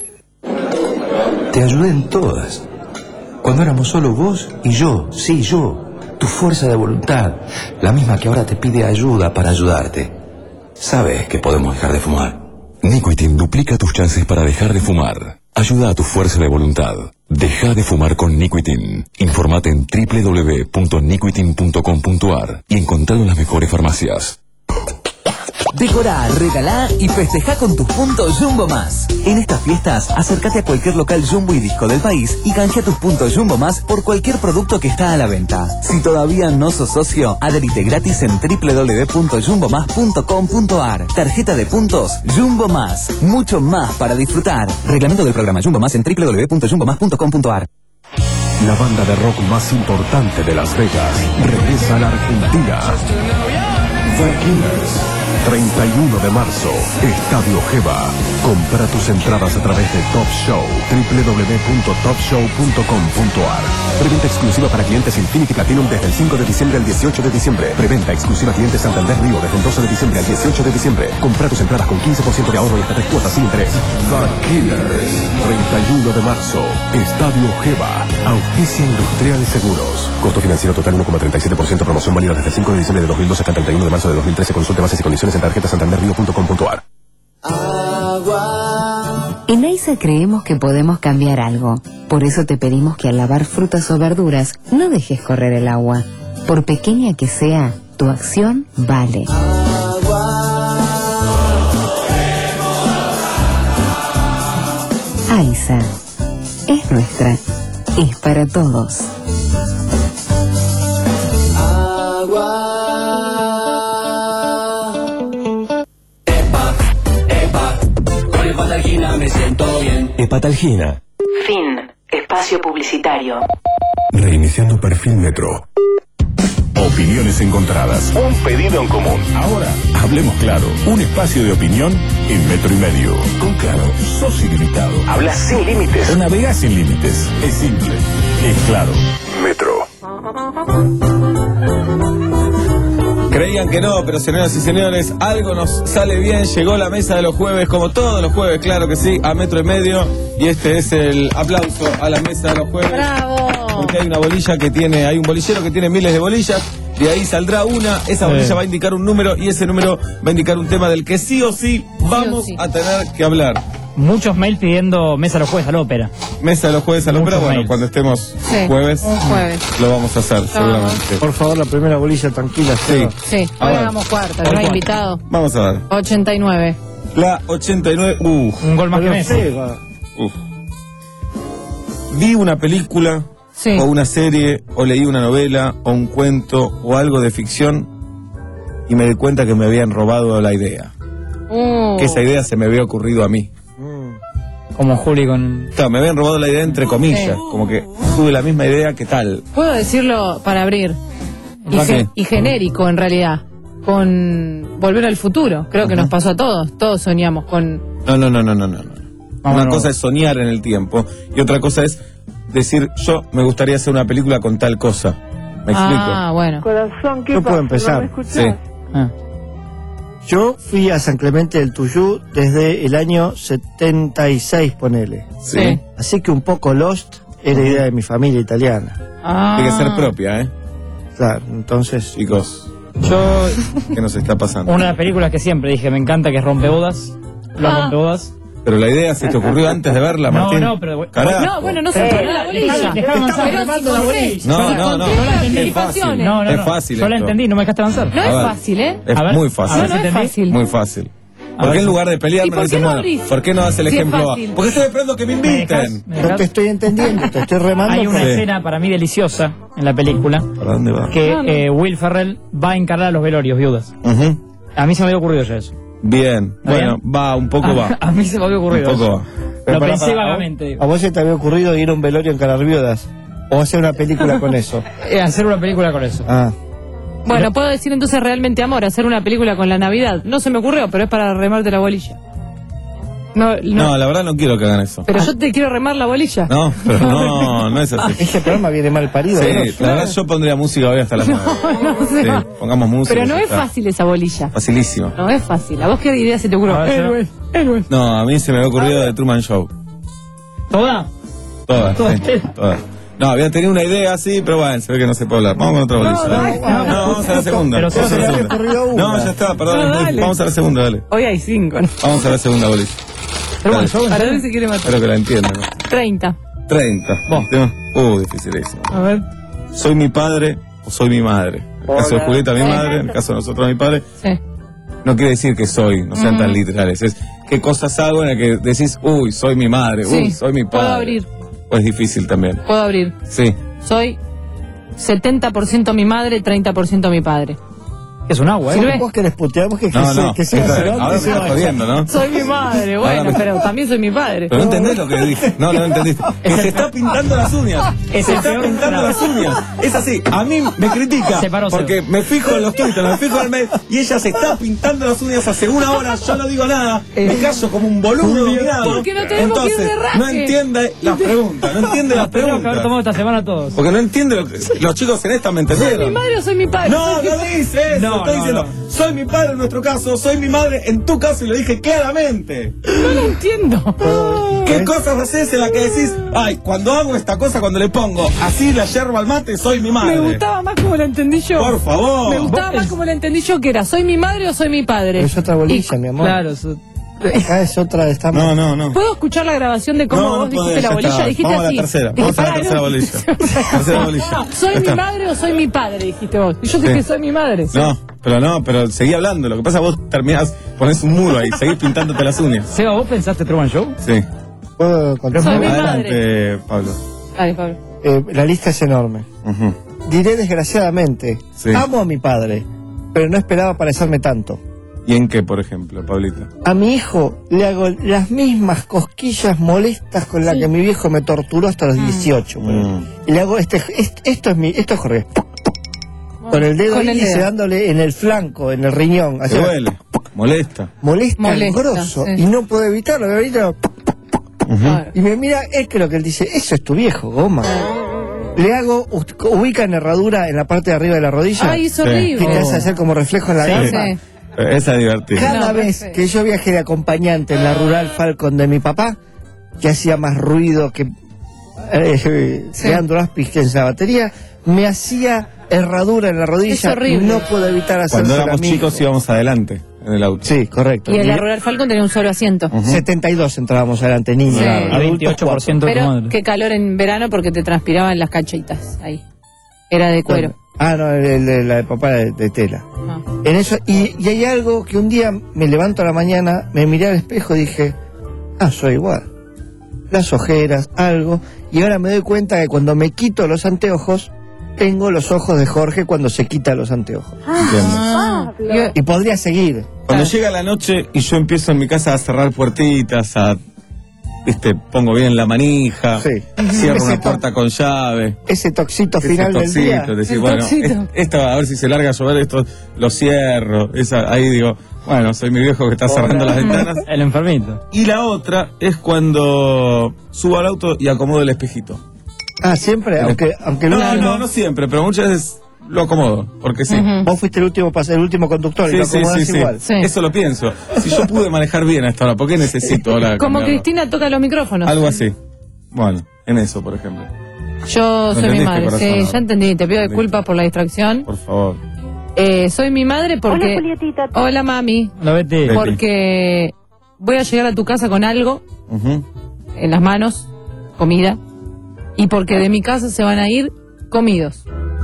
Te ayudé en todas. Cuando éramos solo vos y yo, sí, yo. Tu fuerza de voluntad, la misma que ahora te pide ayuda para ayudarte. Sabes que podemos dejar de fumar. Nicotin duplica tus chances para dejar de fumar. Ayuda a tu fuerza de voluntad. Deja de fumar con Nicotin. Informate en doble u doble u doble u punto nicotin punto com punto ar y encontralo en las mejores farmacias. Decorá, regalá y festejá con tus puntos Jumbo Más. En estas fiestas, acércate a cualquier local Jumbo y Disco del país y canjea tus puntos Jumbo Más por cualquier producto que está a la venta. Si todavía no sos socio, adherite gratis en doble u doble u doble u punto jumbo más punto com punto ar. Tarjeta de puntos Jumbo Más. Mucho más para disfrutar. Reglamento del programa Jumbo Más en doble u doble u doble u punto jumbo más punto com punto ar. La banda de rock más importante de Las Vegas regresa a la Argentina. The Killers. treinta y uno de marzo, Estadio Geva. Compra tus entradas a través de Top Show, doble u doble u doble u punto top show punto com punto a r. Preventa exclusiva para clientes Infinity Platinum desde el cinco de diciembre al dieciocho de diciembre. Preventa exclusiva clientes Santander Río desde el doce de diciembre al dieciocho de diciembre. Compra tus entradas con quince por ciento de ahorro y hasta tres cuotas sin interés. The Killers, treinta y uno de marzo, Estadio Geva. Auspicia Industrial Seguros. Costo financiero total uno coma treinta y siete por ciento. Promoción válida desde el cinco de diciembre de dos mil doce hasta el treinta y uno de marzo de dos mil trece. Consulte bases y condiciones en tarjeta santander río punto com punto a r. En AISA creemos que podemos cambiar algo. Por eso te pedimos que al lavar frutas o verduras no dejes correr el agua. Por pequeña que sea, tu acción vale. AISA es nuestra, es para todos. Hepatalgina me siento bien. Hepatalgina. Fin. Espacio publicitario. Reiniciando perfil Metro. Opiniones encontradas. Un pedido en común. Ahora, hablemos claro. Un espacio de opinión en metro y medio. Con Claro, sos ilimitado. Hablas sin límites. O navegás sin límites. Es simple. Es claro. Metro. Creían que no, pero señoras y señores, algo nos sale bien. Llegó la mesa de los jueves, como todos los jueves, claro que sí, a metro y medio. Y este es el aplauso a la mesa de los jueves. ¡Bravo! Porque hay una bolilla que tiene, hay un bolillero que tiene miles de bolillas. De ahí saldrá una, esa bolilla Sí. va a indicar un número y ese número va a indicar un tema del que sí o sí vamos sí. a tener que hablar. Muchos mails pidiendo mesa a los jueves a la ópera. Mesa de los jueves a la ópera, Muchos bueno, mails. cuando estemos Sí, jueves, un jueves. lo vamos a hacer, seguramente. Por favor, la primera bolilla tranquila. Sí. Sí, A hoy ver. hagamos cuarta, Hoy no hay cuarta. invitado. Vamos a ver. ochenta y nueve. La ochenta y nueve, uh, Un gol más que Pero Messi. sí, va. uf. Vi una película, Sí. o una serie, o leí una novela, o un cuento, o algo de ficción, y me di cuenta que me habían robado la idea. Uh. Que esa idea se me había ocurrido a mí. Como Juli con... Claro, me habían robado la idea entre comillas, Sí. como que tuve la misma idea que tal. Puedo decirlo para abrir. Y, ¿Para ge- qué? y genérico, en realidad. Con Volver al Futuro. Creo que Ajá. nos pasó a todos. Todos soñamos con... No, no, no, no, no, no. no. Vamos, Una no. cosa es soñar en el tiempo y otra cosa es decir, yo me gustaría hacer una película con tal cosa. ¿Me explico? Ah, bueno. Corazón, ¿qué Yo puedo pasa? empezar. ¿No me escuchás? Sí. Ah. Yo fui a San Clemente del Tuyú desde el año setenta y seis, ponele. Sí. Así que un poco Lost era idea de mi familia italiana. Ah. Tiene que ser propia, ¿eh? Claro, entonces... Chicos, Yo, ¿qué nos está pasando? una de las películas que siempre dije, me encanta, que es Rompebodas. Los Ah. Rompebodas. Pero la idea se te ocurrió antes de verla, No, Martín. no, pero- Carajo. No, bueno, no se Eh, entró la bolilla. dejá- dejá Pero avanzar. si Remando la conté- bolilla. No, si no, no. conté las Es fácil. participaciones. No, no, Es no. fácil Yo la esto. entendí, no me dejaste avanzar. No A es ver. fácil, ¿eh? Es A ver, muy a fácil. No, ver no si es entendí. fácil. Muy fácil. A ¿Por ver qué en si- lugar de pelear ¿Y me por dicen, qué no bueno, abrís? ¿por qué no das el Si es ejemplo A? fácil. Porque estoy esperando que me ¿Me dejás? inviten. ¿Me No dejás? te estoy entendiendo, te estoy remando. Hay una Sí. escena para mí deliciosa en la película ¿Para dónde va? que No, no. eh, Will Ferrell va a encarar a los velorios viudas. Ujú. A mí se me había ocurrido ya eso. Bien, ¿Está bueno, bien? va, un poco va. A mí se me había Un ocurrido poco eso. va. Lo pará, pensé pará, vagamente. ¿A vos se te había ocurrido ir a un velorio en Canarviudas? ¿O hacer una película con eso? Eh, hacer una película con eso. Ah, Bueno, puedo decir entonces realmente amor, hacer una película con la Navidad. No se me ocurrió, pero es para remarte la bolilla. No, no. No, la verdad no quiero que hagan eso. Pero yo te quiero remar la bolilla. No, pero no, no es así. este programa viene mal parido. Sí, ¿no? la verdad yo pondría música hoy hasta las nueve. No, Sí, no. pongamos música. Pero no ya es está. fácil esa bolilla. Facilísimo. No es fácil. ¿A vos qué idea se te ocurrió? A ver, Héroes, héroes. No, a mí se me había ocurrido de Truman Show. ¿Toda? Todas, Todas. sí, todas. No, había tenido una idea así, pero bueno, se ve que no se puede hablar. Vamos con otra bolilla. dale. No, no, vamos a la segunda. Pero Vamos a la se me había ocurrido segunda. una. No, ya está, perdón. No, entonces, dale. vamos a la segunda, dale. Hoy hay cinco, ¿no? Vamos a la segunda bolilla. Pero bueno, Dale. para ver si quiere matar. Espero que la entiendan. ¿no? treinta. treinta. Vos. Uh, dificilísimo. A ver. ¿Soy mi padre o soy mi madre? En el caso de Julieta, mi Sí. madre. En el caso de nosotros, mi padre. Sí. No quiere decir que soy, no sean Mm. tan literales. Es qué cosas hago en el que decís, uy, soy mi madre, uy, Sí. soy mi padre. Puedo abrir. O es difícil también. Puedo abrir. Sí. Soy setenta por ciento mi madre, treinta por ciento mi padre. Es un agua, Si ¿eh? vos querés putear, vos que, No, se, no, que sea esto- Cerón, ahora que me sea estás jodiendo, ¿no? Soy mi madre, bueno, Ahora me- pero también soy mi padre. Pero no entendés lo que dije. No, no entendiste. Que se está pintando las uñas. Es Se el está peor pintando fraude. las uñas. Es así. A mí me critica. Se paró, se Porque me fijo en los Twitter, me fijo en el mail. Y ella se está pintando las uñas hace una hora. Yo no digo nada. Me callo como un boludo dominado. Porque no tenemos que ir Entonces, de raje. no entiende las preguntas. No entiende las Tenemos que haber preguntas. tomado esta semana todos. Porque no entiende lo que. Los chicos en esta me ¿Soy mi entendieron. madre o soy mi padre? No, Soy mi no padre. dice eso. No, Estoy no, diciendo, no. soy mi padre en nuestro caso, soy mi madre en tu caso y lo dije claramente. No lo entiendo. ¿Qué cosas haces en la que decís, ay, cuando hago esta cosa, cuando le pongo así la yerba al mate, soy mi madre? Me gustaba más como la entendí yo. Por favor. Me gustaba más como la entendí yo, que era, ¿soy mi madre o soy mi padre? Es otra bolilla, Y- mi amor. Claro, eso- Acá es otra de esta. No, no, no. ¿Puedo escuchar la grabación de cómo No, vos no dijiste podés, la ya bolilla? está. Dijiste Vamos a la así. tercera, Dije, vamos a la pará, tercera no. bolilla. Tercera bolilla. ¿Soy Ya mi está. madre o soy mi padre? Dijiste vos. Y yo dije, Sí. soy mi madre. No, pero no, pero seguí hablando. Lo que pasa es que vos terminás, ponés un muro ahí, seguís pintándote las uñas. Seba, ¿vos pensaste Truman Show? Sí. ¿Puedo contar? Soy mi Adelante, Pablo. Dale, Pablo. Eh, la lista es enorme. Ujú. Diré desgraciadamente, Sí. amo a mi padre, pero no esperaba parecerme tanto. ¿Y en qué, por ejemplo, Pablito? A mi hijo le hago las mismas cosquillas molestas con las Sí. que mi viejo me torturó hasta los dieciocho. Mm. Y le hago este, est- esto es mi, esto es Jorge. Con el dedo Con el índice dedo. dándole en el flanco, en el riñón. ¿Te así, duele? ¿Molesta? molesta, Molesta, grosso. sí. Y no puedo evitarlo. me evito. Claro. Y me mira, es que lo que él dice, eso es tu viejo, goma. Le hago, u- ubica en herradura en la parte de arriba de la rodilla. Ay, es Sí. horrible. Que te hace hacer como reflejo en la Sí, gamba. sí. Esa es divertida. Cada No, vez perfecto. que yo viajé de acompañante en la rural Falcon de mi papá, que hacía más ruido que eh, Sí. Leandro Aspis que en esa batería, me hacía herradura en la Es rodilla y horrible. no puedo evitar hacerlo. Cuando éramos chicos íbamos adelante en el auto. Sí, correcto. Y en la Y Rural Falcon tenía un solo asiento. setenta y dos entrábamos adelante, niños. Sí. adultos, A veintiocho por ciento de tu Pero madre. qué calor en verano porque te transpiraban las cachitas ahí. Era de cuero. Ah, no, el, el- el- la de papá de, de tela. Ah. En eso, y, y hay algo que un día me levanto a la mañana, me miré al espejo y dije, ah, soy igual. Las ojeras, algo, y ahora me doy cuenta que cuando me quito los anteojos, tengo los ojos de Jorge cuando se quita los anteojos. Ah, yo- Y podría seguir. Cuando llega la noche y yo empiezo en mi casa a cerrar puertitas, a, viste, pongo bien la manija, Sí. cierro Ese una to- puerta con llave. Ese toxito ese final del día. toxito, decir, El bueno, toxito. es- esto a ver si se larga a llover, esto lo cierro. Esa, ahí digo, bueno, soy mi viejo que está cerrando las ventanas. El enfermito. Y la otra es cuando subo al auto y acomodo el espejito. Ah, siempre, aunque, aunque el No, último- no, no siempre, pero muchas veces lo acomodo, porque sí. Ujú. Vos fuiste el último pas- el último conductor y Sí, lo sí, acomodás sí, sí. igual. Sí. Eso lo pienso. Si yo pude manejar bien hasta ahora, ¿por qué necesito ahora Como cambiarlo? Cristina toca los micrófonos. Algo así. Bueno, en eso, por ejemplo. Yo soy mi entendiste, madre. corazón? Sí, ya entendí. Te pido Entendí. disculpas por la distracción. Por favor. Eh, soy mi madre porque... Hola, Julietita. Hola, mami. Hola, Betty. Betty. Porque voy a llegar a tu casa con algo Ujú. en las manos, comida, y porque de mi casa se van a ir comidos.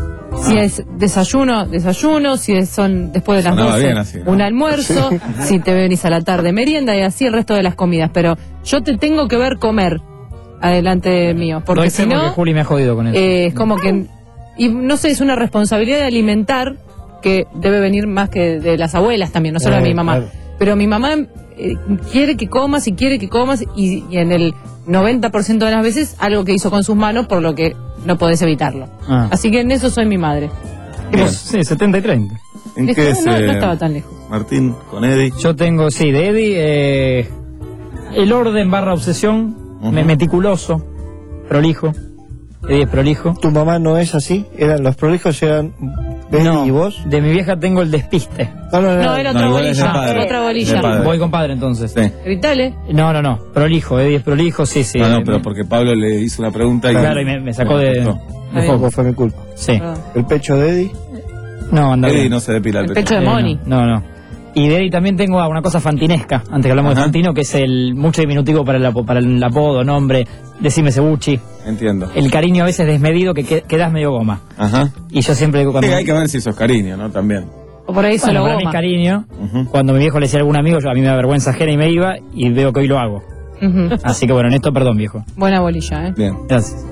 Si es desayuno, desayuno, si es- son después de las Sonaba doce, bien así, ¿no? un almuerzo, si te venís a la tarde, merienda y así el resto de las comidas. Pero yo te tengo que ver comer adelante mío, porque Doy si fe porque no, Juli me ha jodido con eso. eh, es como que... Y no sé, es una responsabilidad de alimentar que debe venir más que de las abuelas también, no solo Eh, de mi mamá. claro. Pero mi mamá eh, quiere que comas y quiere que comas y, y en el noventa por ciento de las veces algo que hizo con sus manos por lo que no podés evitarlo. Ah. Así que en eso soy mi madre. Bien. Sí, setenta y treinta. ¿En Es qué que es, no, no eh, estaba tan lejos. Martín, con Eddie? Yo tengo, sí, de Eddie, eh, el orden barra obsesión, Ujú. me- meticuloso, prolijo. Eddie es prolijo. ¿Tu mamá no es así? Eran los prolijos eran Betty No, y vos. de mi vieja tengo el despiste. No, no, no. No, era No, otra igual es de bolilla. padre. Otra De bolilla. padre. Voy con padre entonces. Sí. Gritale. No, no, no, prolijo, Eddie es prolijo, sí, sí. no, no, eh, pero porque Pablo le hizo una pregunta y... Claro, y me, me sacó de, No, de Ahí. foco. Fue mi culpa. Sí. Ah. El pecho de Eddie. No, anda Eddie bien. no se depila el El pecho. pecho de Eh, Moni. No, no. Y de Eddie también tengo una cosa fantinesca, antes que hablamos Ajá. de Fantino, que es el mucho diminutivo para el, apo- para el apodo, nombre, decime Cebucci. Entiendo. El cariño a veces desmedido que que- quedas medio goma. Ajá. Y yo siempre digo cuando... Sí, hay que ver si sos cariño, ¿no? También. O por ahí Bueno, solo para mí es goma. cariño. Ujú. Cuando mi viejo le decía a algún amigo, yo, a mí me da vergüenza ajena y me iba, y veo que hoy lo hago. Ujú. Así que bueno, en esto perdón, viejo. Buena bolilla, ¿eh? Bien. Gracias.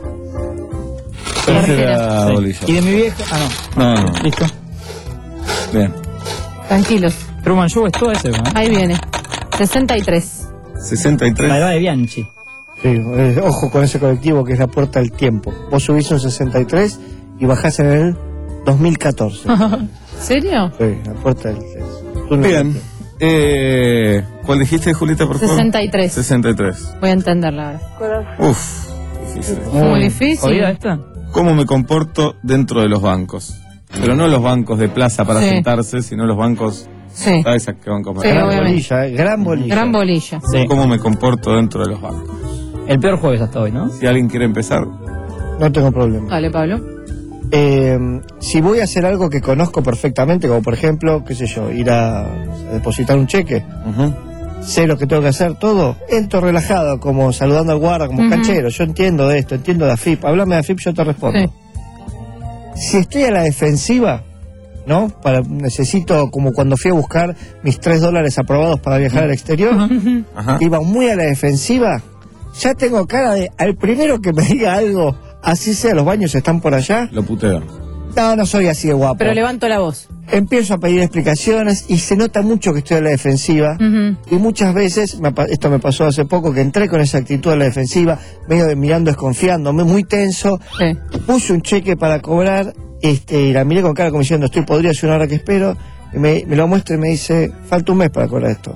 Esa era Sí. bolilla. Y de mi vieja... Ah, no. No, no. ¿Listo? Bien. Tranquilos. Truman Show es todo eso, ¿no? Ahí viene. sesenta y tres. sesenta y tres. La edad de Bianchi. Sí, eh, ojo con ese colectivo que es la puerta del tiempo. Vos subís un sesenta y tres y bajás en el dos mil catorce. ¿Serio? Sí, la puerta del tiempo. Bien. Eh, ¿Cuál dijiste, Julita, por favor? sesenta y tres. sesenta y tres. Voy a entenderla ahora. Uf, difícil. Muy difícil. ¿Jodida esta? ¿Cómo me comporto dentro de los bancos? Pero no los bancos de plaza para Sí. sentarse, sino los bancos... Sí. ¿Sabes a qué bancos me Sí, refiero? obviamente. Bolilla, eh, gran bolilla. Gran bolilla. Sí. ¿Cómo me comporto dentro de los bancos? El peor jueves hasta hoy, ¿no? Si alguien quiere empezar. No tengo problema. Dale, Pablo. Eh, si voy a hacer algo que conozco perfectamente, como por ejemplo, qué sé yo, ir a, a depositar un cheque, Ujú. sé lo que tengo que hacer, todo, entro relajado, como saludando al guarda, como Ujú. canchero, yo entiendo de esto, entiendo de A F I P, háblame de A F I P, yo te respondo. Sí. Si estoy a la defensiva, ¿no? Para, necesito, como cuando fui a buscar mis tres dólares aprobados para viajar al exterior, Ajá. iba muy a la defensiva, ya tengo cara de, al primero que me diga algo, así sea, los baños están por allá, Lo puteo. no, no soy así de guapo. Pero levanto la voz. Empiezo a pedir explicaciones y se nota mucho que estoy a la defensiva. Ujú. Y muchas veces, me pa- esto me pasó hace poco, que entré con esa actitud a la defensiva, medio de mirando desconfiando, me- muy tenso. Sí. Puse un cheque para cobrar, este, y la miré con cara como diciendo, estoy podrido, hace una hora que espero. Y me, me lo muestra y me dice, falta un mes para cobrar esto.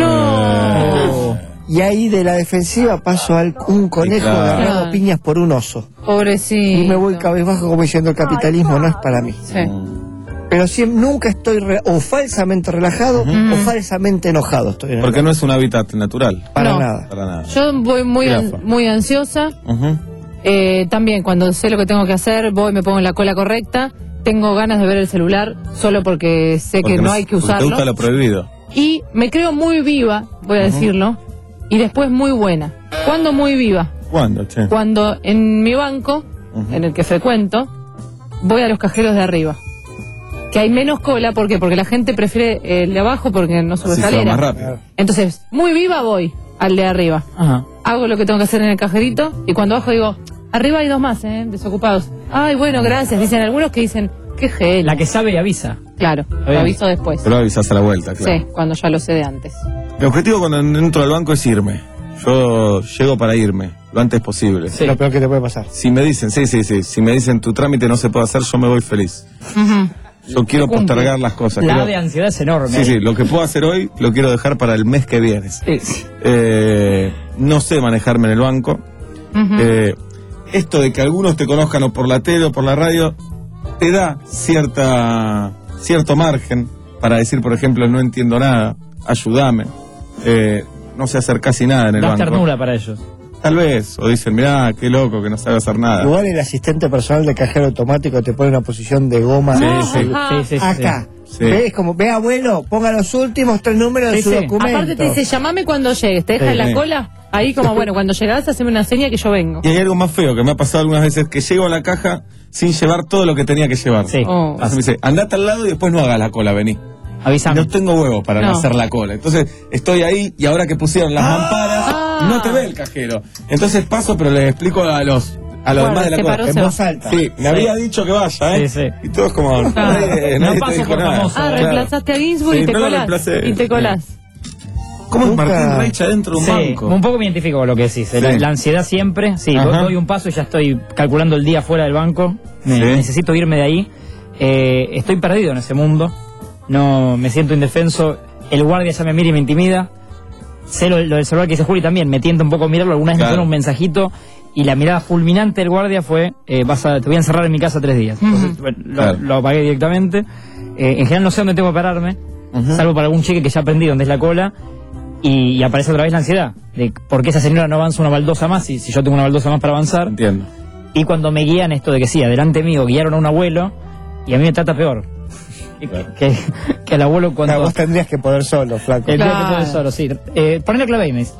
No. Y ahí de la defensiva paso al un conejo Claro. agarrado a piñas por un oso. Pobrecito. Y me voy cabizbajo como diciendo, el capitalismo no es para mí. Sí. Pero sí, nunca estoy re- o falsamente relajado o falsamente enojado estoy en el Porque no es un hábitat natural. Para No. nada. Para nada. Yo voy muy, an- Jirafa. muy ansiosa. Ujú. Eh, también cuando sé lo que tengo que hacer, voy, me pongo en la cola correcta. Tengo ganas de ver el celular solo porque sé Porque que no nos- hay que porque te usarlo. gusta lo prohibido. Y me creo muy viva, voy a decirlo. Y después muy buena. ¿Cuándo muy viva? ¿Cuándo, che? Cuando en mi banco, Ujú. en el que frecuento, voy a los cajeros de arriba. Que hay menos cola, ¿por qué? Porque la gente prefiere el de abajo porque no sube Así se va escalera. más rápido. Entonces, muy viva voy al de arriba. Ajá. Hago lo que tengo que hacer en el cajerito y cuando bajo digo, arriba hay dos más, ¿eh? Desocupados. Ay, bueno, gracias. Dicen algunos que dicen, qué gel. La que sabe y avisa. Claro, lo bien. aviso después. Te lo avisas a la vuelta, claro. Sí, cuando ya lo sé de antes. Mi objetivo cuando entro al banco es irme. Yo llego para irme lo antes posible. Sí. Lo peor que te puede pasar. Si me dicen, sí, sí, sí, si me dicen tu trámite no se puede hacer, yo me voy feliz. Ujú. Yo quiero cumple. postergar las cosas. La quiero- de ansiedad es enorme. Sí, sí, lo que puedo hacer hoy lo quiero dejar para el mes que viene. Sí. Eh, no sé manejarme en el banco. Ujú. Eh, esto de que algunos te conozcan o por la tele o por la radio, te da cierta cierto margen para decir, por ejemplo, no entiendo nada, ayúdame. Eh, no sé hacer casi nada en el Das banco. ternura para ellos. Tal vez, o dicen, mirá, qué loco que no sabe hacer nada. Igual el asistente personal de cajero automático te pone en una posición de goma. Sí, Ah, sí. Sí, sí, sí, Acá. Sí. ¿Ves? Como, ve abuelo, ponga los últimos tres números de Sí, su sí. documento. Aparte te dice, llamame cuando llegues, te deja Sí, en la sí. cola, ahí como, bueno, cuando llegás, haceme una seña que yo vengo. Y hay algo más feo que me ha pasado algunas veces, que llego a la caja sin llevar todo lo que tenía que llevar. Sí. Oh. Entonces me dice, andate al lado y después no hagas la cola, vení. Avísame. No tengo huevos para no. No. hacer la cola. Entonces estoy ahí y ahora que pusieron las mamparas, Ah. no te ve el cajero. Entonces paso, pero le explico a los a los Bueno, demás de la se cola. paró, En se voz va. alta. Sí, me había dicho que vaya, ¿eh? Sí, sí. Y todos como, Ah. nadie, No nadie paso te dijo por nada. famoso. Ah, Claro. reemplazaste a Ginsburg Sí, y te no lo colás. reemplacé. Y te colás. ¿Cómo es Nunca- Martín Reicha dentro de un Sí, banco? un poco me identifico con lo que decís. La, Sí. la ansiedad siempre. Sí, Ajá. doy, doy un paso y ya estoy calculando el día fuera del banco. Me- Sí. Necesito irme de ahí. Eh, estoy perdido en ese mundo. No me siento indefenso. El guardia ya me mira y me intimida. Sé lo, lo del celular que dice Juli también. Me tienta un poco a mirarlo. Alguna vez me Claro. pone un mensajito. Y la mirada fulminante del guardia fue: eh, vas a, te voy a encerrar en mi casa tres días. Entonces, bueno, lo, Claro. lo apagué directamente. Eh, en general no sé dónde tengo que pararme. Ujú. Salvo para algún cheque que ya aprendí dónde es la cola. Y, y aparece otra vez la ansiedad de por qué esa señora no avanza una baldosa más si, si yo tengo una baldosa más para avanzar. Entiendo. Y cuando me guían esto de que sí, adelante mío guiaron a un abuelo y a mí me trata peor. Que, que, que al abuelo cuando... Claro, vos tendrías que poder solo, flaco. El día que Claro. puede solo, sí. Eh, poné la clave ahí, me dice.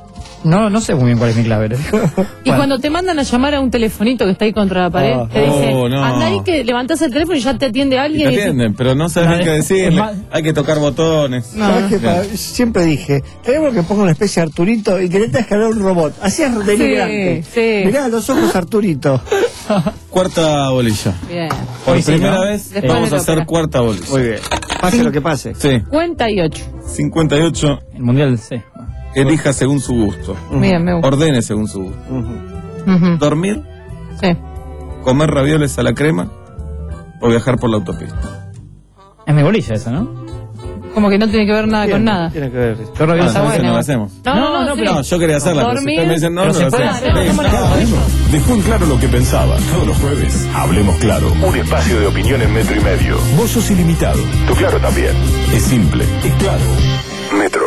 No, no sé muy bien cuál es mi clave. Y Bueno. cuando te mandan a llamar a un telefonito que está ahí contra la pared, Oh, te dice, oh, no. anda ahí que levantás el teléfono y ya te atiende Y alguien. te y dice, atienden, pero no sabes bien qué decirle. Hay que tocar botones. No, ¿Sabes no. qué? Para- siempre dije, tenemos que ponga una especie de Arturito y que le tengas que hablar a un robot. Hacías deliberante. Sí, sí. Mirá a los ojos Arturito. Cuarta bolilla. Bien. Por Hoy sí, primera ¿no? vez Después vamos de a la hacer ópera. cuarta bolilla. Muy bien. Pase lo que pase. Sí. cincuenta y ocho. cincuenta y ocho. El mundial, sí. Elija según su gusto. Bien, me gusta. Ordene según su gusto. Ujú. Dormir, Sí. comer ravioles a la crema o viajar por la autopista. Es mi bolilla esa, ¿no? Como que no tiene que ver nada Bien, con nada. Tiene que ver. Yo ravioles Está Ah, bueno. no lo hacemos. No, no, no, No, sí. yo quería hacerla, pero si Dormir. ustedes me dicen no, Pero no se lo puede hacemos. hacer, Sí, ¿cómo no? cada uno. Dejó en claro lo que pensaba. Todos los jueves, hablemos claro. Un espacio de opinión en metro y medio. Vos sos ilimitado. Tu claro también. Es simple, es claro. Metro.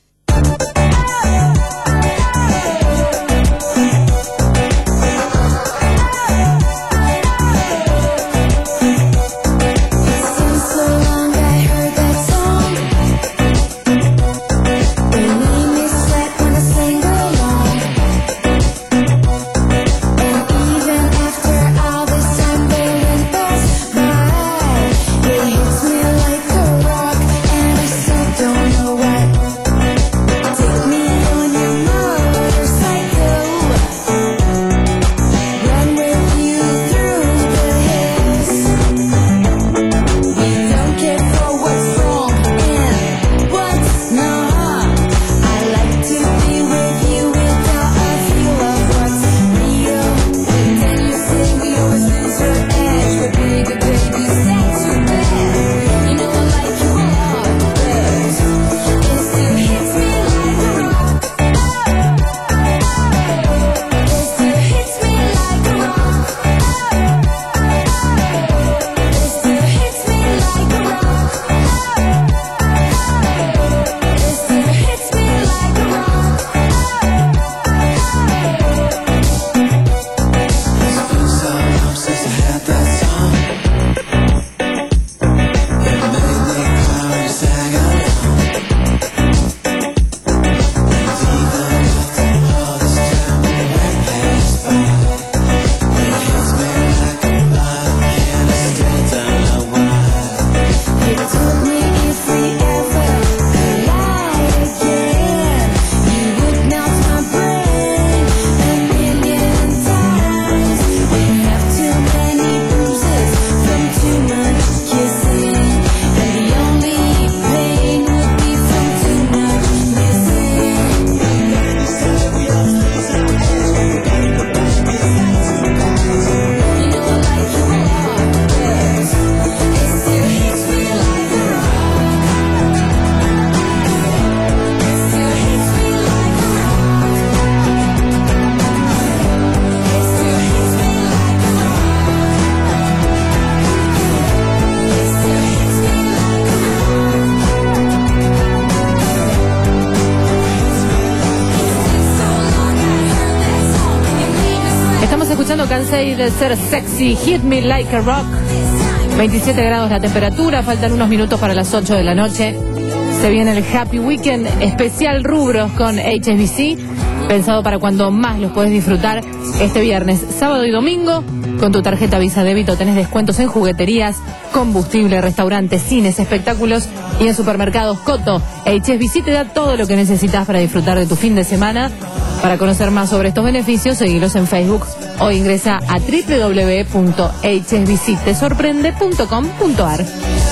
Cansei de ser sexy, hit me like a rock. veintisiete grados la temperatura, faltan unos minutos para las ocho de la noche. Se viene el Happy Weekend, especial rubros con H S B C, pensado para cuando más los podés disfrutar este viernes, sábado y domingo. Con tu tarjeta Visa Débito tenés descuentos en jugueterías, combustible, restaurantes, cines, espectáculos y en supermercados Coto. H S B C te da todo lo que necesitas para disfrutar de tu fin de semana. Para conocer más sobre estos beneficios, seguilos en Facebook o ingresa a w w w punto h s b c te sorprende punto com punto a r.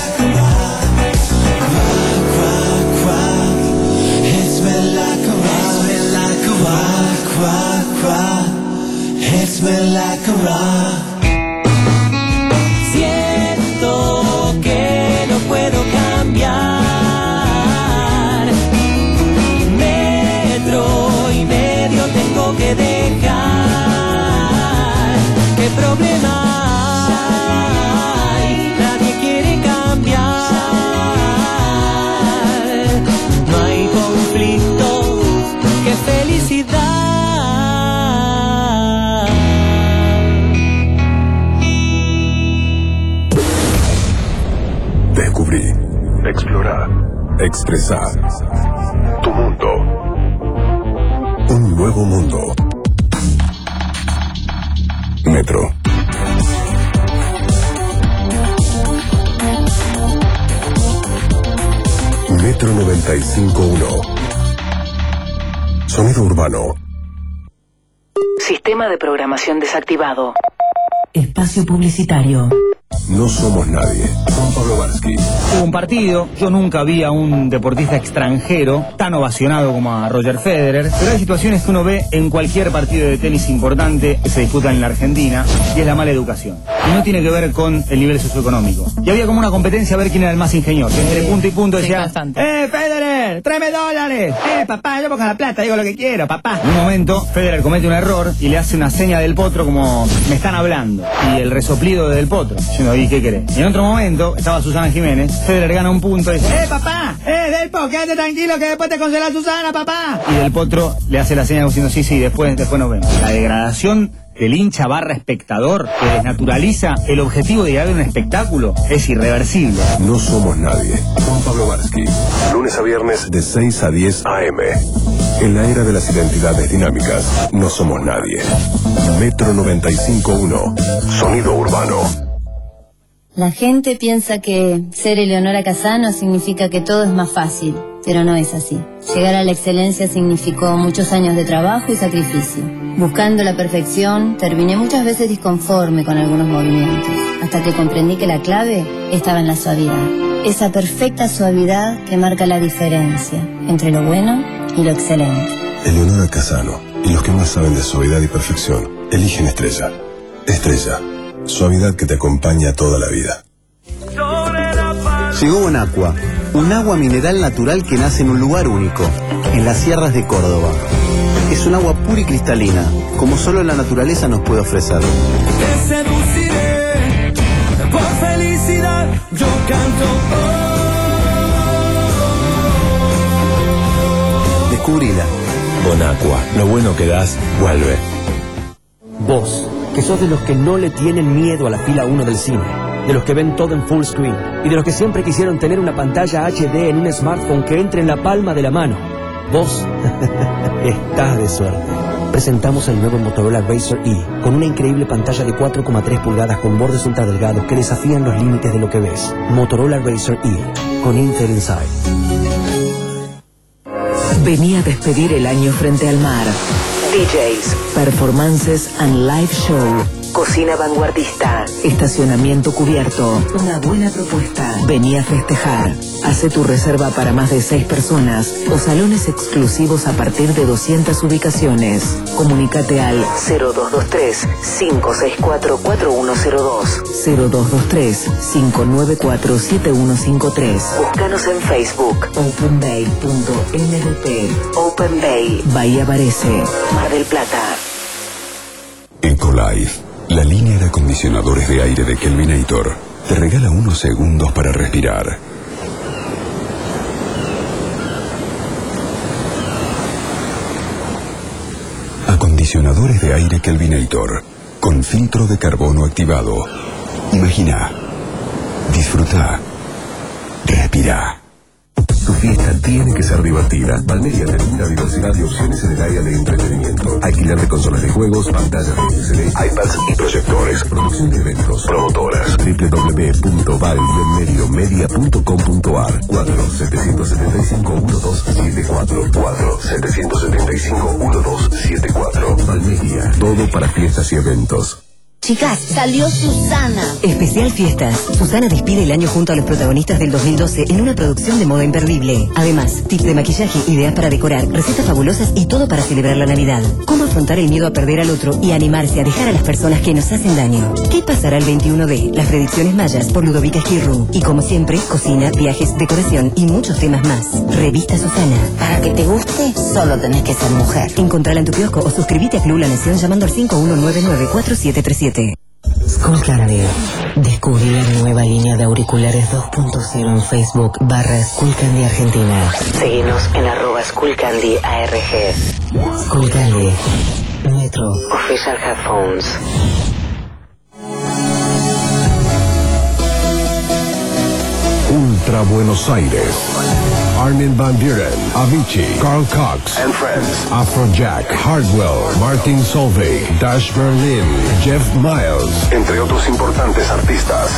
Siento que no puedo cambiar. Metro y medio tengo que dejar. ¿Qué problema hay? Nadie quiere cambiar. No hay conflicto, qué felicidad. Descubrí, explorar, expresar tu mundo. Un nuevo mundo. Metro. Metro noventa y cinco punto uno. Sonido urbano. Sistema de programación desactivado. Espacio publicitario. No somos nadie. Juan Pablo Varsky. Hubo un partido, yo nunca vi a un deportista extranjero tan ovacionado como a Roger Federer, pero hay situaciones que uno ve en cualquier partido de tenis importante que se disputa en la Argentina, y es la mala educación. Y no tiene que ver con el nivel socioeconómico. Y había como una competencia a ver quién era el más ingenioso. Entre punto y punto decía, ¡eh, Federer! ¡Tráeme dólares! ¡Eh, papá, yo pongo la plata, digo lo que quiero, papá! En un momento, Federer comete un error y le hace una seña del potro como, me están hablando. Y el resoplido del potro, diciendo, ¿y qué querés? Y en otro momento, estaba Susana Jiménez, Federer gana un punto y dice, ¡eh, papá! ¡Eh, Del Potro, quédate tranquilo que después te concede Susana, papá! Y Del Potro le hace la seña diciendo, sí, sí, después, después nos vemos. La degradación del hincha barra espectador que desnaturaliza el objetivo de ir a ver un espectáculo es irreversible. No somos nadie. Juan Pablo Varsky. Lunes a viernes de seis a diez a eme. En la era de las identidades dinámicas, no somos nadie. Metro noventa y cinco punto uno. Sonido urbano. La gente piensa que ser Eleonora Casano significa que todo es más fácil, pero no es así. Llegar a la excelencia significó muchos años de trabajo y sacrificio. Buscando la perfección, terminé muchas veces disconforme con algunos movimientos, hasta que comprendí que la clave estaba en la suavidad. Esa perfecta suavidad que marca la diferencia entre lo bueno y lo excelente. Eleonora Casano y los que más saben de suavidad y perfección eligen Estrella. Estrella. Suavidad que te acompaña toda la vida. Llegó Bonaqua, un agua mineral natural que nace en un lugar único, en las sierras de Córdoba. Es un agua pura y cristalina, como solo la naturaleza nos puede ofrecer. Te seduciré, por felicidad yo canto. Descubrila. Bonaqua, lo bueno que das, vuelve. Vos, que sos de los que no le tienen miedo a la fila uno del cine, de los que ven todo en full screen y de los que siempre quisieron tener una pantalla hache de en un smartphone que entre en la palma de la mano. Vos estás de suerte. Presentamos el nuevo Motorola Razr E con una increíble pantalla de cuatro coma tres pulgadas con bordes ultra delgados que desafían los límites de lo que ves. Motorola Razr E con Intel Inside. Vení a despedir el año frente al mar. D Js, performances and live show. Cocina vanguardista. Estacionamiento cubierto. Una buena propuesta. Vení a festejar. Hace tu reserva para más de seis personas o salones exclusivos a partir de doscientas ubicaciones. Comunícate al cero dos dos tres, cinco seis cuatro, cuatro uno cero dos, cero dos dos tres, cinco nueve cuatro, siete uno cinco tres. Búscanos en Facebook. open bay punto m d p. Open Bay. Bahía Varese. Mar del Plata. Ecolife, la línea de acondicionadores de aire de Kelvinator, te regala unos segundos para respirar. Acondicionadores de aire Kelvinator, con filtro de carbono activado. Imagina, disfruta, respira. Tu fiesta tiene que ser divertida. Valmeria te brinda diversidad de opciones en el área de entretenimiento. Alquiler de consolas de juegos, pantallas de L C D, iPads y proyectores. Producción de eventos. Promotoras. doble u doble u doble u punto val medio media punto com punto a r. cuatro siete siete cinco uno dos siete cuatro. cuatro siete siete cinco uno dos siete cuatro. Valmeria. Todo para fiestas y eventos. Chicas, salió Susana. Especial Fiestas. Susana despide el año junto a los protagonistas del dos mil doce en una producción de moda imperdible. Además, tips de maquillaje, ideas para decorar, recetas fabulosas y todo para celebrar la Navidad. Cómo afrontar el miedo a perder al otro y animarse a dejar a las personas que nos hacen daño. ¿Qué pasará el veintiuno de? Las predicciones mayas por Ludovica Esquirru. Y como siempre, cocina, viajes, decoración y muchos temas más. Revista Susana. Para que te guste, solo tenés que ser mujer. Encontrala en tu kiosco o suscríbete a Club La Nación llamando al cinco uno nueve nueve cuatro siete tres siete. Skullcandy. Descubrí la nueva línea de auriculares dos punto cero en Facebook barra Skullcandy Argentina. Seguinos en arroba Skullcandy A R G. Skullcandy. Metro. Official Headphones. Ultra Buenos Aires. Armin van Buren, Avicii, Carl Cox and Friends, Afrojack, Hardwell, Martin Solveig, Dash Berlin, Jeff Miles, entre otros importantes artistas.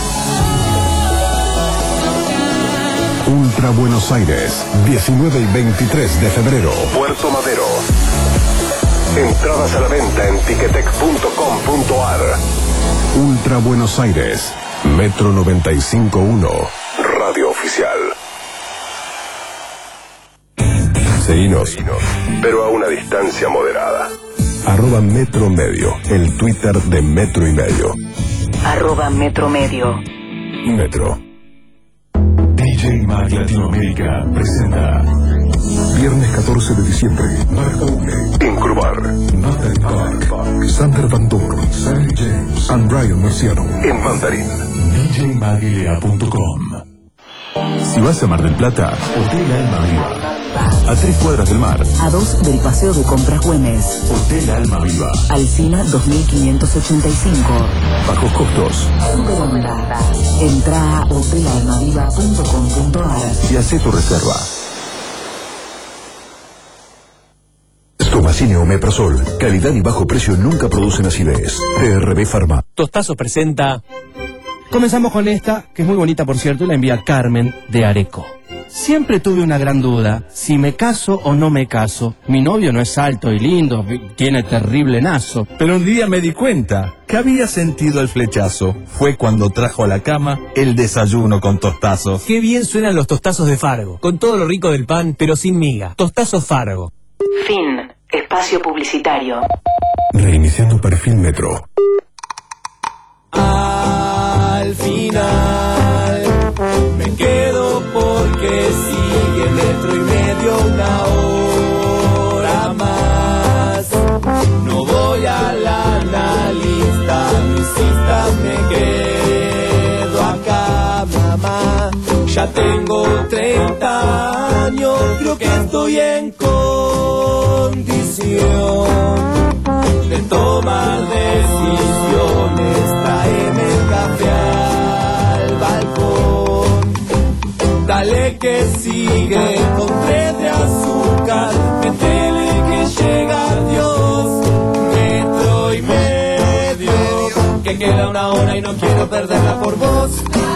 Ultra Buenos Aires, diecinueve y veintitrés de febrero, Puerto Madero. Entradas a la venta en ticketek punto com punto ar. Ultra Buenos Aires, Metro noventa y cinco punto uno, Radio Oficial. Seguinos, pero a una distancia moderada. Arroba Metro Medio, el Twitter de Metro y Medio. Arroba Metro Medio. Metro. D J Mag Latinoamérica presenta viernes catorce de diciembre, Marca Une, Incrubar, Natalie Park, Sander Van Doorn, Sally James, and Brian Marciano. En Mandarín. D J Magilea punto com. Si vas a Mar del Plata, Hotel Alma Viva. A tres cuadras del mar. A dos del Paseo de Compras Güemes. Hotel Alma Viva. Alsina dos mil quinientos ochenta y cinco. Bajos costos. Super onda. Entra a hotel alma viva punto com punto ar y hacé tu reserva. Stomacine Omeprazol. Calidad y bajo precio nunca producen acidez. T R B Pharma. Tostazos presenta. Comenzamos con esta, que es muy bonita por cierto, y la envía Carmen de Areco. Siempre tuve una gran duda, si me caso o no me caso. Mi novio no es alto y lindo, tiene terrible nazo. Pero un día me di cuenta que había sentido el flechazo. Fue cuando trajo a la cama el desayuno con tostazos. Qué bien suenan los tostazos de Fargo, con todo lo rico del pan, pero sin miga. Tostazos Fargo. Fin. Espacio publicitario. Reiniciando perfil Metro. Al final me quedo porque sigue Metro y Medio una hora más. No voy a la analista, mis citas me quedo acá, mamá. Ya tengo treinta años, creo que estoy en condición de tomar decisiones. Tráeme el café al balcón. Dale que sigue con tres de azúcar. Métele que llega Dios. Metro y Medio, que queda una hora y no quiero perderla por vos.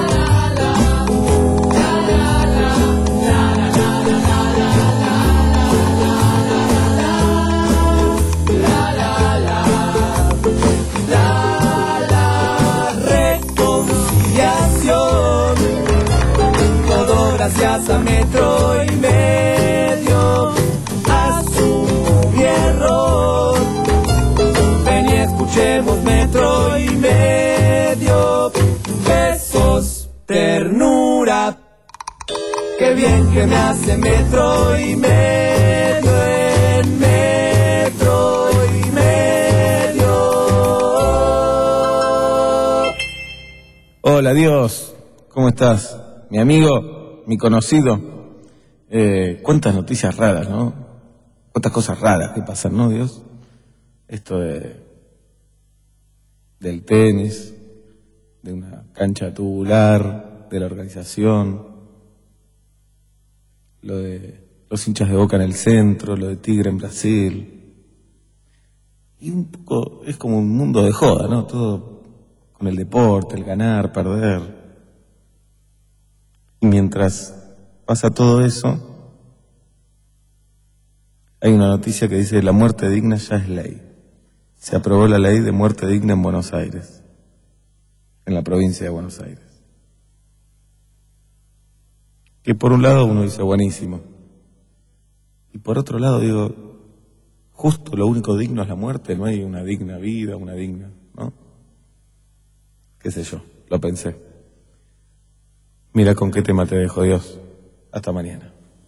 Gracias a Metro y Medio, asumo mi error. Ven y escuchemos Metro y Medio. Besos, ternura. Qué bien que me hace Metro y Medio en Metro y Medio. Hola, Dios. ¿Cómo estás? Mi amigo, mi conocido. Eh, cuántas noticias raras, ¿no? Cuántas cosas raras que pasan, ¿no, Dios? Esto de del tenis, de una cancha tubular, de la organización, lo de los hinchas de Boca en el centro, lo de Tigre en Brasil. Y un poco es como un mundo de joda, ¿no? Todo con el deporte, el ganar, perder. Y mientras pasa todo eso, hay una noticia que dice: la muerte digna ya es ley. Se aprobó la ley de muerte digna en Buenos Aires, en la provincia de Buenos Aires. Que por un lado uno dice buenísimo, y por otro lado digo, justo lo único digno es la muerte, no hay una digna vida, una digna, ¿no? Qué sé yo, lo pensé. Mira con qué tema te dejo, Dios. Hasta mañana.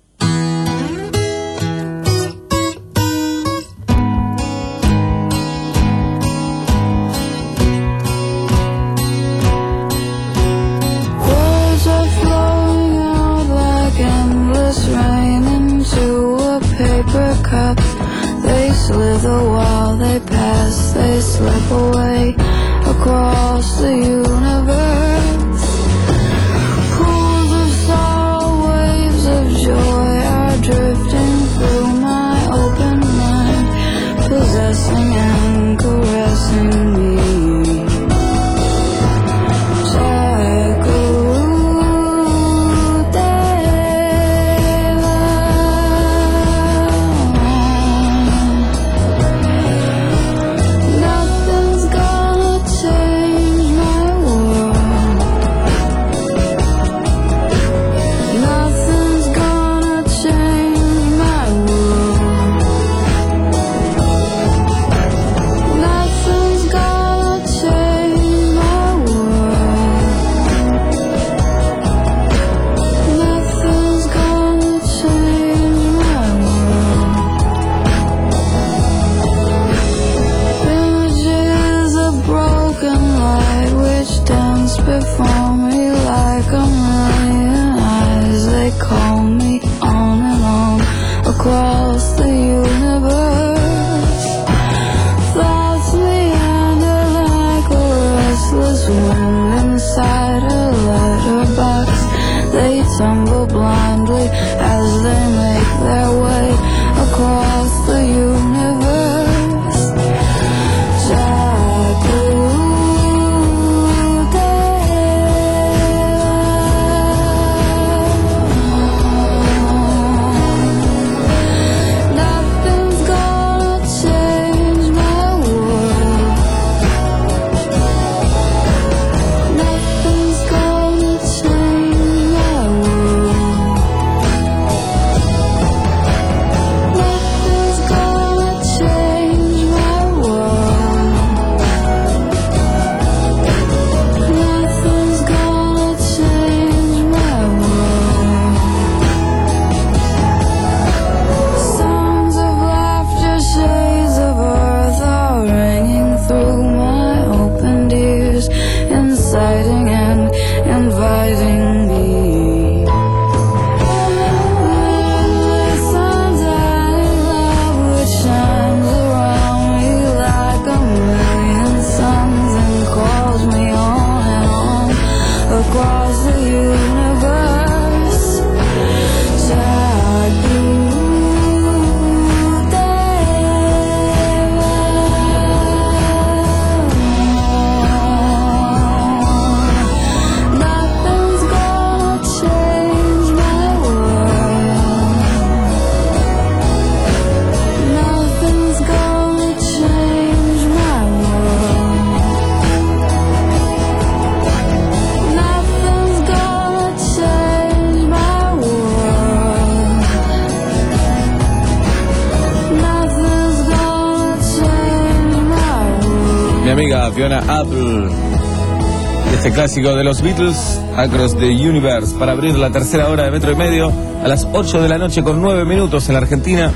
Words are flowing out like endless rain into a paper cup. They slither while they pass, they slip away across the universe. Pools of assemble blindly as they make their way across the universe. Nothing's gonna change my world. Nothing's gonna change my world. Nothing's gonna change my world. Nothing's gonna change my world. Songs of laughter, shades of earth are ringing through my opened ears, inciting and inviting me. Listen, tiny love which shines around me like a million suns and calls me on and on across the universe. Nothing's gonna change my world. Nothing's gonna change my world. Nothing's gonna change my world. Nothing's gonna change my world. Mi amiga Fiona Apple. Este clásico de los Beatles, Across the Universe, para abrir la tercera hora de Metro y Medio a las ocho de la noche con nueve minutos en la Argentina.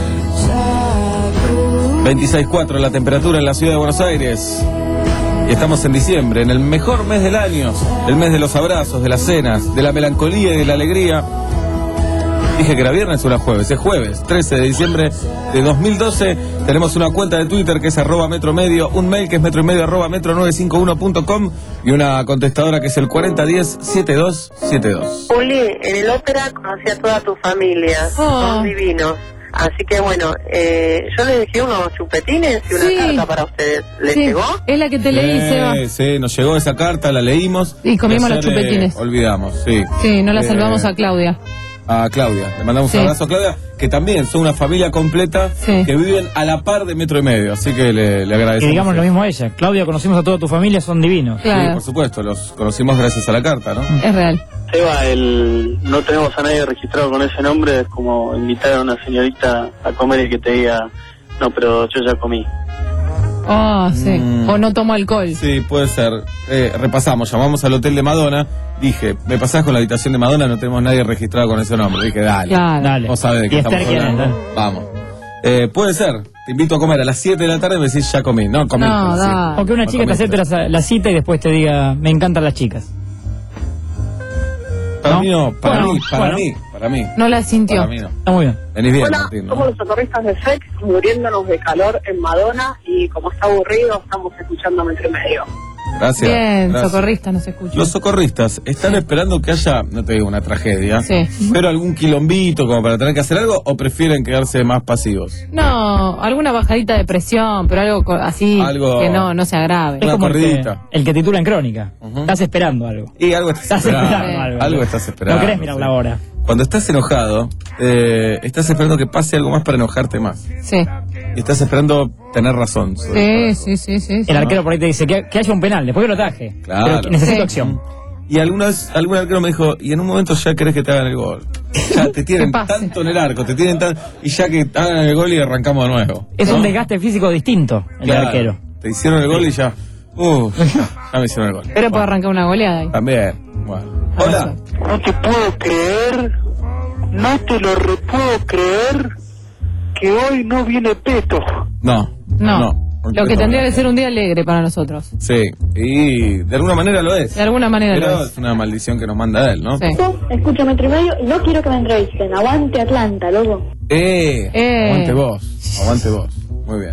veintiséis punto cuatro la temperatura en la ciudad de Buenos Aires. Y estamos en diciembre, en el mejor mes del año, el mes de los abrazos, de las cenas, de la melancolía y de la alegría. Dije que era viernes o era jueves, es jueves, trece de diciembre de dos mil doce. Tenemos una cuenta de Twitter que es arroba metromedio, un mail que es metroymedio arroba metro novecientos cincuenta y uno punto com y una contestadora que es el cuarenta diez setenta y dos setenta y dos. Juli, en el ópera conocí a toda tu familia, son divinos. Así que bueno, eh, yo les dejé unos chupetines y una Sí. carta para ustedes. ¿Les Sí, llegó? es la que te leí, Seba. Sí, sí, nos llegó esa carta, la leímos. Y comimos ayer, los chupetines. eh, olvidamos, sí. Sí, no la Eh, salvamos a Claudia. A Claudia, le mandamos Sí. un abrazo a Claudia, que también son una familia completa Sí. que viven a la par de Metro y Medio, así que le, le Y agradecemos. digamos lo mismo a ella. Claudia, conocimos a toda tu familia, son divinos. Sí, por supuesto, los conocimos gracias a la carta, ¿no? Es real. Seba, el no tenemos a nadie registrado con ese nombre, es como invitar a una señorita a comer y que te diga, no, pero yo ya comí. Oh, sí. Mm. O no tomo alcohol. Sí, puede ser. Eh, repasamos, llamamos al hotel de Madonna, dije, ¿me pasás con la habitación de Madonna? No tenemos nadie registrado con ese nombre. Dije, dale, Claro. Dale. vos sabés de qué Y estamos Esther, ¿quién es? hablando. Vamos. Eh, puede ser, te invito a comer a las siete de la tarde y me decís, ya comí. No, comí. No, sí. da. O que una No chica te comiste. acepte la, la cita y después te diga, me encantan las chicas. Para ¿No? mí no, para Bueno, mí, para bueno. mí, para mí. No la sintió. Para mí no. Está muy bien. Venís bien, Hola, Martín, ¿no? somos los socorristas de Sex, muriéndonos de calor en Madonna y como está aburrido estamos escuchando Metro y Medio. Gracias. Bien, gracias. socorrista nos escucha. Los socorristas están esperando que haya, no te digo una tragedia, Sí. pero algún quilombito como para tener que hacer algo, o prefieren quedarse más pasivos. No, alguna bajadita de presión, pero algo co- así Algo- que no, no se agrave. Es Una como el que, corridita. el que titula en Crónica. Estás esperando algo. Y algo estás, Estás esperando. esperando algo. Algo estás esperando. No querés mirar la hora. Cuando estás enojado, eh, estás esperando que pase algo más para enojarte más. Sí. Y estás esperando tener razón. sobre Sí, sí, sí, sí. El arquero por ahí te dice que, que haya un penal, después que lo ataje. Claro. Pero necesito Sí. acción. Y alguna vez, algún arquero me dijo, y en un momento ya querés que te hagan el gol. Ya te tienen Que pase. tanto en el arco, te tienen tan... Y ya que hagan el gol y arrancamos de nuevo. Es ¿no? un desgaste físico distinto, el Claro. arquero. Te hicieron el gol y ya... Uh, ya, ya me hicieron el gol. Pero puede arrancar una goleada ahí. También. Bueno. Hola. No te puedo creer, no te lo re- puedo creer que hoy no viene Peto. No. No. no. Lo que tendría que ser un día alegre para nosotros. Sí, y de alguna manera lo es. De alguna manera Pero lo es. es una maldición que nos manda él, ¿no? Sí. Escucho Metro y Medio y no quiero que me entrevisten. Aguante Atlanta, loco. Eh, Eh. aguante vos, aguante vos. Muy bien.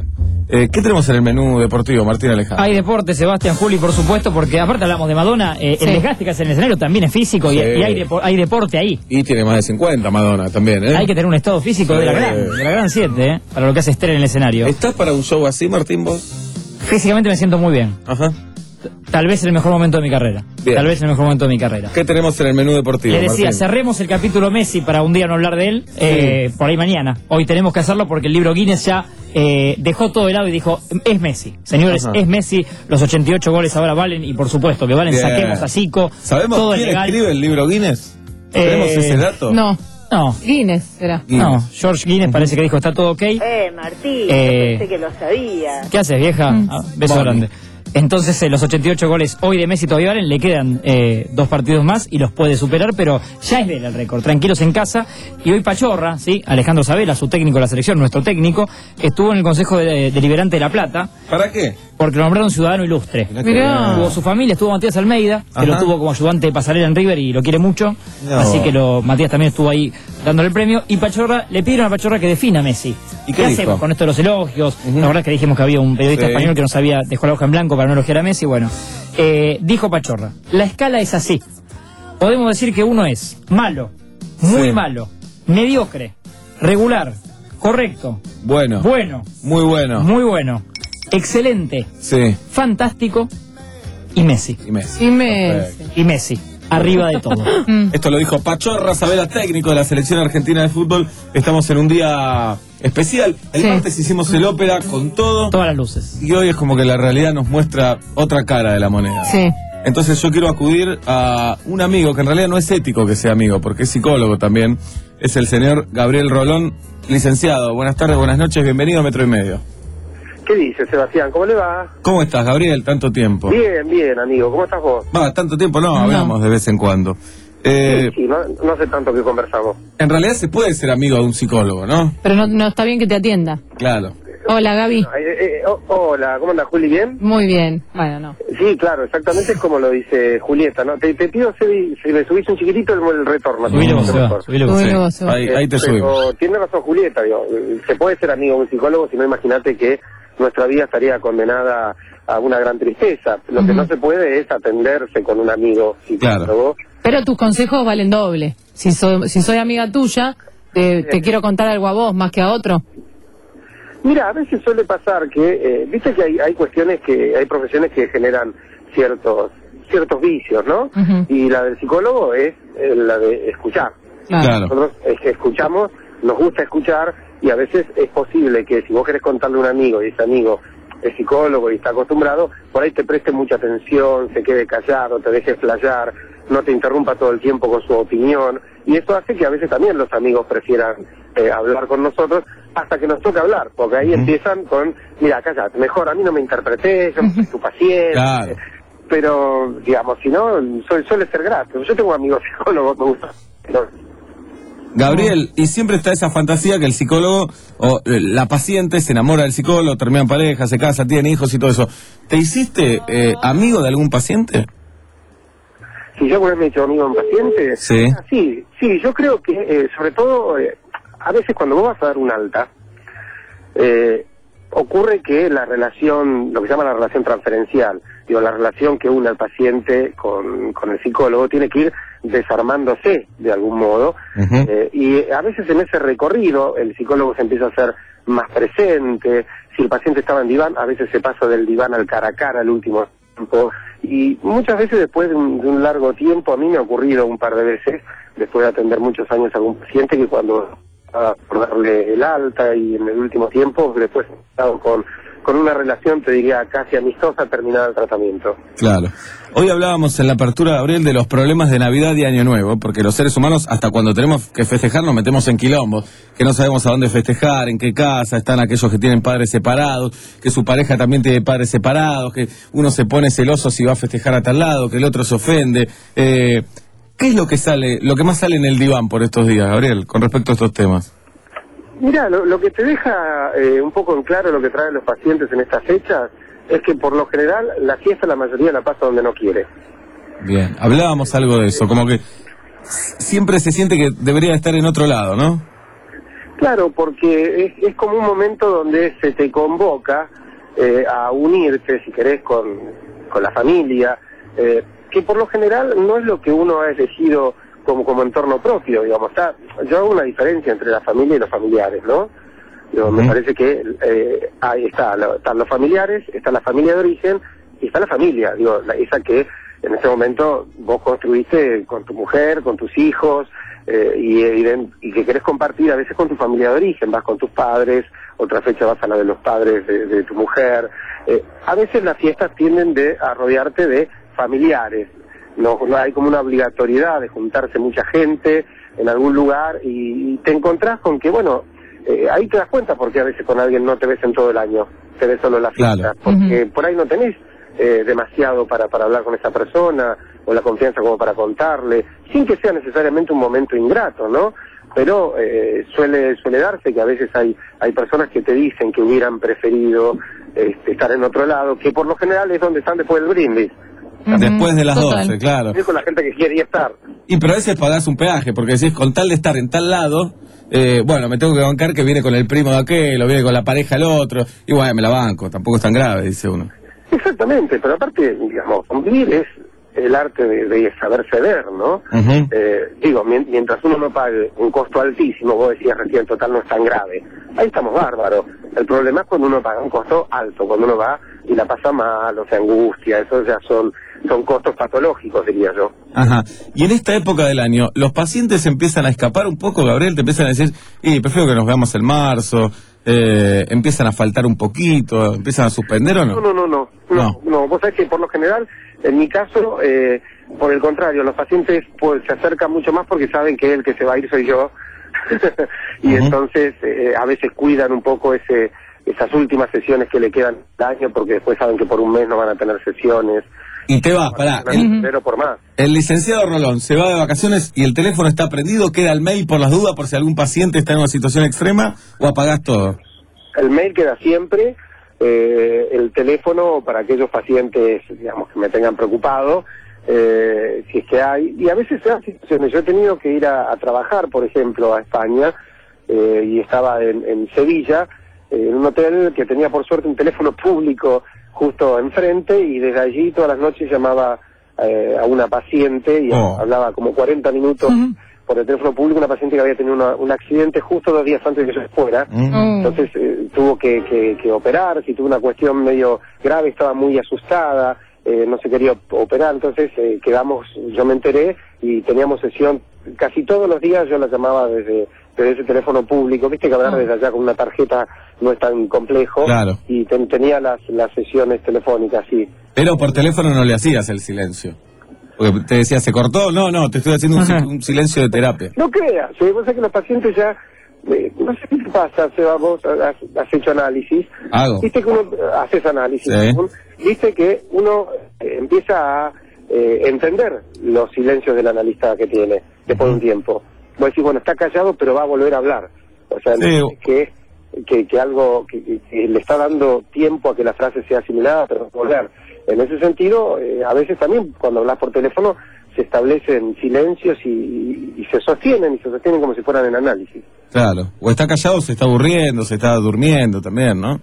Eh, ¿Qué tenemos en el menú deportivo, Martín Alejandro? Hay deporte, Sebastián, Juli, por supuesto, porque aparte hablamos de Madonna, eh, Sí. el desgaste que hace en el escenario también es físico y, Sí. y hay, depo- hay deporte ahí. Y tiene más de cincuenta, Madonna, también, ¿eh? Hay que tener un estado físico Sí. de la gran, de la gran siete, ¿eh? Para lo que hace Esther en el escenario. ¿Estás para un show así, Martín, vos? Físicamente me siento muy bien. Ajá. Tal vez el mejor momento de mi carrera. Bien. Tal vez el mejor momento de mi carrera. ¿Qué tenemos en el menú deportivo, Le decía, Martín? cerremos el capítulo Messi para un día no hablar de él, eh, por ahí mañana. Hoy tenemos que hacerlo porque el libro Guinness ya eh, dejó todo de lado y dijo, es Messi. Señores, Ajá. es Messi, los ochenta y ocho goles ahora valen y por supuesto que valen, Bien. saquemos a Zico. ¿Sabemos todo es quién legal. escribe el libro Guinness? Eh, ¿Tenemos ese dato? No, No, Guinness será. no, George Guinness parece que dijo, está todo ok. Eh, Martín, Eh, yo pensé que lo sabía. ¿Qué haces, vieja? Mm. Ah, beso Bonnie. grande. Entonces, eh, los ochenta y ocho goles hoy de Messi todavía valen, le quedan eh, dos partidos más y los puede superar, pero ya es de él el récord. Tranquilos en casa. Y hoy Pachorra, ¿sí? Alejandro Sabela, su técnico de la selección, nuestro técnico, estuvo en el Consejo de- Deliberante de La Plata. ¿Para qué? Porque lo nombraron ciudadano ilustre. Mirá. Tuvo su familia, estuvo Matías Almeida, que Ajá. lo tuvo como ayudante de pasarela en River y lo quiere mucho. No. Así que lo, Matías también estuvo ahí dándole el premio. Y Pachorra, le pidieron a Pachorra que defina a Messi. ¿Y qué dijo? hacemos con esto de los elogios? La verdad es que dijimos que había un periodista Sí. español que nos había dejado la hoja en blanco para no elogiar a Messi. Bueno, eh, dijo Pachorra, la escala es así. Podemos decir que uno es malo, muy Sí. malo, mediocre, regular, correcto, Bueno. bueno, Muy bueno. muy bueno, excelente, Sí. fantástico y Messi. Y Messi. Y Messi. Perfecto. Y Messi, arriba de todo. Mm. Esto lo dijo Pachorra Sabela, técnico de la selección argentina de fútbol. Estamos en un día especial. El Sí. martes hicimos el ópera con todo. Todas las luces. Y hoy es como que la realidad nos muestra otra cara de la moneda. Sí. Entonces yo quiero acudir a un amigo que en realidad no es ético que sea amigo, porque es psicólogo también. Es el señor Gabriel Rolón, licenciado. Buenas tardes, buenas noches, bienvenido a Metro y Medio. ¿Qué dice, Sebastián? ¿Cómo le va? ¿Cómo estás, Gabriel? Tanto tiempo. Bien, bien, amigo. ¿Cómo estás vos? Va, tanto tiempo no, No. hablamos de vez en cuando. Eh, Sí, sí, no, no sé tanto que conversamos. en realidad se puede ser amigo de un psicólogo, ¿no? Pero no, no está bien que te atienda. Claro. Hola, Gaby. Ay, eh, eh, oh, hola, ¿cómo andas, Juli? ¿Bien? Muy bien. Bueno, no. Sí, claro, exactamente es como lo dice Julieta, ¿no? Te, te pido si, si me subís un chiquitito el, el retorno. Subile vos, Por Seba, favor. subile vos. Subile Sí. vos, Seba. Ahí, ahí te Eh, subimos. Pero tiene razón Julieta, digo, se puede ser amigo de un psicólogo, si no imagínate que nuestra vida estaría condenada a una gran tristeza. Lo que Ujú. no se puede es atenderse con un amigo psicólogo. Pero tus consejos valen doble. Si, so- si soy amiga tuya, te, te quiero contar algo a vos más que a otro. Mira, a veces suele pasar que, eh, viste que hay, hay cuestiones que, hay profesiones que generan ciertos ciertos vicios, ¿no? Ujú. Y la del psicólogo es eh, la de escuchar. Claro. Nosotros es que escuchamos, nos gusta escuchar y a veces es posible que si vos querés contarle a un amigo y ese amigo es psicólogo y está acostumbrado, por ahí te preste mucha atención, se quede callado, te deje flashear, no te interrumpa todo el tiempo con su opinión, y eso hace que a veces también los amigos prefieran eh, hablar con nosotros hasta que nos toca hablar, porque ahí empiezan con, mira, callate, mejor a mí no me interpreté, yo soy tu paciente, Claro. pero digamos, si no, suele, suele ser grato. Yo tengo amigos psicólogos, me gusta. pero- Gabriel, y siempre está esa fantasía que el psicólogo o eh, la paciente se enamora del psicólogo, termina en pareja, se casa, tiene hijos y todo eso. ¿Te hiciste eh, amigo de algún paciente? Si yo alguna vez me he hecho amigo de un paciente, Sí. ah, sí, sí, yo creo que eh, sobre todo, eh, a veces cuando vos vas a dar un alta, eh, ocurre que la relación, lo que se llama la relación transferencial, digo, la relación que une al paciente con, con el psicólogo tiene que ir desarmándose de algún modo, eh, y a veces en ese recorrido el psicólogo se empieza a hacer más presente. Si el paciente estaba en diván, a veces se pasa del diván al cara a cara el último tiempo, y muchas veces después de un, de un largo tiempo, a mí me ha ocurrido un par de veces, después de atender muchos años a algún paciente, que cuando estaba por darle el alta y en el último tiempo, después he estado con, con una relación, te diría, casi amistosa terminada el tratamiento. Claro. Hoy hablábamos en la apertura, Gabriel, de los problemas de Navidad y Año Nuevo, porque los seres humanos, hasta cuando tenemos que festejar, nos metemos en quilombos, que no sabemos a dónde festejar, en qué casa, están aquellos que tienen padres separados, que su pareja también tiene padres separados, que uno se pone celoso si va a festejar a tal lado, que el otro se ofende. Eh, ¿Qué es lo que sale, lo que más sale en el diván por estos días, Gabriel, con respecto a estos temas? Mira, lo, lo que te deja eh, un poco en claro lo que traen los pacientes en estas fechas es que por lo general la fiesta la mayoría la pasa donde no quiere. Bien, hablábamos algo de eso, como que siempre se siente que debería estar en otro lado, ¿no? Claro, porque es, es como un momento donde se te convoca eh, a unirte, si querés, con, con la familia, eh, que por lo general no es lo que uno ha elegido como, como entorno propio, digamos. Está, yo hago una diferencia entre la familia y los familiares, ¿no? Yo, uh-huh. Me parece que eh, ahí está, lo, están los familiares, está la familia de origen y está la familia, digo, la, esa que en ese momento vos construiste con tu mujer, con tus hijos, eh, y, y, y que querés compartir a veces con tu familia de origen, vas con tus padres, otra fecha vas a la de los padres de, de tu mujer. Eh, a veces las fiestas tienden de, a rodearte de familiares, no, no hay como una obligatoriedad de juntarse mucha gente en algún lugar y, y te encontrás con que, bueno, eh, ahí te das cuenta porque a veces con alguien no te ves en todo el año, te ves solo en la fiesta, claro. Porque uh-huh. por ahí no tenés Eh, demasiado para, para hablar con esa persona, o la confianza como para contarle, sin que sea necesariamente un momento ingrato, ¿no? Pero eh, suele suele darse que a veces hay hay personas que te dicen que hubieran preferido este, estar en otro lado, que por lo general es donde están después del brindis. Uh-huh. Después de las Total. doce, claro. Es con la gente que quiere estar. Y pero a veces pagás un peaje, porque decís, con tal de estar en tal lado, eh, bueno, me tengo que bancar que viene con el primo de aquel, o viene con la pareja del otro, y bueno, me la banco, tampoco es tan grave, dice uno. Exactamente, pero aparte, digamos, convivir es el arte de, de saber ceder, ¿no? Uh-huh. Eh, digo, mientras uno no pague un costo altísimo, vos decías recién, total no es tan grave, ahí estamos bárbaros. El problema es cuando uno paga un costo alto, cuando uno va y la pasa mal, o se angustia, eso ya son son costos patológicos, diría yo. Ajá. Y en esta época del año, ¿los pacientes empiezan a escapar un poco, Gabriel? ¿Te empiezan a decir, y prefiero que nos veamos en marzo? Eh, ¿Empiezan a faltar un poquito? ¿Empiezan a suspender o no? No, no, no, no. No, no. no. Vos sabés que por lo general, en mi caso, eh, por el contrario, los pacientes pues se acercan mucho más porque saben que el que se va a ir soy yo. y uh-huh. entonces eh, a veces cuidan un poco ese esas últimas sesiones que le quedan al año porque después saben que por un mes no van a tener sesiones. Y te vas, pará. El, por más. El licenciado Rolón se va de vacaciones y el teléfono está prendido, queda el mail por las dudas por si algún paciente está en una situación extrema, o apagás todo. El mail queda siempre, eh, el teléfono para aquellos pacientes, digamos, que me tengan preocupado, eh, si es que hay, y a veces se dan situaciones. Yo he tenido que ir a, a trabajar, por ejemplo, a España, eh, y estaba en, en Sevilla, eh, en un hotel que tenía por suerte un teléfono público justo enfrente, y desde allí todas las noches llamaba eh, a una paciente y oh. hablaba como cuarenta minutos uh-huh. por el teléfono público, una paciente que había tenido una, un accidente justo dos días antes de que yo fuera, uh-huh. entonces eh, tuvo que, que, que operar, si tuvo una cuestión medio grave, estaba muy asustada, eh, no se quería operar, entonces eh, quedamos, yo me enteré y teníamos sesión casi todos los días, yo la llamaba desde, desde ese teléfono público, viste que hablar desde allá con una tarjeta no es tan complejo, claro. y ten, tenía las, las sesiones telefónicas, sí. Pero por teléfono no le hacías el silencio, porque te decía, ¿se cortó? No, no, te estoy haciendo un, un silencio de terapia. No creas, ¿sí? Vos sabés que los pacientes ya, eh, no sé qué te pasa, Seba, vos has, has hecho análisis, hago, viste que uno, haces análisis, sí. ¿no? Viste que uno eh, empieza a eh, entender los silencios del analista que tiene después uh-huh. de un tiempo. Vos decís, bueno, está callado, pero va a volver a hablar. O sea, sí. que, que, que algo que, que, que le está dando tiempo a que la frase sea asimilada, pero va a volver. En ese sentido, eh, a veces también cuando hablas por teléfono se establecen silencios y, y, y se sostienen, y se sostienen como si fueran en análisis. Claro, o está callado, o se está aburriendo, se está durmiendo también, ¿no?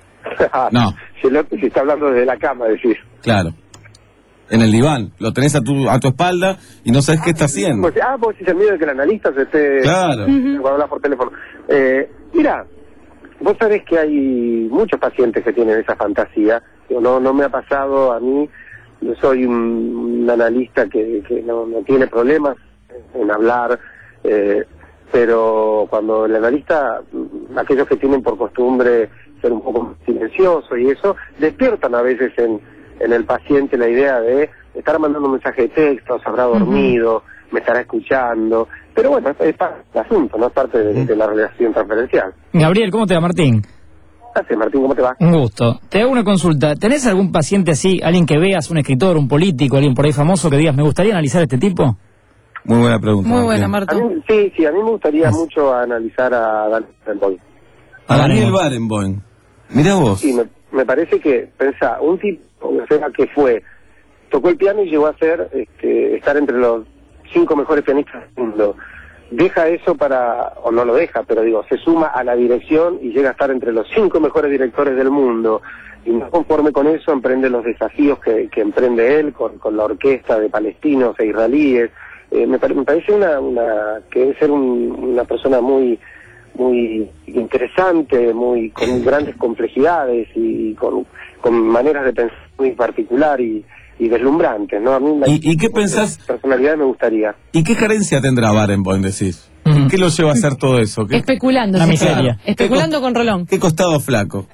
No. Si, lo, si está hablando desde la cama, decís. Claro. En el diván, lo tenés a tu a tu espalda y no sabes ah, qué está haciendo. Pues, ah, vos decís el miedo de que el analista se esté... Claro. Cuando hablas por teléfono. Eh, mira, vos sabés que hay muchos pacientes que tienen esa fantasía. No, no me ha pasado a mí. Yo soy un, un analista que, que no, no tiene problemas en hablar, eh, pero cuando el analista, aquellos que tienen por costumbre ser un poco silencioso y eso, despiertan a veces en, en el paciente la idea de estar mandando un mensaje de texto, se habrá dormido, uh-huh. me estará escuchando, pero bueno, es, es parte del asunto, no es parte de, de la relación transferencial. Gabriel, ¿cómo te va, Martín? Gracias, Martín, ¿cómo te va? Un gusto. Te hago una consulta. ¿Tenés algún paciente así, alguien que veas, un escritor, un político, alguien por ahí famoso que digas, me gustaría analizar a este tipo? Muy buena pregunta. Muy buena, Martín. Sí, sí, a mí me gustaría mucho analizar a Daniel Barenboim. A Daniel Barenboim. Mirá vos. Sí, me, me parece que, pensá, un tipo, o sea, que fue, tocó el piano y llegó a ser, este, estar entre los cinco mejores pianistas del mundo. deja eso para, o no lo deja, pero digo, se suma a la dirección y llega a estar entre los cinco mejores directores del mundo. Y no conforme con eso, emprende los desafíos que, que emprende él con, con la orquesta de palestinos e israelíes. Eh, me, pare, me parece una, una que debe ser un, una persona muy muy interesante, muy con grandes complejidades y con, con maneras de pensar muy particular y, y deslumbrantes, ¿no? A mí la, ¿Y, ¿Y qué pensás? Personalidad me gustaría. ¿Y qué carencia tendrá Barenboim, decís? Uh-huh. ¿Qué lo lleva a hacer todo eso? ¿Qué? Especulando. La miseria. Especulando con Rolón. ¿Qué costado flaco?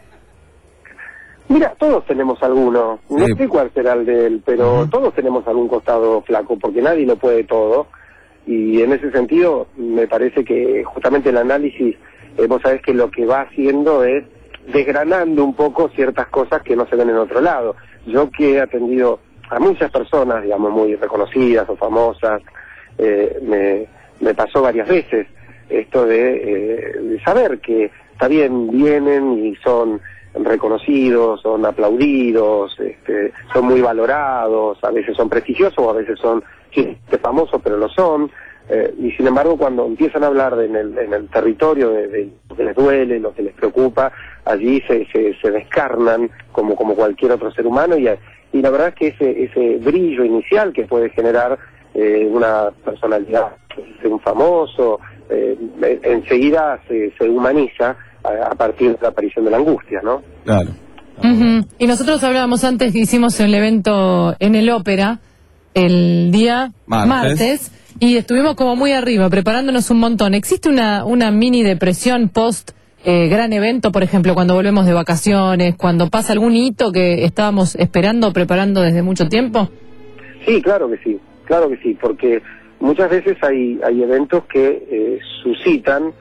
Mira, todos tenemos alguno. No Sí. sé cuál será el de él, pero uh-huh. todos tenemos algún costado flaco, porque nadie lo puede todo. Y en ese sentido, me parece que justamente el análisis, eh, vos sabés que lo que va haciendo es desgranando un poco ciertas cosas que no se ven en otro lado. Yo que he atendido a muchas personas, digamos, muy reconocidas o famosas, eh, me, me pasó varias veces esto de, eh, de saber que está bien, vienen y son reconocidos, son aplaudidos, este, son muy valorados, a veces son prestigiosos o a veces son sí, famosos, pero lo son, eh, y sin embargo cuando empiezan a hablar de, en, el, en el territorio de, de lo que les duele, lo que les preocupa, allí se, se, se descarnan como, como cualquier otro ser humano y, y la verdad es que ese, ese brillo inicial que puede generar eh, una personalidad de un famoso, eh, enseguida se, se humaniza a, a partir de la aparición de la angustia, ¿no? Claro. Uh-huh. Y nosotros hablábamos antes que hicimos el evento en el Ópera el día martes. martes y estuvimos como muy arriba, preparándonos un montón. ¿Existe una, una mini depresión post eh, gran evento, por ejemplo, cuando volvemos de vacaciones, cuando pasa algún hito que estábamos esperando, preparando desde mucho tiempo? Sí, claro que sí, claro que sí, porque muchas veces hay, hay eventos que eh, suscitan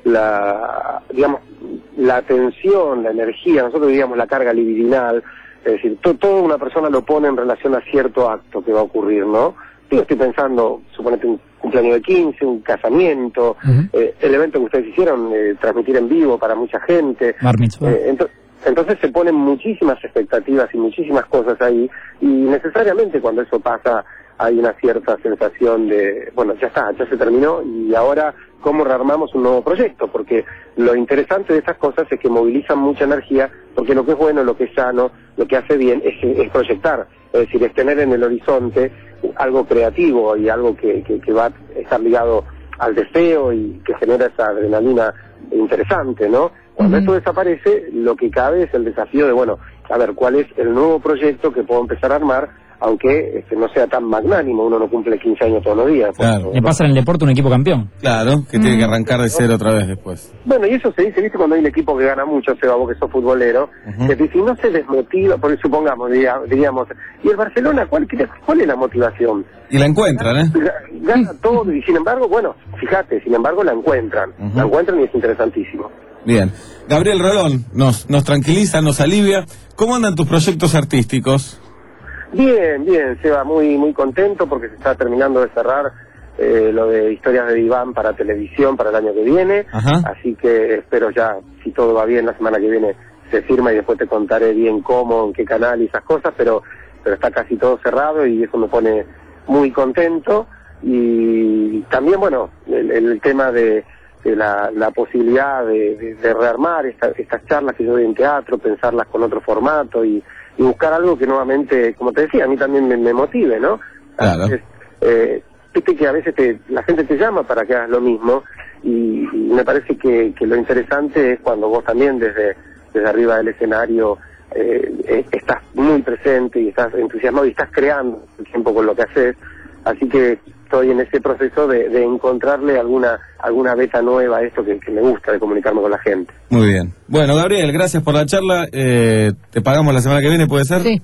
la, digamos, la atención, la energía, nosotros diríamos la carga libidinal, es decir, to, toda una persona lo pone en relación a cierto acto que va a ocurrir, ¿no? Yo estoy pensando, suponete un cumpleaños de quince, un casamiento, uh-huh. eh, el evento que ustedes hicieron, eh, transmitir en vivo para mucha gente. Eh, ento, entonces se ponen muchísimas expectativas y muchísimas cosas ahí, y necesariamente cuando eso pasa hay una cierta sensación de, bueno, ya está, ya se terminó, y ahora cómo rearmamos un nuevo proyecto, porque lo interesante de estas cosas es que movilizan mucha energía, porque lo que es bueno, lo que es sano, lo que hace bien es, es proyectar, es decir, es tener en el horizonte algo creativo y algo que, que, que va a estar ligado al deseo y que genera esa adrenalina interesante, ¿no? Cuando uh-huh. esto desaparece, lo que cabe es el desafío de, bueno, a ver, ¿cuál es el nuevo proyecto que puedo empezar a armar? Aunque este, no sea tan magnánimo, uno no cumple quince años todos los días. Claro. Le pasa en el deporte un equipo campeón. Claro, que mm. tiene que arrancar de cero otra vez después. Bueno, y eso se dice, ¿viste? Cuando hay un equipo que gana mucho, Seba, vos que sos futbolero, uh-huh. que si no se desmotiva, porque supongamos, diríamos, ¿y el Barcelona cuál, cuál es la motivación? Y la encuentran, ¿eh? Gana todo, y sin embargo, bueno, fíjate, sin embargo la encuentran. Uh-huh. La encuentran y es interesantísimo. Bien. Gabriel Rolón, nos, nos tranquiliza, nos alivia. ¿Cómo andan tus proyectos artísticos? Bien, bien, Seba, muy muy contento porque se está terminando de cerrar eh, lo de Historias de Diván para televisión para el año que viene. Ajá. Así que espero ya, si todo va bien, la semana que viene se firma y después te contaré bien cómo, en qué canal y esas cosas, pero pero está casi todo cerrado y eso me pone muy contento. Y también, bueno, el, el tema de, de la, la posibilidad de, de, de rearmar esta, estas charlas que yo doy en teatro, pensarlas con otro formato y y buscar algo que nuevamente, como te decía, a mí también me, me motive, ¿no? Claro. Entonces, eh, viste que a veces te, la gente te llama para que hagas lo mismo y, y me parece que, que lo interesante es cuando vos también desde, desde arriba del escenario eh, eh, estás muy presente y estás entusiasmado y estás creando el tiempo con lo que haces, así que estoy en ese proceso de, de encontrarle alguna alguna beta nueva a esto que, que me gusta de comunicarme con la gente. Muy bien. Bueno, Gabriel, gracias por la charla. Eh, ¿Te pagamos la semana que viene, puede ser? Sí.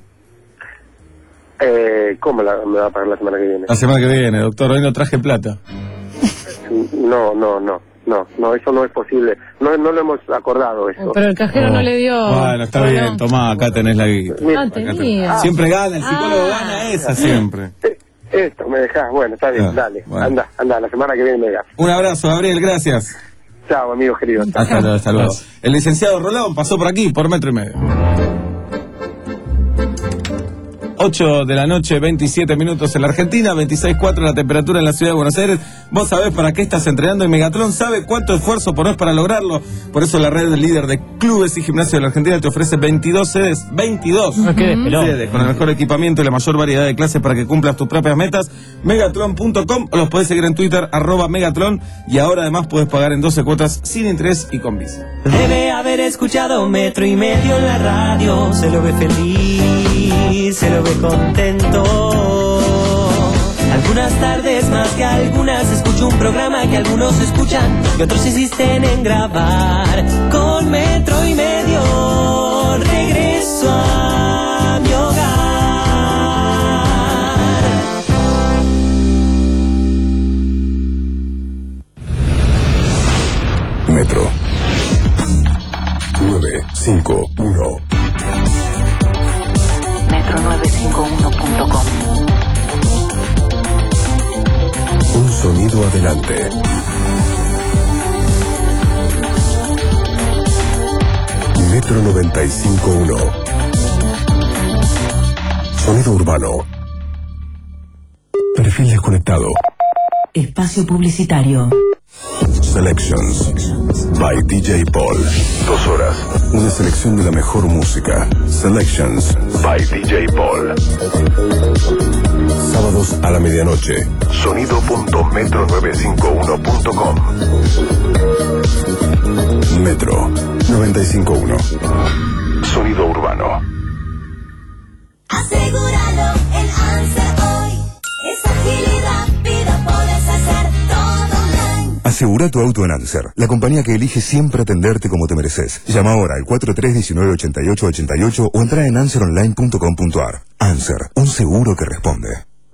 Eh, ¿Cómo la, me va a pagar la semana que viene? La semana que viene, doctor. Hoy no traje plata. No, no, no. No, no, eso no es posible. No, no lo hemos acordado eso. Pero el cajero oh. no le dio... Bueno, está bueno. bien. Tomá, acá tenés la guita. Ah, tenía. Ah. Siempre gana, el psicólogo ah. gana esa siempre. Esto, me dejás, bueno, está bien, ah, dale, bueno. anda, anda, la semana que viene me dejas. Un abrazo, Gabriel, gracias. Chao, amigos queridos. Hasta luego, hasta luego. El licenciado Rolón pasó por aquí, por metro y medio. ocho de la noche, veintisiete minutos en la Argentina, veintiséis punto cuatro la temperatura en la ciudad de Buenos Aires. Vos sabés para qué estás entrenando y Megatron sabe cuánto esfuerzo ponés para lograrlo. Por eso la red líder de clubes y gimnasios de la Argentina te ofrece veintidós sedes, veintidós No quedes pelón. sedes con el mejor equipamiento y la mayor variedad de clases para que cumplas tus propias metas. Megatron punto com o los podés seguir en Twitter, arroba Megatron, y ahora además podés pagar en doce cuotas sin interés y con Visa. Debe haber escuchado metro y medio en la radio. Se lo ve feliz, se lo ve contento. Algunas tardes más que algunas escucho un programa que algunos escuchan y otros insisten en grabar. Con metro y medio regreso a mi hogar. Metro nueve cinco uno. metro nueve cinco uno punto com. Un sonido adelante. Metro noventa y cinco punto uno. Sonido urbano. Perfil desconectado. Espacio publicitario. Selections by D J Paul. Dos horas. Una selección de la mejor música. Selections by D J Paul. Sábados a la medianoche. Sonido punto metro novecientos cincuenta y uno punto com. Metro noventa y cinco punto uno. Sonido urbano. Asegúralo en ANSER hoy. Es ágil y rápido, puedes hacer todo online. Asegura tu auto en Anser, la compañía que elige siempre atenderte como te mereces. Llama ahora al cuatro tres uno nueve ocho ocho ocho ocho o entra en anser online punto com punto a r. Anser, un seguro que responde.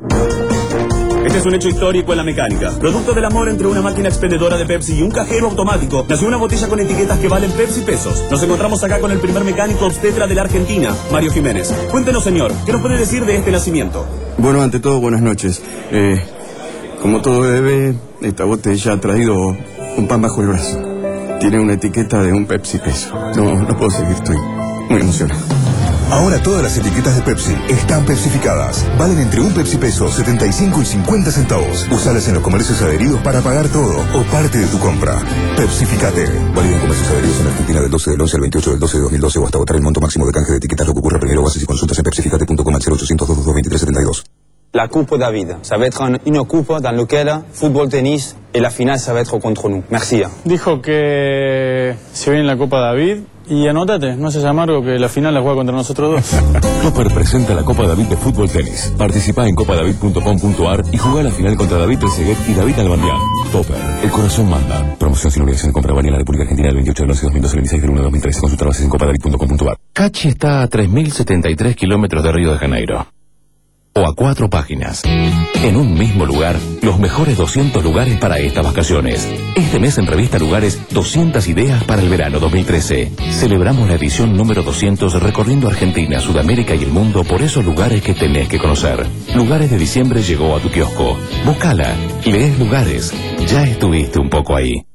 Este es un hecho histórico en la mecánica. Producto del amor entre una máquina expendedora de Pepsi y un cajero automático, nació una botella con etiquetas que valen Pepsi pesos. Nos encontramos acá con el primer mecánico obstetra de la Argentina, Mario Jiménez. Cuéntenos, señor, ¿qué nos puede decir de este nacimiento? Bueno, ante todo, buenas noches. Eh, como todo bebé, esta botella ha traído un pan bajo el brazo. Tiene una etiqueta de un Pepsi peso. No, no puedo seguir, estoy muy emocionado. Ahora todas las etiquetas de Pepsi están pepsificadas. Valen entre un Pepsi peso, setenta y cinco y cincuenta centavos. Usalas en los comercios adheridos para pagar todo o parte de tu compra. Pepsificate. Válido en comercios adheridos en Argentina del doce del once al veintiocho del doce de dos mil doce o hasta agotar el monto máximo de canje de etiquetas. Lo que ocurre primero, bases y consultas en pepsificate punto com al cero ochocientos dos dos veintitrés setenta y dos. La Coupe David, ça va être une coupe dans laquelle football, tennis et la finale ça va être contre nous. Merci. Dijo que se viene la Copa David y anótate, no seas amargo que la final la juega contra nosotros dos. Topper presenta la Copa David de fútbol tenis. Participa en copa david punto com punto a r y juega la final contra David Trezeguet y David Albandián. Topper, el corazón manda. Promoción sin obligación de compra válida en la República Argentina del veintiocho del once de dos mil doce al veintiséis del uno de dos mil trece. Consulta bases en copa david punto com punto a r. Cachi está a tres mil setenta y tres kilómetros de Río de Janeiro. O a cuatro páginas. En un mismo lugar, los mejores doscientos lugares para estas vacaciones. Este mes en Revista Lugares, doscientas ideas para el verano dos mil trece. Celebramos la edición número doscientos recorriendo Argentina, Sudamérica y el mundo por esos lugares que tenés que conocer. Lugares de diciembre llegó a tu kiosco. Búscala, lees Lugares. Ya estuviste un poco ahí.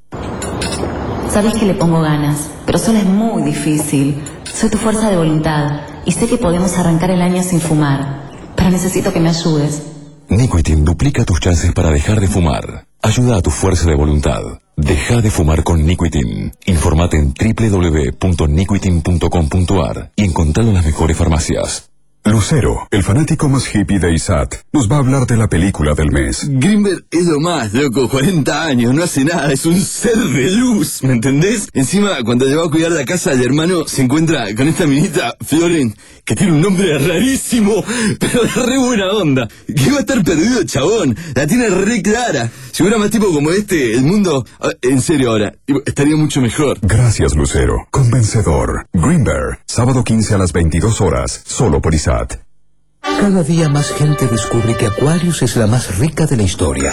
Sabes que le pongo ganas, pero sola es muy difícil. Soy tu fuerza de voluntad y sé que podemos arrancar el año sin fumar. Pero necesito que me ayudes. Nicotin duplica tus chances para dejar de fumar. Ayuda a tu fuerza de voluntad. Deja de fumar con Nicotin. Informate en doble u doble u doble u punto nicotin punto com punto a r y encontralo en las mejores farmacias. Lucero, el fanático más hippie de I S A T, nos va a hablar de la película del mes. Grimberg es lo más, loco, cuarenta años, no hace nada, es un ser de luz, ¿me entendés? Encima, cuando le va a cuidar la casa del hermano, se encuentra con esta minita, Floren, que tiene un nombre rarísimo, pero de re buena onda. ¿Qué va a estar perdido, chabón? La tiene re clara. Si hubiera más tipo como este, el mundo, en serio ahora, estaría mucho mejor. Gracias, Lucero. Convencedor. Greenberg, sábado quince a las veintidós horas, solo por I S A T. Cada día más gente descubre que Aquarius es la más rica de la historia.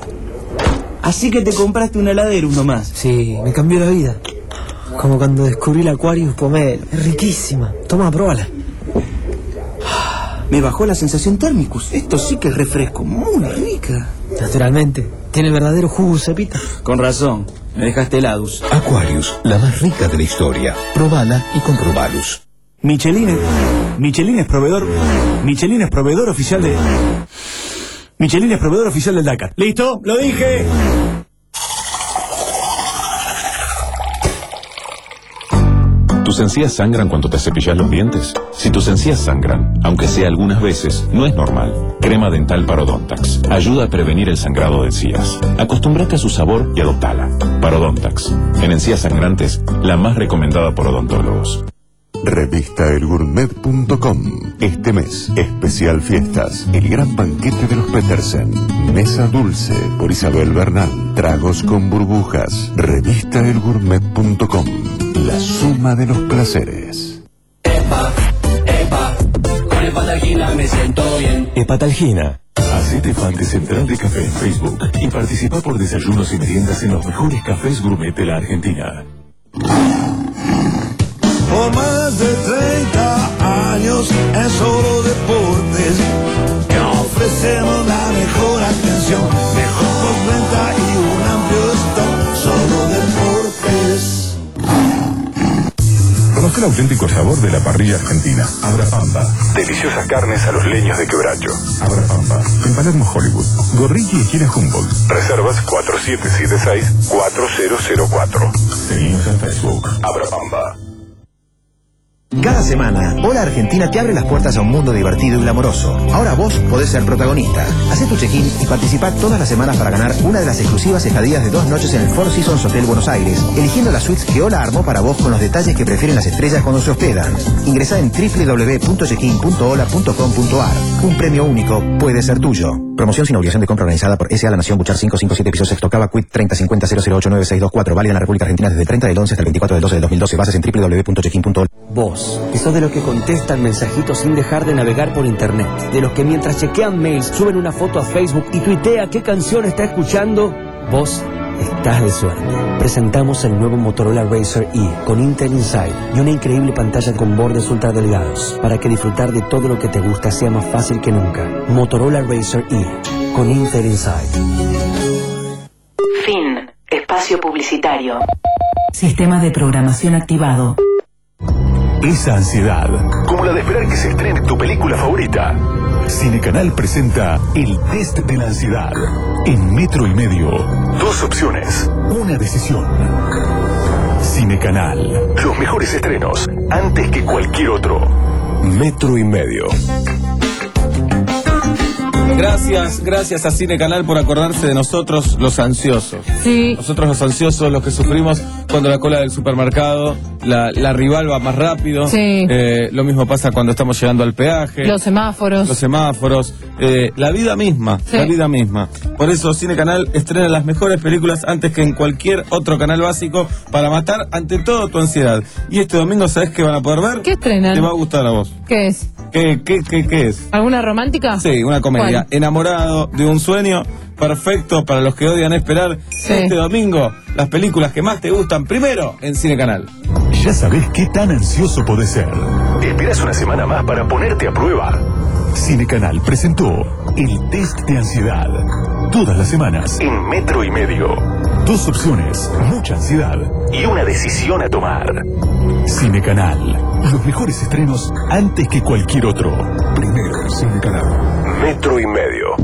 Así que te compraste un heladero, uno más. Sí, me cambió la vida. Como cuando descubrí la Aquarius Pomelo. Es riquísima. Toma, pruébala. Me bajó la sensación térmicus. Esto sí que es refresco, muy rica. Naturalmente. Tiene el verdadero jugo cepita. Con razón. Me dejaste helados. Aquarius, la más rica de la historia. Probala y comprobalus. Michelin. Michelin es proveedor. Michelin es proveedor oficial de. Michelin es proveedor oficial del Dakar. ¿Listo? ¡Lo dije! ¿Tus encías sangran cuando te cepillas los dientes? Si tus encías sangran, aunque sea algunas veces, no es normal. Crema dental Parodontax ayuda a prevenir el sangrado de encías. Acostúmbrate a su sabor y adoptala. Parodontax, en encías sangrantes, la más recomendada por odontólogos. Revista el gourmet punto com. Este mes, especial fiestas. El gran banquete de los Petersen. Mesa dulce por Isabel Bernal. Tragos con burbujas. Revista el gourmet punto com. La suma de los placeres. Epa, epa, con Hepatalgina me siento bien. Hepatalgina. Hacete fan de Central de Café en Facebook y participa por desayunos y meriendas en los mejores cafés gourmet de la Argentina. Por más de treinta años en Solo Deportes, que ofrecemos la mejor atención, mejor postventa y un amplio stock. Solo Deportes. Conozca el auténtico sabor de la parrilla argentina. Abrapampa. Deliciosas carnes a los leños de quebracho. Abrapampa. En Palermo, Hollywood. Gorriti, esquina Humboldt. Reservas cuatro siete siete seis cuatro cero cero cuatro. Seguimos en Facebook. Abrapampa. Cada semana, Hola Argentina te abre las puertas a un mundo divertido y glamoroso. Ahora vos podés ser protagonista. Hacé tu check-in y participá todas las semanas para ganar una de las exclusivas estadías de dos noches en el Four Seasons Hotel Buenos Aires, eligiendo las suites que Hola armó para vos con los detalles que prefieren las estrellas cuando se hospedan. Ingresá en doble u doble u doble u punto checkin punto hola punto com punto a r. Un premio único puede ser tuyo. Promoción sin obligación de compra organizada por S A La Nación Buchar quinientos cincuenta y siete piso sexto Cava Quit treinta cincuenta cero cero ocho nueve seis dos cuatro. Válida en la República Argentina desde el treinta del once hasta el veinticuatro del doce del dos mil doce. Bases en doble u doble u doble u punto checkin punto hola. Vos, que sos de los que contestan mensajitos sin dejar de navegar por internet, de los que mientras chequean mails suben una foto a Facebook y tuitea qué canción está escuchando, vos estás de suerte. Presentamos el nuevo Motorola Razr E con Intel Inside y una increíble pantalla con bordes ultra delgados para que disfrutar de todo lo que te gusta sea más fácil que nunca. Motorola Razr E con Intel Inside. Fin. Espacio publicitario. Sistema de programación activado. Esa ansiedad, como la de esperar que se estrene tu película favorita. Cinecanal presenta El Test de la Ansiedad. En metro y medio. Dos opciones, una decisión. Cinecanal. Los mejores estrenos, antes que cualquier otro. Metro y medio. Gracias, gracias a Cine Canal por acordarse de nosotros, los ansiosos. Sí. Nosotros los ansiosos, los que sufrimos cuando la cola del supermercado, la, la rival va más rápido. Sí. Eh, lo mismo pasa cuando estamos llegando al peaje. Los semáforos. Los semáforos. Eh, la vida misma, Sí. la vida misma. Por eso Cine Canal estrena las mejores películas antes que en cualquier otro canal básico para matar ante todo tu ansiedad. Y este domingo, ¿sabes qué van a poder ver? ¿Qué estrenan? Te va a gustar a vos. ¿Qué es? ¿Qué, qué, qué, qué es? ¿Alguna romántica? Sí, una comedia. ¿Cuál? Enamorado de un sueño, perfecto para los que odian esperar. Sí. Este domingo, las películas que más te gustan, primero en Cine Canal. Ya sabés qué tan ansioso podés ser. Esperas una semana más para ponerte a prueba. Cinecanal presentó El Test de Ansiedad. Todas las semanas en metro y medio. Dos opciones, mucha ansiedad y una decisión a tomar. Cinecanal. Los mejores estrenos antes que cualquier otro. Primero Cinecanal. Metro y medio.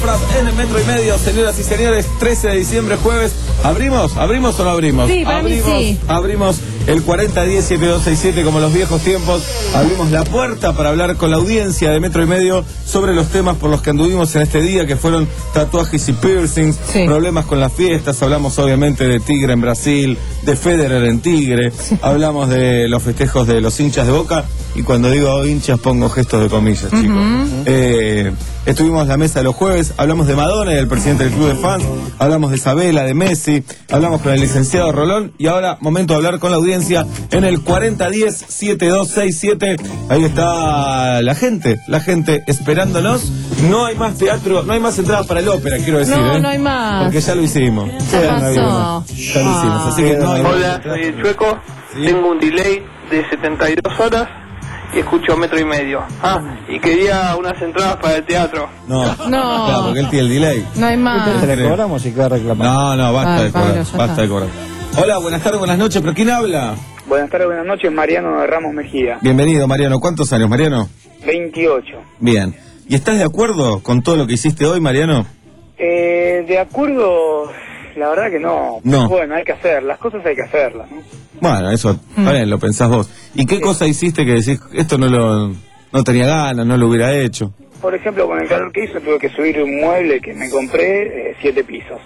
compras en el Metro y Medio, señoras y señores. Trece de diciembre, jueves. ¿Abrimos? ¿Abrimos o no abrimos? Sí, para abrimos, mí sí. Abrimos el cuarenta diez siete dos seis siete como los viejos tiempos. Abrimos la puerta para hablar con la audiencia de Metro y Medio sobre los temas por los que anduvimos en este día, que fueron tatuajes y piercings, sí. problemas con las fiestas. Hablamos obviamente de Tigre en Brasil, de Federer en Tigre, sí. hablamos de los festejos de los hinchas de Boca, y cuando digo hinchas pongo gestos de comillas, chicos. Uh-huh. eh, estuvimos en la mesa de los jueves, hablamos de Madonna y del presidente del club de fans, hablamos de Isabela, de Messi, hablamos con el licenciado Rolón, y ahora momento de hablar con la audiencia en el cuarenta diez siete dos seis siete. Ahí está la gente, la gente esperándonos. No hay más teatro, no hay más entradas para el ópera, quiero decir. No, ¿eh? no hay más. Porque ya lo hicimos. Ya pasó. Ya lo hicimos, así que no hay Hola, soy el Chueco, ¿sí? Tengo un delay de setenta y dos horas y escucho Metro y Medio. Ah, y quería unas entradas para el teatro. No, no. Claro, porque él tiene el delay. No hay más. ¿Se le cobramos y queda reclamar? No, no, basta Ay, de cobrar, Pablo, basta está. de cobrar. Hola, buenas tardes, buenas noches, ¿pero quién habla? Buenas tardes, buenas noches, Mariano de Ramos Mejía. Bienvenido, Mariano. ¿Cuántos años, Mariano? veintiocho. Bien. ¿Y estás de acuerdo con todo lo que hiciste hoy, Mariano? Eh, de acuerdo, la verdad que no. No. Bueno, hay que hacer, las cosas hay que hacerlas, ¿no? Bueno, eso, está bien, lo pensás vos. ¿Y qué cosa hiciste que decís, esto no lo no tenía ganas, no lo hubiera hecho? Por ejemplo, con el calor que hizo tuve que subir un mueble que me compré, eh, siete pisos.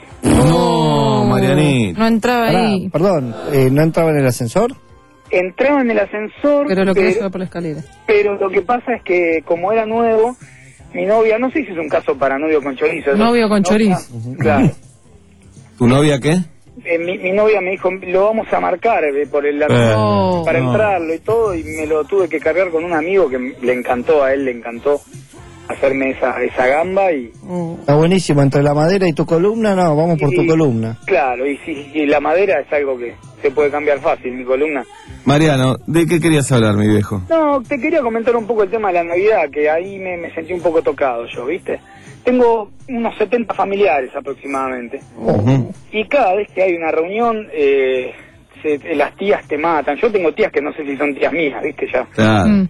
No, Marianito. No entraba Pará, ahí. Perdón, eh, ¿no entraba en el ascensor? Entraba en el ascensor, Pero lo que pero, lleva por la escalera. pero lo que pasa es que como era nuevo, mi novia, no sé si es un caso para novio con chorizo. Novio con chorizo. Claro. ¿Tu novia qué? Eh, mi, mi novia me dijo, lo vamos a marcar eh, por el Oh, para no. entrarlo y todo, y me lo tuve que cargar con un amigo que m- le encantó, a él le encantó hacerme esa esa gamba y Está buenísimo, entre la madera y tu columna, no, vamos por tu y- columna. claro, y si y la madera es algo que se puede cambiar fácil, mi columna. Mariano, ¿de qué querías hablar, mi viejo? No, te quería comentar un poco el tema de la Navidad, que ahí me, me sentí un poco tocado yo, ¿viste? Tengo unos setenta familiares aproximadamente. Ujú. Y cada vez que hay una reunión, eh, se- las tías te matan. Yo tengo tías que no sé si son tías mías, ¿viste? Ya. Claro. Mm.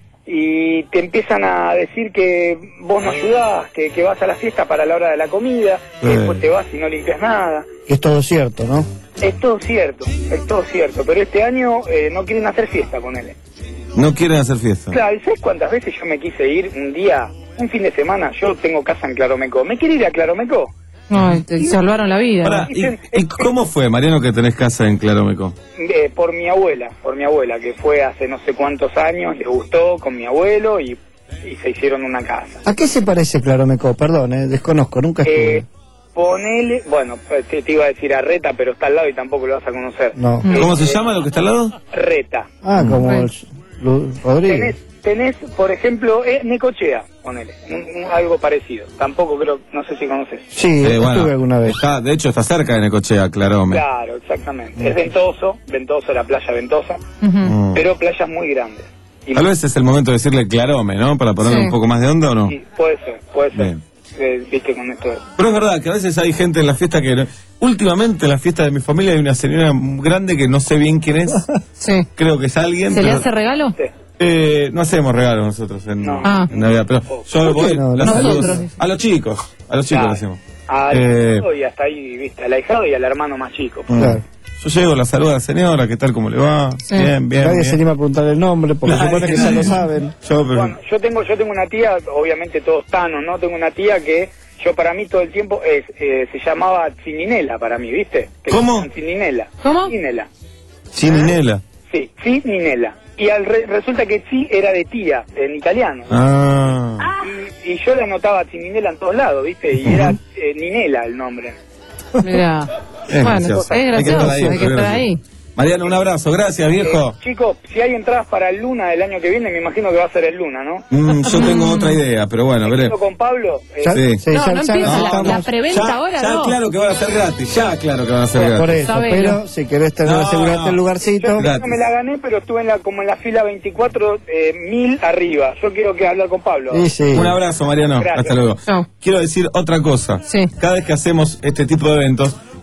Y te empiezan a decir que vos no ayudás, que, que vas a la fiesta para la hora de la comida, que Eh. después te vas y no limpias nada. Es todo cierto, ¿no? Es todo cierto, es todo cierto. Pero este año eh, no quieren hacer fiesta con él. No quieren hacer fiesta. Claro, ¿y sabes cuántas veces yo me quise ir un día, un fin de semana? Yo tengo casa en Claromecó. ¿Me quiere ir a Claromecó? Ay, te salvaron la vida. Pará, ¿y, y cómo fue, Mariano, que tenés casa en Claromeco? Eh, por mi abuela, por mi abuela, que fue hace no sé cuántos años, le gustó con mi abuelo y, y se hicieron una casa. ¿A qué se parece Claromeco? Perdón, eh, desconozco, nunca estuve. Eh, ponele, bueno, te, te iba a decir a Reta, pero está al lado y tampoco lo vas a conocer. No. ¿Cómo se llama lo que está al lado? Reta. Ah, como el, Lu- Rodríguez. Tenés, tenés, por ejemplo, eh, Necochea, ponele, un- un- algo parecido. Tampoco creo, no sé si conoces. Sí, Eh, bueno, estuve alguna vez. Está, de hecho, está cerca de Necochea, Clarome. Claro, exactamente. Es Ventoso, Ventoso, la playa Ventosa, Mm. pero playas muy grandes. Y Tal vez es el momento de decirle Clarome, ¿no? Para ponerle Sí. un poco más de onda, ¿o no? sí, puede ser, puede ser. Bien. Eh, viste con esto. Pero es verdad que a veces hay gente en la fiesta que... Últimamente en la fiesta de mi familia hay una señora grande que no sé bien quién es. Sí. Creo que es alguien. ¿Se le pero- hace regalo? Eh, no hacemos regalos nosotros en, Ah. en Navidad, pero yo ¿Por qué voy, no? las Nosotros. saludo a los chicos, a los chicos Claro. le hacemos. Al Eh, ahijado y hasta ahí, viste, al ahijado y al hermano más chico. Claro. Yo llego, la saludo a la señora, ¿qué tal, cómo le va? Bien, bien, Nadie bien. se anima a preguntar el nombre, porque Nadie, supone que ya nadie. lo saben. Yo, pero- Bueno, yo tengo, yo tengo una tía, obviamente todos tanos, ¿no? Tengo una tía que yo para mí todo el tiempo es, eh, se llamaba Cininela para mí, ¿viste? Que ¿Cómo? Cininela. ¿Cómo? Cininela. Cininela. Sí, Cininela. Y al re- resulta que sí era de tía, en italiano. Ah. Y, y yo le anotaba Cininela en todos lados, ¿viste? Y era eh, Ninela el nombre. Mirá. Es Bueno, gracioso. es Hay que gracioso, estar ahí, hay que estar gracioso. ahí. Mariano, un abrazo, gracias, viejo. Eh, chicos, si hay entradas para el Luna del año que viene, me imagino que va a ser el Luna, ¿no? Mm, yo tengo otra idea, pero bueno, ¿Me veremos. quedo con Pablo? Eh, Sí. Sí, No, ya- no ya empieza la, estamos- la preventa Ya, ahora, ya no. claro que van a ser gratis, ya claro que van a ser gratis. Por eso, Sabelo. pero si querés tener No, asegurarte no. el lugarcito. Yo Gratis. no me la gané, pero estuve en la, como en la fila veinticuatro mil arriba. Yo quiero que hablar con Pablo. Sí, sí. Un abrazo, Mariano. Gracias. Hasta luego. Chao. Quiero decir otra cosa. Sí. Cada vez que hacemos este tipo de eventos,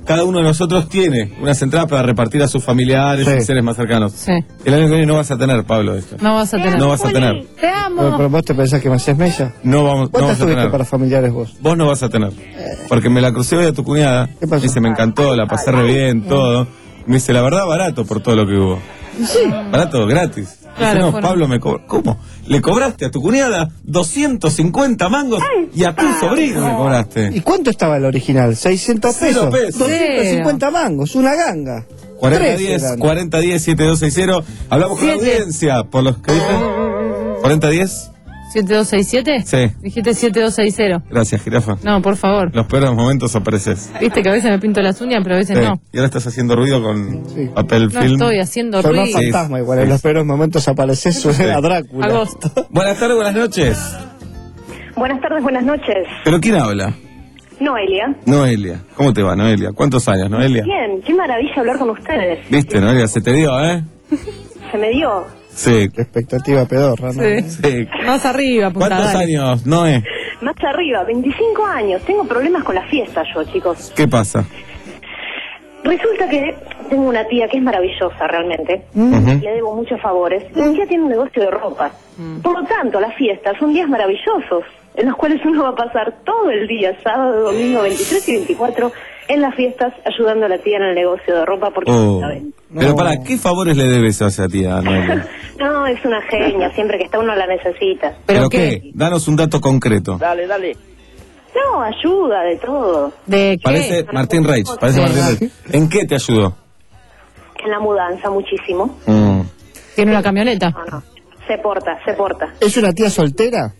cada uno de nosotros tiene unas entradas para repartir a sus familiares Sí. y seres más cercanos. Sí. El año que viene no vas a tener, Pablo, esto. No vas a tener. No vas a tener. Te Pero, amo. pero vos te pensás que me haces mella. No vamos, no ¿Cuántas vas a tuviste tener. para familiares vos? Vos no vas a tener. Porque me la crucé hoy a tu cuñada. ¿Qué pasó? Dice, me encantó, la pasé re bien, todo. Me dice, la verdad, barato por todo lo que hubo. Sí. Barato, gratis. Claro, Dice, no, fueron- Pablo me cobró. ¿Cómo? Le cobraste a tu cuñada doscientos cincuenta mangos y a tu sobrino le cobraste. ¿Y cuánto estaba el original? ¿seiscientos Cero pesos? pesos. doscientos cincuenta mangos, una ganga. cuarenta Tres diez, eran. cuarenta diez, siete dos seis cero. Hablamos con la Siete. audiencia por los que dicen. cuarenta diez. ¿siete dos seis siete? Sí. Dijiste siete dos seis cero. Gracias, jirafa. No, por favor. Los peores momentos apareces. Viste que a veces me pinto las uñas, pero a veces Sí. no. Y ahora estás haciendo ruido con Sí. papel No film. estoy haciendo Sonó ruido. fantasma igual, en Sí. los peores momentos apareces suena a Drácula. Agosto. Buenas tardes, buenas noches. Buenas tardes, buenas noches. ¿Pero quién habla? Noelia. Noelia. ¿Cómo te va, Noelia? ¿Cuántos años, Noelia? Bien, qué maravilla hablar con ustedes. Viste, Noelia, se te dio, ¿eh? Se me dio. Sí. Qué expectativa pedorra, ¿no? Sí. Sí. Más arriba, punta. ¿Cuántos dale. años, Noé? Más arriba, veinticinco años. Tengo problemas con las fiestas yo, chicos. ¿Qué pasa? Resulta que tengo una tía que es maravillosa realmente. Ujú. Le debo muchos favores. Mi tía tiene un negocio de ropa. Por lo tanto, las fiestas son días maravillosos, en los cuales uno va a pasar todo el día, sábado, domingo, veintitrés y veinticuatro, en las fiestas, ayudando a la tía en el negocio de ropa, porque Oh. ¿saben? Pero para, ¿qué favores le debes a esa tía, Noelia? No, es una genia, siempre que está uno la necesita. ¿Pero qué? Danos un dato concreto. Dale, dale. No, ayuda de todo. ¿De qué? Parece Martín Reich, parece Sí. Martín Reich. ¿En qué te ayudó? En la mudanza muchísimo. Mm. ¿Tiene una camioneta? No, no. Se porta, se porta. ¿Es una tía soltera?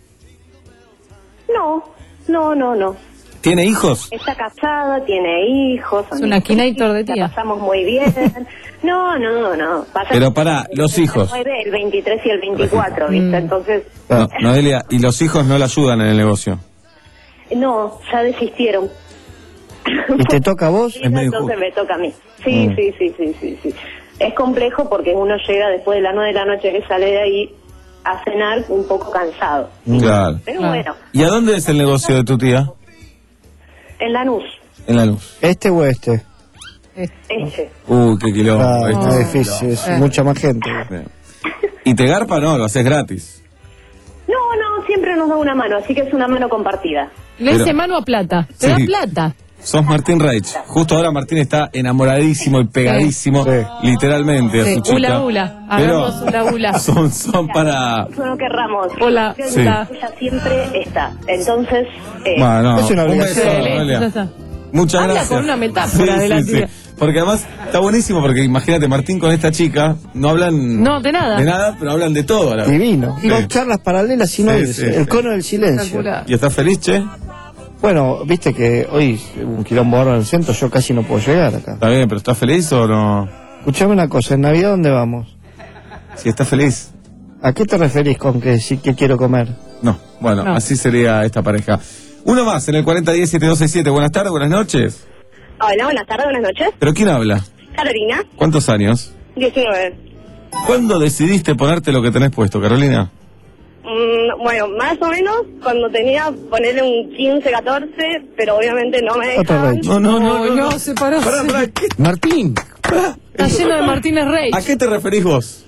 No, no, no, no. ¿Tiene hijos? Está casada, tiene hijos. Es una Akinator de tía. La pasamos muy bien. No, no, no. Pasa Pero que- pará, los hijos. El nueve, el veintitrés y el veinticuatro, ¿viste? Entonces, No, Noelia, ¿y los hijos no la ayudan en el negocio? no, ya desistieron. ¿Y te toca a vos? Es medio Entonces me toca a mí. Sí, Mm. sí, sí, sí, sí, sí. Es complejo porque uno llega después de las nueve de la noche que sale de ahí a cenar un poco cansado. Claro. Pero bueno, ¿Y a dónde es el negocio de tu tía? en Lanús, En la luz. ¿Este o este? este. Uy, qué quilombo. Ah, ahí está está. difícil, es Eh. mucha más gente. ¿Y te garpa? No, lo haces gratis. No, no, siempre nos da una mano, así que es una mano compartida. Le Pero- dice mano a plata. Te da Sí. plata. Sos Martín Reich. Justo ahora Martín está enamoradísimo y pegadísimo, literalmente, a Sí. su chica. Ula, ula. Pero Hagamos ula, ula. son, son para... Eso no querramos. Hola. Sí. Ella siempre está. Entonces, eh, Bueno, Es una un obligación. beso, Sí, Noelia. ya está. Muchas Habla gracias. con una metáfora de la tía. Porque además está buenísimo porque imagínate, Martín con esta chica no hablan No, de nada. de nada, pero hablan de todo. a la vez. Divino. Sí. Dos charlas paralelas y no Sí, irse. sí, El sí. cono del silencio. Espectacular. ¿Y estás feliz, che? Bueno, viste que hoy hubo un quilombo ahora en el centro, yo casi no puedo llegar acá. Está bien, pero ¿estás feliz o no? Escuchame una cosa, ¿en Navidad dónde vamos? Si estás feliz. ¿A qué te referís con que sí que quiero comer? No, bueno, No. así sería esta pareja. Uno más en el cuarenta diez, siete dos seis siete. Buenas tardes, buenas noches. hola, buenas tardes, buenas noches. ¿Pero quién habla? Carolina, ¿Cuántos años? diecinueve. ¿Cuándo decidiste ponerte lo que tenés puesto, Carolina? Mm, bueno, más o menos cuando tenía, ponerle un quince, catorce, pero obviamente no me Otro dejaban. Reich. No, no, no, No, no. no, no. se paró. Pará, pará, ¿qué? Martín. Está lleno de Martínez Rey. ¿A qué te referís vos?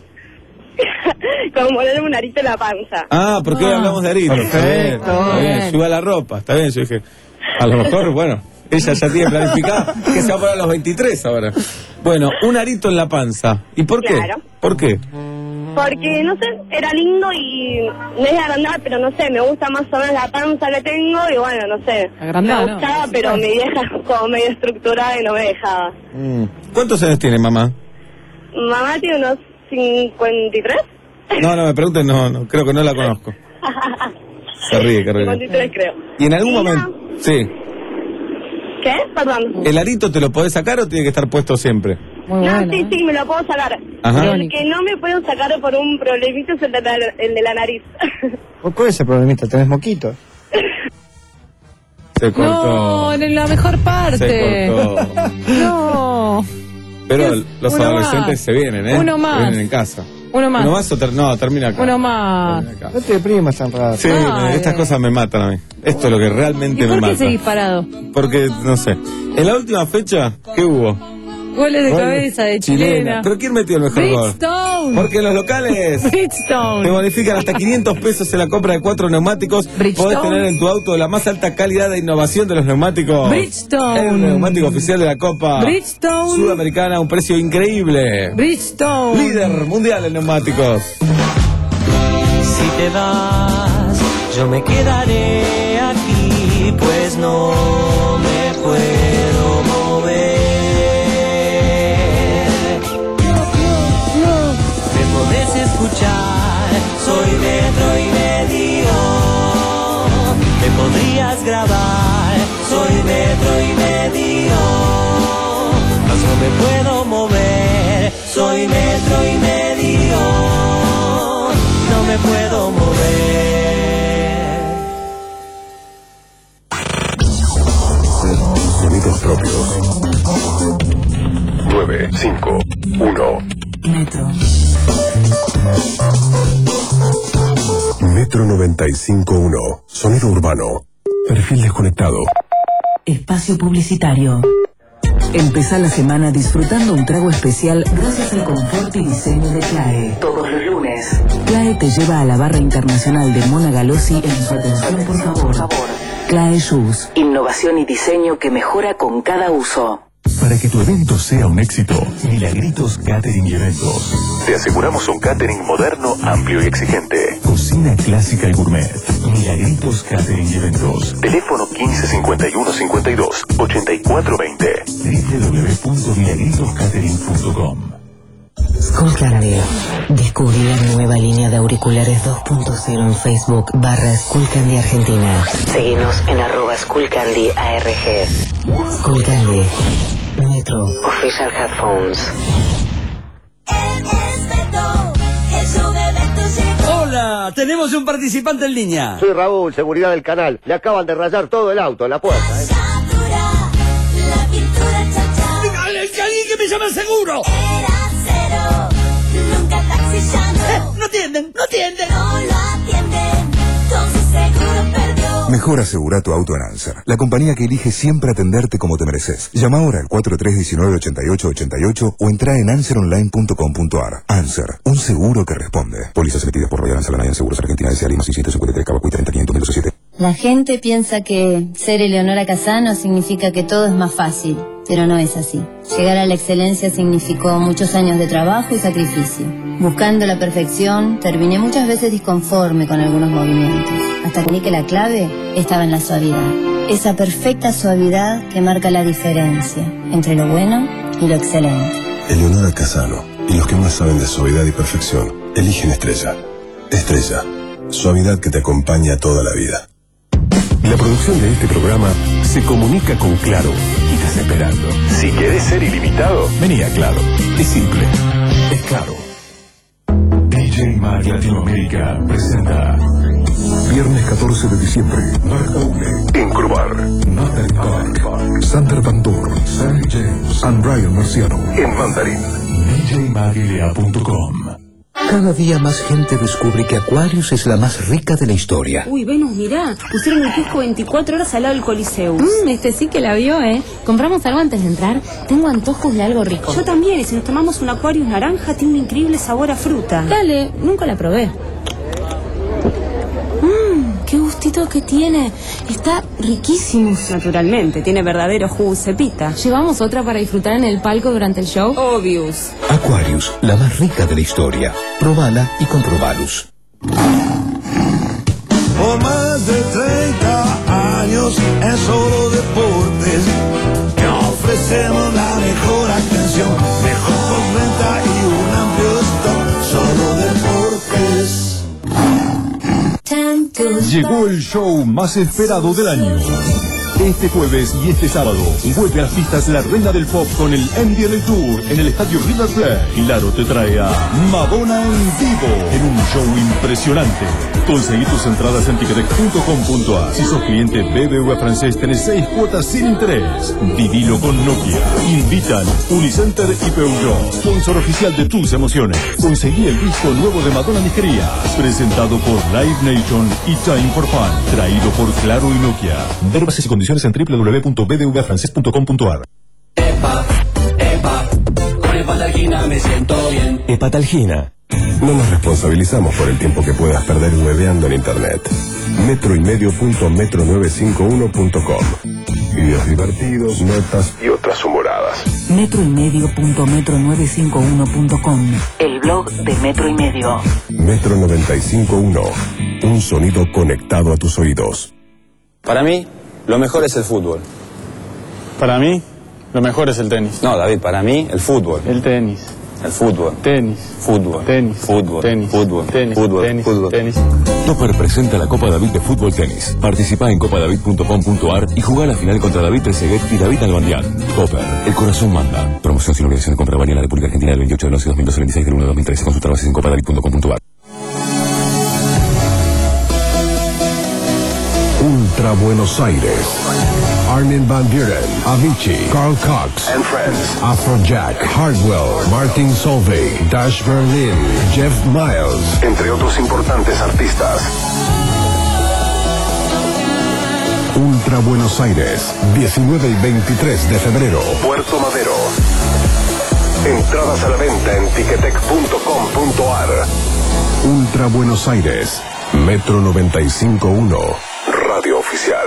Como ponerle un arito en la panza. Ah, porque hoy Ah. hablamos de Arito. Está bien, está bien. Bien. Yo iba a la ropa, está bien. Yo dije, a lo mejor, bueno, ella ya tiene planificada que se va a poner a los veintitrés ahora. Bueno, un arito en la panza. ¿Y por qué? Claro. ¿Por qué? Porque, no sé, era lindo y no es agrandar, pero no sé, me gusta más o menos la panza que tengo y bueno, no sé. Agrandada, me ¿no? gustaba, pero mi vieja es como medio estructurada y no me dejaba. Mm. ¿Cuántos años tiene mamá? Mamá tiene unos cincuenta y tres. No, no, me pregunten, no, no, creo que no la conozco. Se ríe, Carolina. cincuenta y tres creo. ¿Y en algún Y momento? Sí. ¿Qué? Perdón. ¿El arito te lo podés sacar o tiene que estar puesto siempre? Muy no, bueno. sí, ¿eh? sí, me lo puedo sacar. Ajá. El que no me puedo sacar por un problemita es el de la, el de la nariz. ¿Cuál es el problemita? ¿Tenés moquito? Se cortó. No, en la mejor parte. Se cortó. No. Pero Dios, los uno adolescentes más. se vienen, ¿eh? Uno Se más. vienen en casa. Uno más. ¿Uno más o ter no, termina acá? Uno más. No te deprimas tan raro. Sí, Ay, estas eh. cosas me matan a mí. Esto es lo que realmente ¿Y me por qué mata. seguís parado? Porque, no sé. En la última fecha, ¿qué hubo? Goles de Goles cabeza de chilena. ¿Pero quién metió el mejor gol? Bridgestone. Porque en los locales Bridgestone. te bonifican hasta quinientos pesos en la compra de cuatro neumáticos. Bridgestone. Podés tener en tu auto la más alta calidad de innovación de los neumáticos. Bridgestone. El neumático oficial de la Copa Bridgestone. Sudamericana a un precio increíble. Bridgestone. Líder mundial en neumáticos. Si te vas, yo me quedaré aquí, pues no me puedo mover. Me podés escuchar, soy metro y medio. Me podrías grabar, soy metro y medio. Mas no me puedo mover, soy metro y medio. No me puedo mover. Sonidos propios. nueve cinco uno. Metro. Metro noventa y cinco punto uno. Sonido urbano. Perfil desconectado. Espacio publicitario. Empezá la semana disfrutando un trago especial gracias al confort y diseño de Clae. Todos los lunes. Clae te lleva a la barra internacional de Mona Galossi en su atención por favor. Clae Shoes. Innovación y diseño que mejora con cada uso. Para que tu evento sea un éxito, Milagritos Catering y Eventos. Te aseguramos un catering moderno, amplio y exigente. Cocina clásica y gourmet. Milagritos Catering y Eventos. Teléfono quince cincuenta y uno cincuenta y dos ochenta y cuatro veinte. doble u doble u doble u punto milagritos catering punto com. Skullcandy. Descubrí la nueva línea de auriculares dos punto cero en Facebook barra Skullcandy Argentina. Seguinos en arroba Skullcandy A R G. Skullcandy. Metro. Official Headphones. Hola, tenemos un participante en línea. Soy Raúl, seguridad del canal. Le acaban de rayar todo el auto en la puerta. ¿eh? ¡Alguien que me llame al seguro! Nunca taxi ya no. Eh, no atienden, no atienden. No lo atienden. Entonces seguro perdió. Mejor asegura tu auto en Anser, la compañía que elige siempre atenderte como te mereces. Llama ahora al cuatro tres uno nueve ocho ocho ocho ocho o entra en anser online punto com punto ar. Anser, un seguro que responde. Pólizas emitidas por Royal Anser Alliance Seguros Argentina S A Lima seiscientos cincuenta y tres Cabacuy treinta quinientos diecisiete. La gente piensa que ser Eleonora Casano significa que todo es más fácil, pero no es así. Llegar a la excelencia significó muchos años de trabajo y sacrificio. Buscando la perfección, terminé muchas veces disconforme con algunos movimientos, hasta que vi que la clave estaba en la suavidad. Esa perfecta suavidad que marca la diferencia entre lo bueno y lo excelente. Eleonora Casano y los que más saben de suavidad y perfección eligen Estrella. Estrella, suavidad que te acompaña toda la vida. La producción de este programa se comunica con Claro y te está esperando. Si querés ser ilimitado, vení a Claro. Es simple. Es Claro. D J Mag Latinoamérica presenta viernes catorce de diciembre, Marta Ule en Curvar, Nathan Park, Sander Van Doorn, Sammy James and Brian Marciano en Mandarín. D J mag L A punto com. Cada día más gente descubre que Aquarius es la más rica de la historia. Uy, Venus, mirá, pusieron el kiosco veinticuatro horas al lado del Coliseo. Mmm, este sí que la vio, ¿eh? ¿Compramos algo antes de entrar? Tengo antojos de algo rico. Yo también, y si nos tomamos un Aquarius naranja, tiene un increíble sabor a fruta. Dale, nunca la probé. Mmm, qué gustito que tiene. Está riquísimo. Naturalmente, tiene verdadero jugo cepita. ¿Llevamos otra para disfrutar en el palco durante el show? Obvious. Aquarius, la más rica de la historia. Probala y comprobalus. Por más de treinta años en Solo Deportes te ofrecemos la mejor atención, mejor postventa y un amplio stock. Solo Deportes. Llegó el show más esperado del año. Este jueves y este sábado vuelve a las pistas la reina del pop con el N B L Tour en el estadio River Plate. Claro te trae a Madonna en vivo en un show impresionante. Conseguí tus entradas en ticketek punto com punto a r. Si sos cliente B B V A francés tenés seis cuotas sin interés. Vivilo con Nokia. Invitan Unicenter y Peugeot, sponsor oficial de tus emociones. Conseguí el disco nuevo de Madonna Nigeria, presentado por Live Nation y Time for Fun, traído por Claro y Nokia. Ver bases y condiciones en w w w punto b b v a francés punto com punto a r. Epa, epa, con Hepatalgina me siento bien. Hepatalgina. No nos responsabilizamos por el tiempo que puedas perder hueveando en internet. Metro y medio punto metro novecientos cincuenta y uno punto com. Videos divertidos, notas y otras humoradas. Metro y medio punto metro novecientos cincuenta y uno punto com. El blog de Metro y Medio. Metro noventa y cinco punto uno. Un sonido conectado a tus oídos. Para mí, lo mejor es el fútbol. Para mí, lo mejor es el tenis. No, David, para mí, el fútbol. El tenis. El fútbol. Tenis. Fútbol. Tenis. Fútbol. Tenis. Fútbol. Tenis. Fútbol. Tenis. Fútbol. Tenis. Topper presenta la Copa David de Fútbol Tenis. Participa en copa david punto com punto a r y jugá la final contra David Trezeguet y David Albandián. Topper, el corazón manda. Promoción sin obligación de compra válida en la República Argentina del veintiocho de once de dos mil doce al veintiséis del uno de dos mil trece. Consulta bases en copa david punto com punto a r. Ultra Buenos Aires. Armin van Buren, Avicii, Carl Cox and Friends, Afrojack, Hardwell, Martin Solveig, Dash Berlin, Jeff Miles, entre otros importantes artistas. Ultra Buenos Aires, diecinueve y veintitrés de febrero, Puerto Madero. Entradas a la venta en ticketek punto com punto a r. Ultra Buenos Aires, Metro noventa y cinco punto uno, Radio Oficial.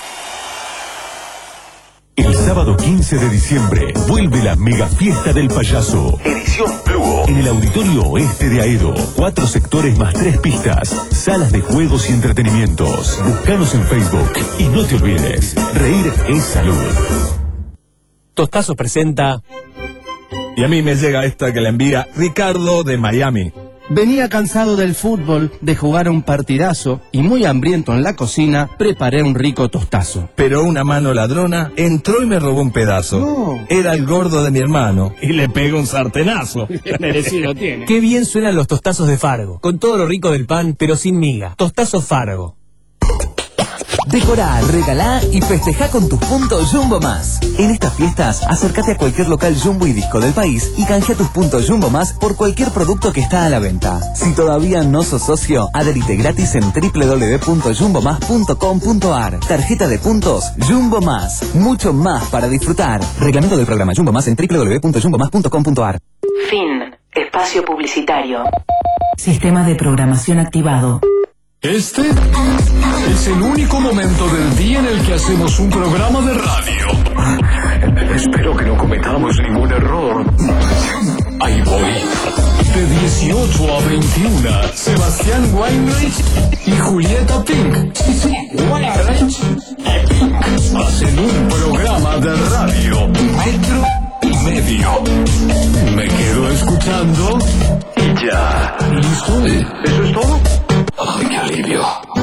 El sábado quince de diciembre vuelve la mega fiesta del payaso. Edición Plugo. En el Auditorio Oeste de Aedo. Cuatro sectores más tres pistas. Salas de juegos y entretenimientos. Búscanos en Facebook. Y no te olvides, reír es salud. Tostazo presenta... Y a mí me llega esta que la envía Ricardo de Miami. Venía cansado del fútbol, de jugar un partidazo y muy hambriento en la cocina, preparé un rico tostazo. Pero una mano ladrona entró y me robó un pedazo. No. Era el gordo de mi hermano y le pegó un sartenazo. Merecido tiene. Qué bien suenan los tostazos de Fargo, con todo lo rico del pan, pero sin miga. Tostazo Fargo. Decorá, regalá y festejá con tus puntos Jumbo Más. En estas fiestas, acércate a cualquier local Jumbo y Disco del país y canjea tus puntos Jumbo Más por cualquier producto que está a la venta. Si todavía no sos socio, adherite gratis en w w w punto jumbo más punto com punto a r. Tarjeta de puntos Jumbo Más. Mucho más para disfrutar. Reglamento del programa Jumbo Más en w w w punto jumbo más punto com punto a r. Fin. Espacio publicitario. Sistema de programación activado. Este es el único momento del día en el que hacemos un programa de radio. Espero que no cometamos ningún error. Ahí voy. De dieciocho a veintiuno, Sebastián Weinreich y Julieta Pink. Sí, sí, Weinreich y Pink hacen un programa de radio. Metro y medio. Me quedo escuchando y ya. ¿Listo? ¿Eso es todo? ¡Ay, qué alivio!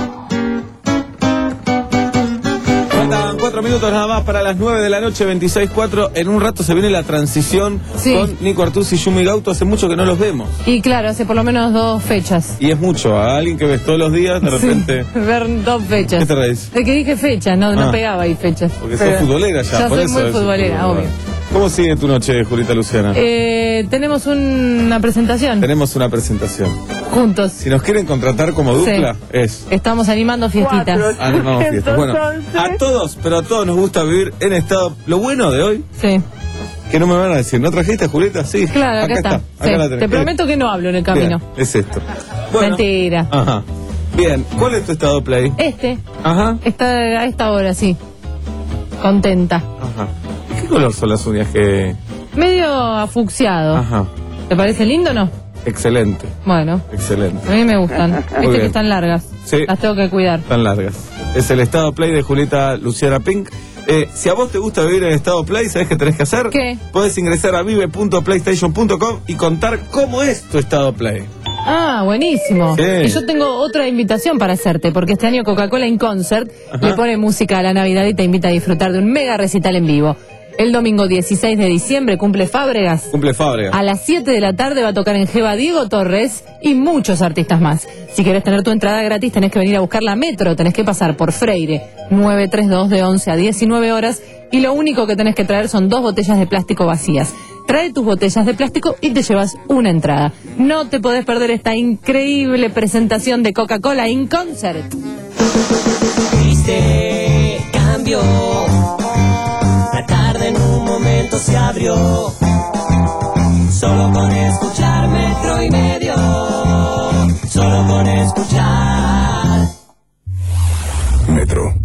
Faltan cuatro minutos nada más para las nueve de la noche, veintiséis cuatro. En un rato se viene la transición Sí. con Nico Artuz y Yumi Gauto. Hace mucho que no los vemos. Y claro, hace por lo menos dos fechas. Y es mucho. A alguien que ves todos los días, de repente... Sí, ver dos fechas. ¿Qué te reís? De que dije fechas, no, no Ah. pegaba ahí fechas. Porque Pero sos futbolera ya, Ya por soy eso muy es futbolera, fútbol. obvio. ¿Cómo sigue tu noche, Julita Luciana? Eh, tenemos una presentación Tenemos una presentación. juntos. Si nos quieren contratar como dupla, Sí. es... Estamos animando fiestitas. Animamos fiestas. Bueno, a todos, pero a todos nos gusta vivir en estado... Lo bueno de hoy, Sí, que no me van a decir, ¿no trajiste, Julieta? Sí. claro, acá, está. acá Sí, la tenés. te prometo que no hablo en el camino. Bien, es esto. Bueno. Mentira. Ajá. Bien, ¿cuál es tu estado play? Este Ajá. está a esta hora, sí. Contenta. Ajá. ¿Qué color son las uñas que...? Medio afucsiado. Ajá. ¿Te parece lindo o no? Excelente, Bueno, excelente. a mí me gustan. Viste bien. que están largas. Sí. Las tengo que cuidar. Tan largas. Es el estado play de Julieta Luciana Pink. Eh, si a vos te gusta vivir en estado play, ¿sabés qué tenés que hacer? ¿Qué? Podés ingresar a vive punto playstation punto com y contar cómo es tu estado play. Ah, buenísimo. Sí. Y yo tengo otra invitación para hacerte, porque este año Coca-Cola in Concert Ajá. le pone música a la Navidad y te invita a disfrutar de un mega recital en vivo. El domingo dieciséis de diciembre cumple Fábregas. Cumple Fábregas. A las siete de la tarde va a tocar en Jeva Diego Torres y muchos artistas más. Si querés tener tu entrada gratis, tenés que venir a buscar la Metro, tenés que pasar por Freire nueve tres dos de once a diecinueve horas y lo único que tenés que traer son dos botellas de plástico vacías. Trae tus botellas de plástico y te llevas una entrada. No te podés perder esta increíble presentación de Coca-Cola in Concert. Viste, cambió. La tarde en un momento se abrió. Solo con escuchar metro y medio. Solo con escuchar Metro.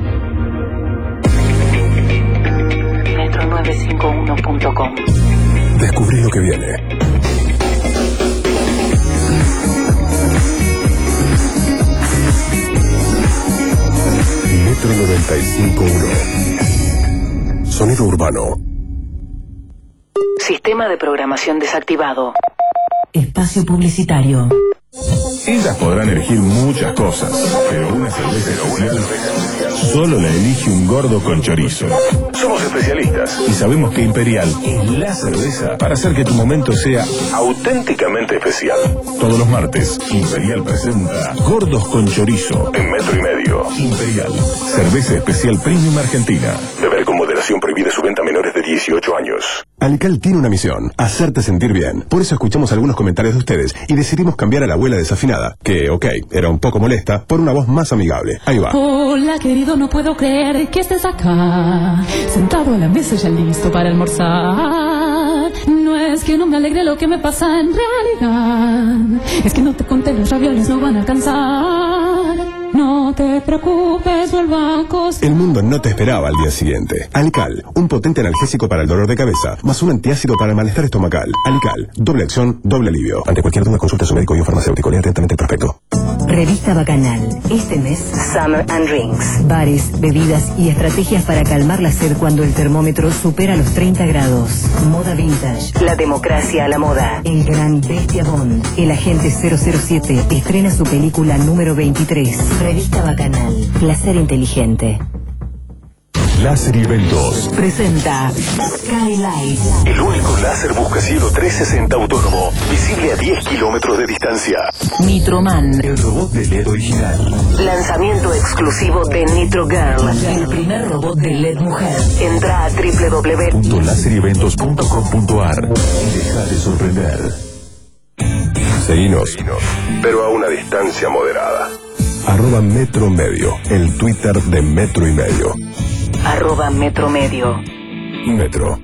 metro nueve cinco uno punto com. Descubrí lo que viene. Metro noventa y cinco punto uno. Sonido urbano. Sistema de programación desactivado. Espacio publicitario. Ellas podrán elegir muchas cosas, pero una cerveza especial solo la elige un gordo con chorizo. Somos especialistas y sabemos que Imperial es la cerveza para hacer que tu momento sea auténticamente especial. Todos los martes, Imperial presenta Gordos con Chorizo en metro y medio. Imperial, cerveza especial premium argentina. Beber con moderación, prohibida su venta a menores de dieciocho años. Alical tiene una misión, hacerte sentir bien. Por eso escuchamos algunos comentarios de ustedes y decidimos cambiar a la abuela desafinada, que, ok, era un poco molesta, por una voz más amigable. Ahí va. Hola querido, no puedo creer que estés acá, sentado a la mesa ya listo para almorzar. No es que no me alegre lo que me pasa en realidad, es que no te conté, los ravioles no van a alcanzar. No te preocupes, vuelvo a cocinar. El mundo no te esperaba al día siguiente. Alical, un potente analgésico para el dolor de cabeza, más un antiácido para el malestar estomacal. Alical, doble acción, doble alivio. Ante cualquier duda, consulte a su médico y un farmacéutico. Lea atentamente el prospecto. Revista Bacanal. Este mes, Summer and Drinks. Bares, bebidas y estrategias para calmar la sed cuando el termómetro supera los treinta grados. Moda vintage. La democracia a la moda. El gran Bestia Bond. El agente cero cero siete estrena su película número veintitrés. Revista Bacanal. Placer inteligente. Láser y Eventos Presenta Skylight. El único láser buscacielo trescientos sesenta autónomo, visible a diez kilómetros de distancia. Nitroman. El robot de L E D original. Lanzamiento exclusivo de Nitro Girl, el primer robot de L E D mujer. Entra a doble u doble u doble u punto láser y eventos punto com punto a r y deja de sorprender. Seguinos, pero a una distancia moderada. Arroba Metro Medio, el Twitter de Metro y Medio. Arroba Metro Medio. Metro.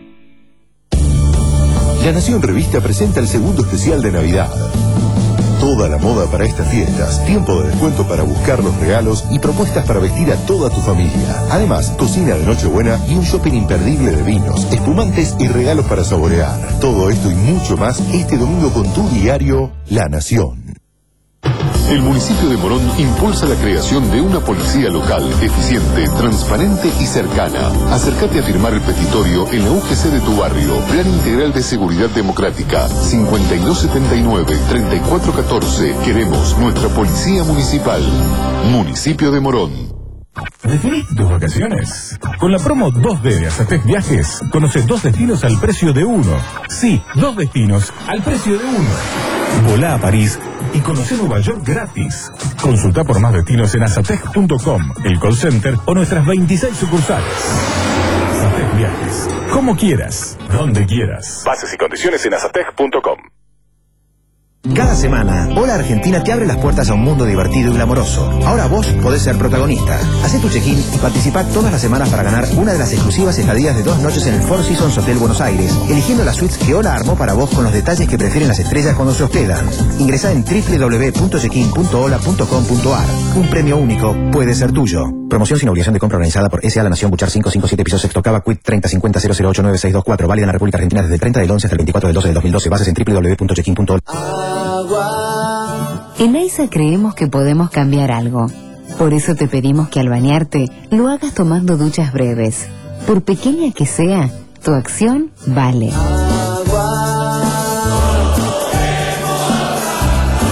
La Nación Revista presenta el segundo especial de Navidad. Toda la moda para estas fiestas, tiempo de descuento para buscar los regalos y propuestas para vestir a toda tu familia. Además, cocina de Nochebuena y un shopping imperdible de vinos, espumantes y regalos para saborear. Todo esto y mucho más este domingo con tu diario La Nación. El municipio de Morón impulsa la creación de una policía local, eficiente, transparente y cercana. Acércate a firmar el petitorio en la U G C de tu barrio. Plan Integral de Seguridad Democrática. cincuenta y dos setenta y nueve, treinta y cuatro catorce. Queremos nuestra policía municipal. Municipio de Morón. Definí tus vacaciones. Con la promo dos D de Azatec Viajes, conoce dos destinos al precio de uno. Sí, dos destinos al precio de uno. Volá a París y conoce Nueva York gratis. Consulta por más destinos en azatec punto com, el call center o nuestras veintiséis sucursales. Azatec Viajes. Como quieras, donde quieras. Bases y condiciones en azatec punto com. Cada semana, Hola Argentina te abre las puertas a un mundo divertido y glamoroso. Ahora vos podés ser protagonista. Hacé tu check-in y participá todas las semanas para ganar una de las exclusivas estadías de dos noches en el Four Seasons Hotel Buenos Aires, eligiendo las suites que Hola armó para vos con los detalles que prefieren las estrellas cuando se hospedan. Ingresá en doble u doble u doble u punto checkin punto hola punto com punto a r. Un premio único puede ser tuyo. Promoción sin obligación de compra organizada por S A La Nación Buchar quinientos cincuenta y siete piso sexto Cava Quit treinta cincuenta cero cero ocho nueve seis dos cuatro. Válida en la República Argentina desde el treinta del once hasta el veinticuatro del doce del dos mil doce. Bases en doble u doble u doble u punto checkin punto hola. En AISA creemos que podemos cambiar algo. Por eso te pedimos que al bañarte lo hagas tomando duchas breves. Por pequeña que sea, tu acción vale.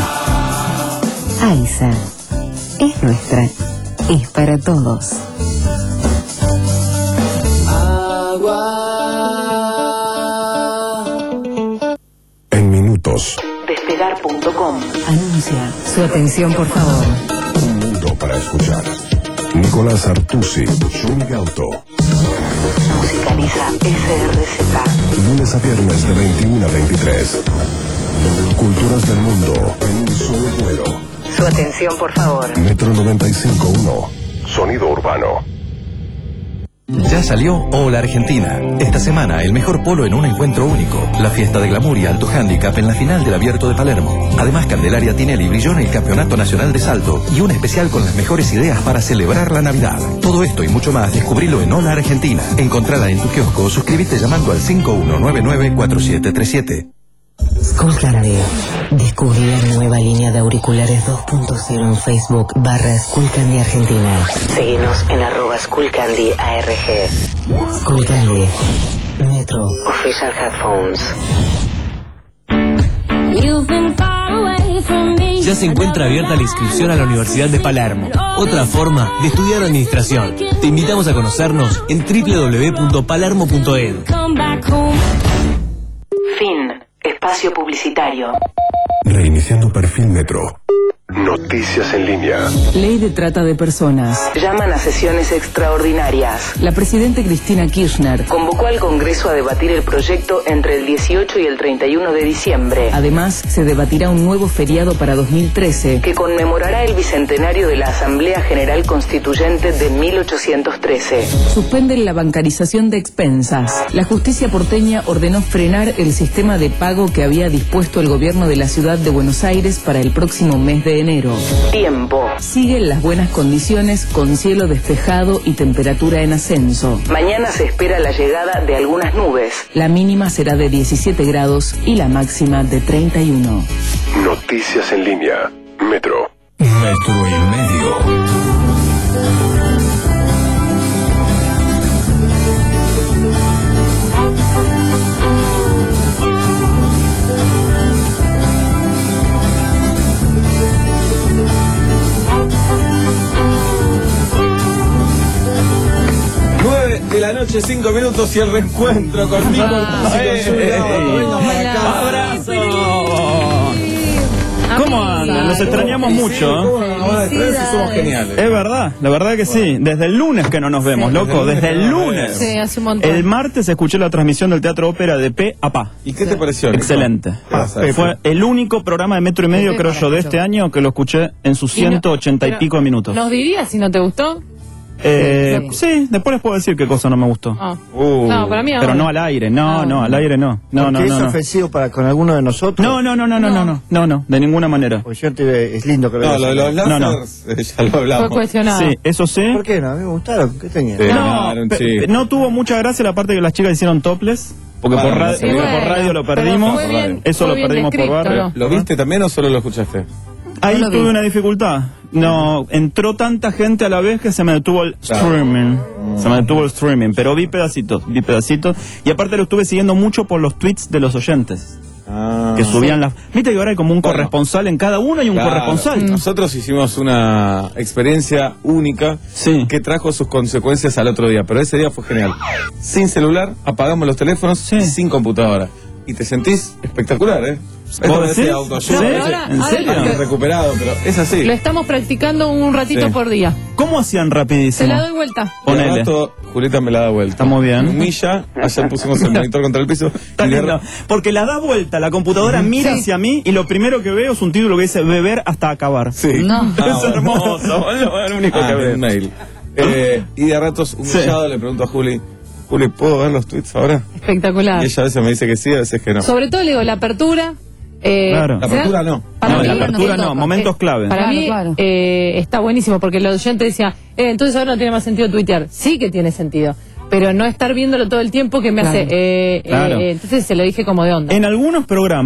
AISA. Es nuestra. Es para todos. En minutos. Despegar punto com anuncia. Su atención, por favor. Un mundo para escuchar. Nicolás Artusi, Juni Gauto. Musicaliza S R Z. Lunes a viernes de veintiuno a veintitrés. Culturas del mundo en un solo vuelo. Su atención, por favor. Metro noventa y cinco punto uno. Sonido urbano. Ya salió Hola Argentina. Esta semana el mejor polo en un encuentro único. La fiesta de glamour y alto handicap en la final del Abierto de Palermo. Además, Candelaria Tinelli brilló en el Campeonato Nacional de Salto y un especial con las mejores ideas para celebrar la Navidad. Todo esto y mucho más descubrilo en Hola Argentina. Encontrala en tu kiosco o suscríbete llamando al cinco uno nueve nueve cuatro siete tres siete. Skullcandy. Descubrí la nueva línea de auriculares dos punto cero en Facebook barra Skullcandy Argentina. Seguinos en arroba Skullcandy A R G. Skullcandy. Metro. Official Headphones. Ya se encuentra abierta la inscripción a la Universidad de Palermo. Otra forma de estudiar administración. Te invitamos a conocernos en doble u doble u doble u punto palermo punto e d u. Fin. Espacio publicitario. Reiniciando perfil Metro. Noticias en línea. Ley de trata de personas. Llaman a sesiones extraordinarias. La presidenta Cristina Kirchner convocó al Congreso a debatir el proyecto entre el dieciocho y el treinta y uno de diciembre. Además, se debatirá un nuevo feriado para dos mil trece que conmemorará el bicentenario de la Asamblea General Constituyente de mil ochocientos trece. Suspenden la bancarización de expensas. La justicia porteña ordenó frenar el sistema de pago que había dispuesto el gobierno de la ciudad de Buenos Aires para el próximo mes de enero. Tiempo. Siguen las buenas condiciones con cielo despejado y temperatura en ascenso. Mañana se espera la llegada de algunas nubes. La mínima será de diecisiete grados y la máxima de treinta y uno. Noticias en línea. Metro. Metro y medio. De la noche, cinco minutos y el reencuentro con Nico. ¡Abrazo! ¿Cómo andan? Los extrañamos mucho. Somos geniales. Es verdad, la verdad que sí. Desde el lunes que no nos vemos, loco. Desde el lunes. Sí, hace un montón. El martes escuché la transmisión del Teatro Ópera de P a Pa. ¿Y qué te pareció? Excelente. Fue el único programa de Metro y Medio, creo yo, de este año que lo escuché en sus ciento ochenta y pico minutos. ¿Nos dirías si no te gustó? Eh, sí, después les puedo decir qué cosa no me gustó. Ah. Uh, No, para mí pero ahora. no al aire, no, Ah. no, al aire no. No, no, Porque no, es no. ofensivo para con alguno de nosotros. No, no, no, no, no, no, no, no, no, de ninguna manera. Pues yo te, es lindo que No, veas. lo de los No, no. lásers, eh, ya lo hablamos. Fue cuestionado. Sí, eso sí. ¿Por qué no? A mí me gustaron. ¿Qué tenía? Sí. No, Claro, pe- sí. pe- no tuvo mucha gracia la parte que las chicas hicieron topless, porque Bueno, por, ra- sí, porque bueno, por radio lo pero perdimos. fue bien- Eso fue lo bien perdimos por descrito, barrio. ¿no? ¿Lo viste también o solo lo escuchaste? Ahí No lo tuve vi. una dificultad. No, entró tanta gente a la vez que se me detuvo el Claro. streaming. Se me detuvo el streaming, pero vi pedacitos, vi pedacitos. Y aparte lo estuve siguiendo mucho por los tweets de los oyentes. Ah. Que subían las... Viste que ahora hay como un Bueno. corresponsal en cada uno, hay un Claro. corresponsal. Nosotros hicimos una experiencia única Sí. que trajo sus consecuencias al otro día, pero ese día fue genial. Sin celular, apagamos los teléfonos, Sí. sin computadora. Y te sentís espectacular, ¿eh? Esto ¿Vos parece decís? autoayuda, Sí, ¿eh? ahora- ¿en ahora serio? lo- Recuperado, pero es así. Lo estamos practicando un ratito Sí. por día. ¿Cómo hacían Se rapidísimo? la doy vuelta. Y al Ponele. rato, Julieta me la da vuelta. Está muy bien. Milla, ayer pusimos el monitor contra el piso. Está y de lindo, porque la da vuelta, la computadora mira Sí. hacia mí y lo primero que veo es un título que dice beber hasta acabar. Sí. No. Ah, Es hermoso, boludo, es lo único Ah, que en veo. un mail. Eh, y de a ratos, humillado, le pregunto a Juli, Juli, ¿puedo ver los tweets ahora? Espectacular. Y ella a veces me dice que sí, a veces que no. Sobre todo le digo, la apertura. eh, Claro. La ¿será? apertura no. Para No, mí, la apertura no, momentos eh, clave. Para Claro, mí claro. eh, está buenísimo porque el oyente decía, eh, entonces ahora no tiene más sentido tuitear. Sí que tiene sentido, pero no estar viéndolo todo el tiempo que me Claro. hace... eh, Claro. eh, entonces se lo dije como de onda. En algunos programas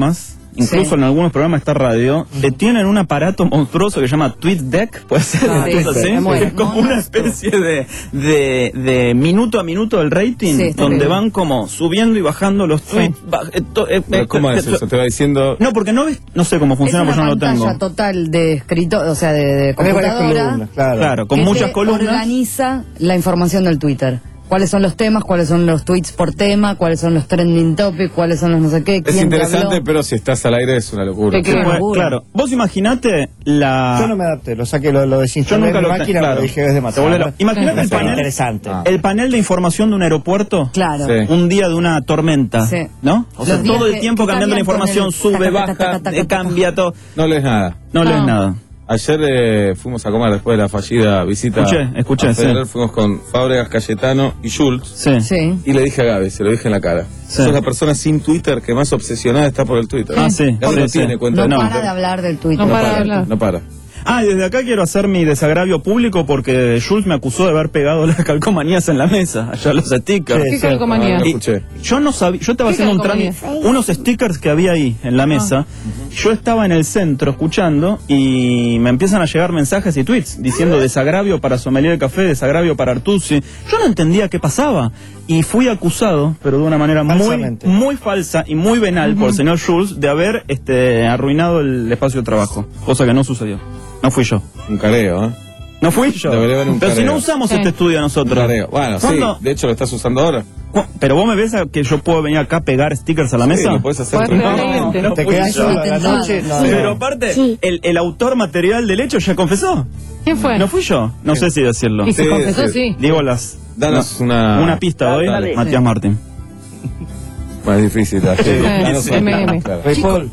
incluso Sí. en algunos programas de esta radio, eh, tienen un aparato monstruoso que se llama TweetDeck, puede ser, Ah, ¿Es sí, así? sí, me muero. Es como una especie de, de, de minuto a minuto del rating, Sí, está donde bien. van como subiendo y bajando los tweets. ba- eh, to- eh, Pero eh, ¿cómo eh, es eso? Te va diciendo... No, porque no ves, no sé cómo funciona, es porque yo una no lo tengo. pantalla total de escritor, o sea, de, de Hay varias computadora. columnas, claro. Claro, con que muchas te columnas. organiza la información del Twitter. ¿Cuáles son los temas? ¿Cuáles son los tweets por tema? ¿Cuáles son los trending topics? ¿Cuáles son los no sé qué? Es ¿Quién te interesante, habló? pero si estás al aire es una locura. Te queda Bueno, locura. claro, vos imaginate la... Yo no me adapté, lo saqué, lo, lo Yo desinstalé nunca en mi lo máquina, claro. lo dije desde Te matar. vuelve lo- Imagínate el Pero panel, interesante. el panel de información de un aeropuerto. Claro. Sí. Un día de una tormenta, Sí. ¿no? O sea, Los días todo el que- tiempo que cambiando la cambian con información, el sube, taca, taca, baja, taca, taca, eh, cambia todo. No lees nada. No lees No. nada. Ayer eh, fuimos a comer después de la fallida visita Escuché, escuché, a Federer, sí. fuimos con Fábregas, Cayetano y Schultz. Sí. Sí. Y le dije a Gaby, se lo dije en la cara. Sí. Sos la persona sin Twitter que más obsesionada está por el Twitter. Ah, sí. Gaby Sí, no sí. tiene cuenta No de para Twitter. de hablar del Twitter. No para de hablar. No para. Ah, y desde acá quiero hacer mi desagravio público porque Schultz me acusó de haber pegado las calcomanías en la mesa, allá los stickers. Sí, ¿Qué cierto. calcomanía? Ah, lo Y escuché. yo no sabía, yo estaba ¿Qué haciendo un calcomanía? trámite, unos stickers que había ahí en la mesa. Yo estaba en el centro escuchando y me empiezan a llegar mensajes y tweets diciendo desagravio para Sommelier de Café, desagravio para Artusi. Yo no entendía qué pasaba y fui acusado, pero de una manera muy, Falsamente. muy falsa y muy venal por el señor Schulz de haber este, arruinado el espacio de trabajo, cosa que no sucedió. No fui yo. Un careo, ¿eh? No fui yo. Debería haber un Pero si careo. no usamos Sí. este estudio Un nosotros. careo. Bueno, sí. ¿Cuándo? De hecho, lo estás usando ahora. cu- Pero vos me ves a que yo puedo venir acá a pegar stickers a la Sí, mesa. lo puedes hacer Puedes tranquilamente. pegar. No Te fui quedás yo. solo a la noche. No, Pero no. aparte, el, el autor material del hecho ya confesó. ¿Quién fue? No fui yo. No sé si decirlo. Y se Sí, confesó, sí. sí. Digo las. Danos no, una... una pista hoy. Dale. Matías Martín. Bueno, es difícil. la gente. Eh, Danos una- M M. claro. Ripoll.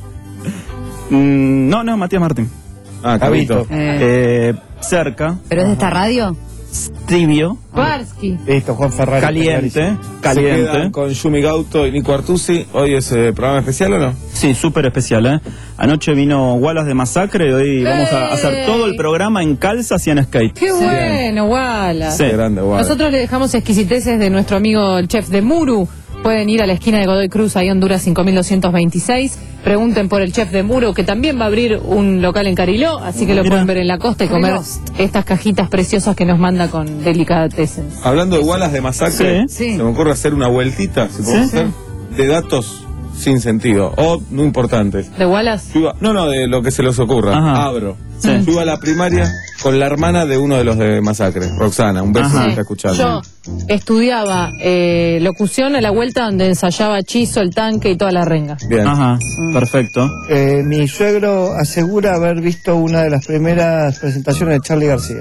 Mm, no, no, Matías Martín. Ah, Cabito. Eh, Eh, cerca. ¿Pero es de esta radio? Tibio. Barsky. Listo, Juan Ferrari. Caliente. Se quedan Caliente. con Yumi Gauto y Nico Artusi. ¿Hoy es eh, programa especial o no? Sí, súper especial, ¿eh? Anoche vino Wallace de Masacre y hoy vamos a hacer todo el programa en calzas y en skate. Qué bueno, Wallace. Sí. Grande, guau. Nosotros le dejamos exquisiteces de nuestro amigo el chef de Muru. Pueden ir a la esquina de Godoy Cruz, ahí Honduras cinco mil doscientos veintiséis. Pregunten por el chef de Muro, que también va a abrir un local en Cariló, así que lo Mira. pueden ver en la costa y comer estas cajitas preciosas que nos manda con delicatessen. Hablando de Wallace de Masacre, Sí. Sí. se me ocurre hacer una vueltita, si podemos Sí. hacer, de datos sin sentido o no importantes. ¿De Wallace? Yo iba- no, no, de lo que se les ocurra. Ajá. Abro. Sí. Yo iba a la primaria con la hermana de uno de los de Masacre, Roxana. Un beso Ajá. que está escuchando. Yo estudiaba eh, locución a la vuelta donde ensayaba Chizo, el tanque y toda la renga. Bien. Ajá, perfecto. Eh, mi suegro asegura haber visto una de las primeras presentaciones de Charlie García.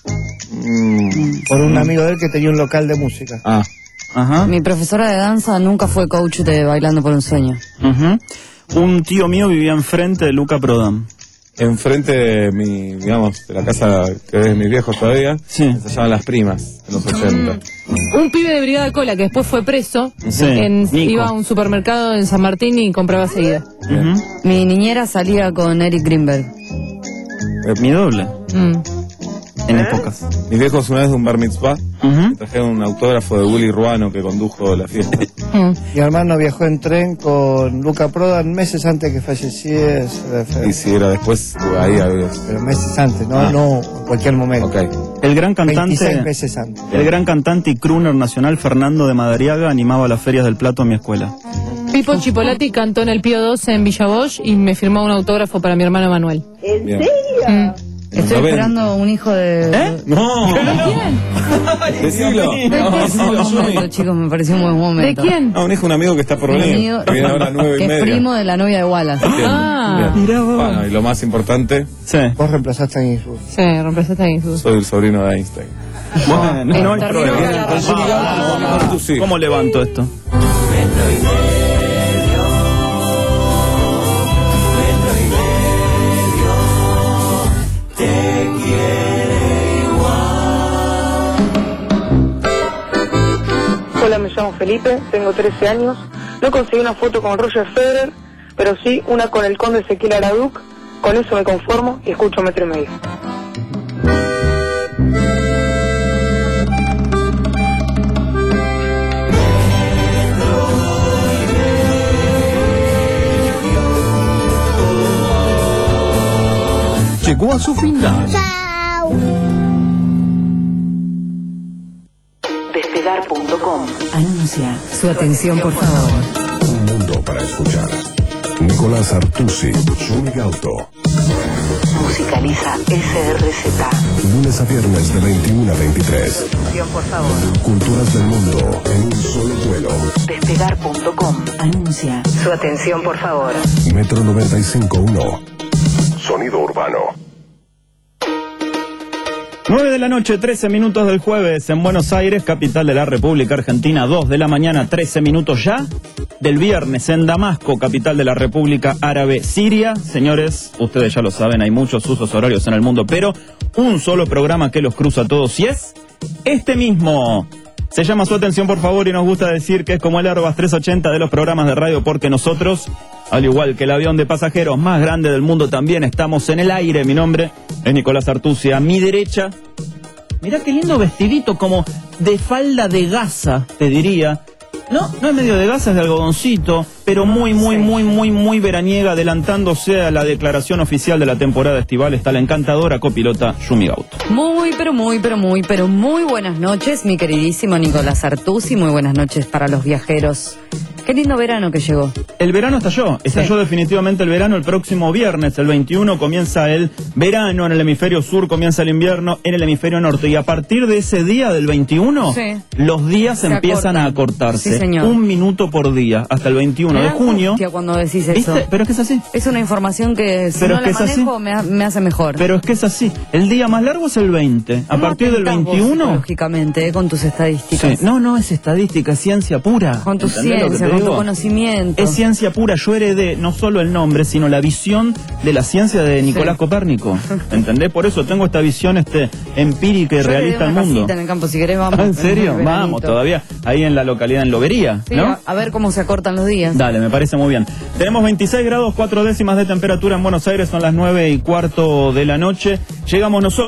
Mm, Por un amigo de él que tenía un local de música. Ah, Ajá. Mi profesora de danza nunca fue coach de Bailando por un Sueño. Ujú. Un tío mío vivía enfrente de Luca Prodan. enfrente de mi, digamos, de la casa que es de mis viejos todavía, Sí. se llamaban Las Primas, en los ochenta. Un pibe de Brigada Cola que después fue preso, Sí, en- Nico. iba a un supermercado en San Martín y compraba seguida. Mi niñera salía con Eric Greenberg. Mi doble. Mm. En épocas. Mis viejos una vez de un bar mitzvah me trajeron un autógrafo de Willy Ruano que condujo la fiesta. Mi hermano viajó en tren con Luca Prodan meses antes que falleciese. Y si era después, ahí había... Pero meses antes, no, Ah. no en cualquier momento. El gran cantante. veintiséis meses antes. El gran cantante y crooner nacional Fernando de Madariaga animaba las ferias del plato a mi escuela. Pipo Chipolati cantó en el Pío doce en Villa Bosch y me firmó un autógrafo para mi hermano Manuel. ¿En Bien. Mm. Estoy ¿Lo ven? esperando un hijo de... ¿Eh? ¡No! Decilo. Un momento, chicos, me pareció un buen momento. ¿De quién? Ah, un hijo, un amigo que está por Un venir. amigo Que viene ahora a nueve que y es media. primo de la novia de Wallace. Bien, Ah. bien. Mirá vos. Bueno, y lo más importante, Sí. Vos reemplazaste a Innsbruck. Sí, reemplazaste a Innsbruck. soy el sobrino de Einstein. Bueno, no, no hay Terminó problema. la Con Jimmy Gauto, con Artusi. ¿Cómo levanto esto? Hola, me llamo Felipe, tengo trece años. No conseguí una foto con Roger Federer, pero sí una con el conde Ezequiel Araduc. Con eso me conformo y escucho metro y medio. llegó a su final. Chao. Despegar punto com anuncia. Su atención, por favor. Un mundo para escuchar. Nicolás Artusi, Shumi Gauto. Musicaliza S R Z. Lunes a viernes de veintiuno a veintitrés. Atención, por favor. Culturas del mundo en un solo vuelo. Despegar punto com anuncia. Su atención, por favor. Metro noventa y cinco punto uno. Sonido urbano. nueve de la noche, trece minutos del jueves en Buenos Aires, capital de la República Argentina. dos de la mañana, trece minutos ya del viernes en Damasco, capital de la República Árabe Siria. Señores, ustedes ya lo saben, hay muchos usos horarios en el mundo, pero un solo programa que los cruza a todos y es este mismo. Se llama Su Atención, por favor, y nos gusta decir que es como el Airbus trescientos ochenta de los programas de radio, porque nosotros, al igual que el avión de pasajeros más grande del mundo, también estamos en el aire. Mi nombre es Nicolás Artusi. A mi derecha, mirá qué lindo vestidito, como de falda de gasa, te diría. No, no es medio de gasa, es de algodoncito, pero muy, muy, muy, muy, muy veraniega, adelantándose a la declaración oficial de la temporada estival. Está la encantadora copilota Shumi Gauto. Muy, pero muy, pero muy, pero muy buenas noches, mi queridísimo Nicolás Artusi. Muy buenas noches para los viajeros. Qué lindo verano que llegó. El verano estalló, estalló sí. definitivamente el verano. El próximo viernes, el veintiuno, comienza el verano. En el hemisferio sur comienza el invierno en el hemisferio norte. Y a partir de ese día del veintiuno, sí. los días Se empiezan acortan. a acortarse. Sí, señor. Un minuto por día, hasta el veintiuno de junio. Cuando decís eso. ¿Viste? Pero es que es así. Es una información que si Pero no es la que manejo me, me hace mejor. Pero es que es así. El día más largo es el veinte. A partir del veintiuno... Lógicamente, eh, con tus estadísticas. Sí. No, no es estadística, es ciencia pura. Con tu ciencia, con tu conocimiento. Es ciencia pura. Yo heredé no solo el nombre, sino la visión de la ciencia de Nicolás sí. Copérnico. ¿Entendés? Por eso tengo esta visión este empírica y Yo realista del mundo. En el campo, si querés, vamos. ¿Ah, ¿En serio? Vamos, todavía. Ahí en la localidad, en Lobería, sí, ¿no? A ver cómo se acortan los días. Dale, me parece muy bien. Tenemos veintiséis grados, cuatro décimas de temperatura en Buenos Aires, son las nueve y cuarto de la noche. Llegamos nosotros.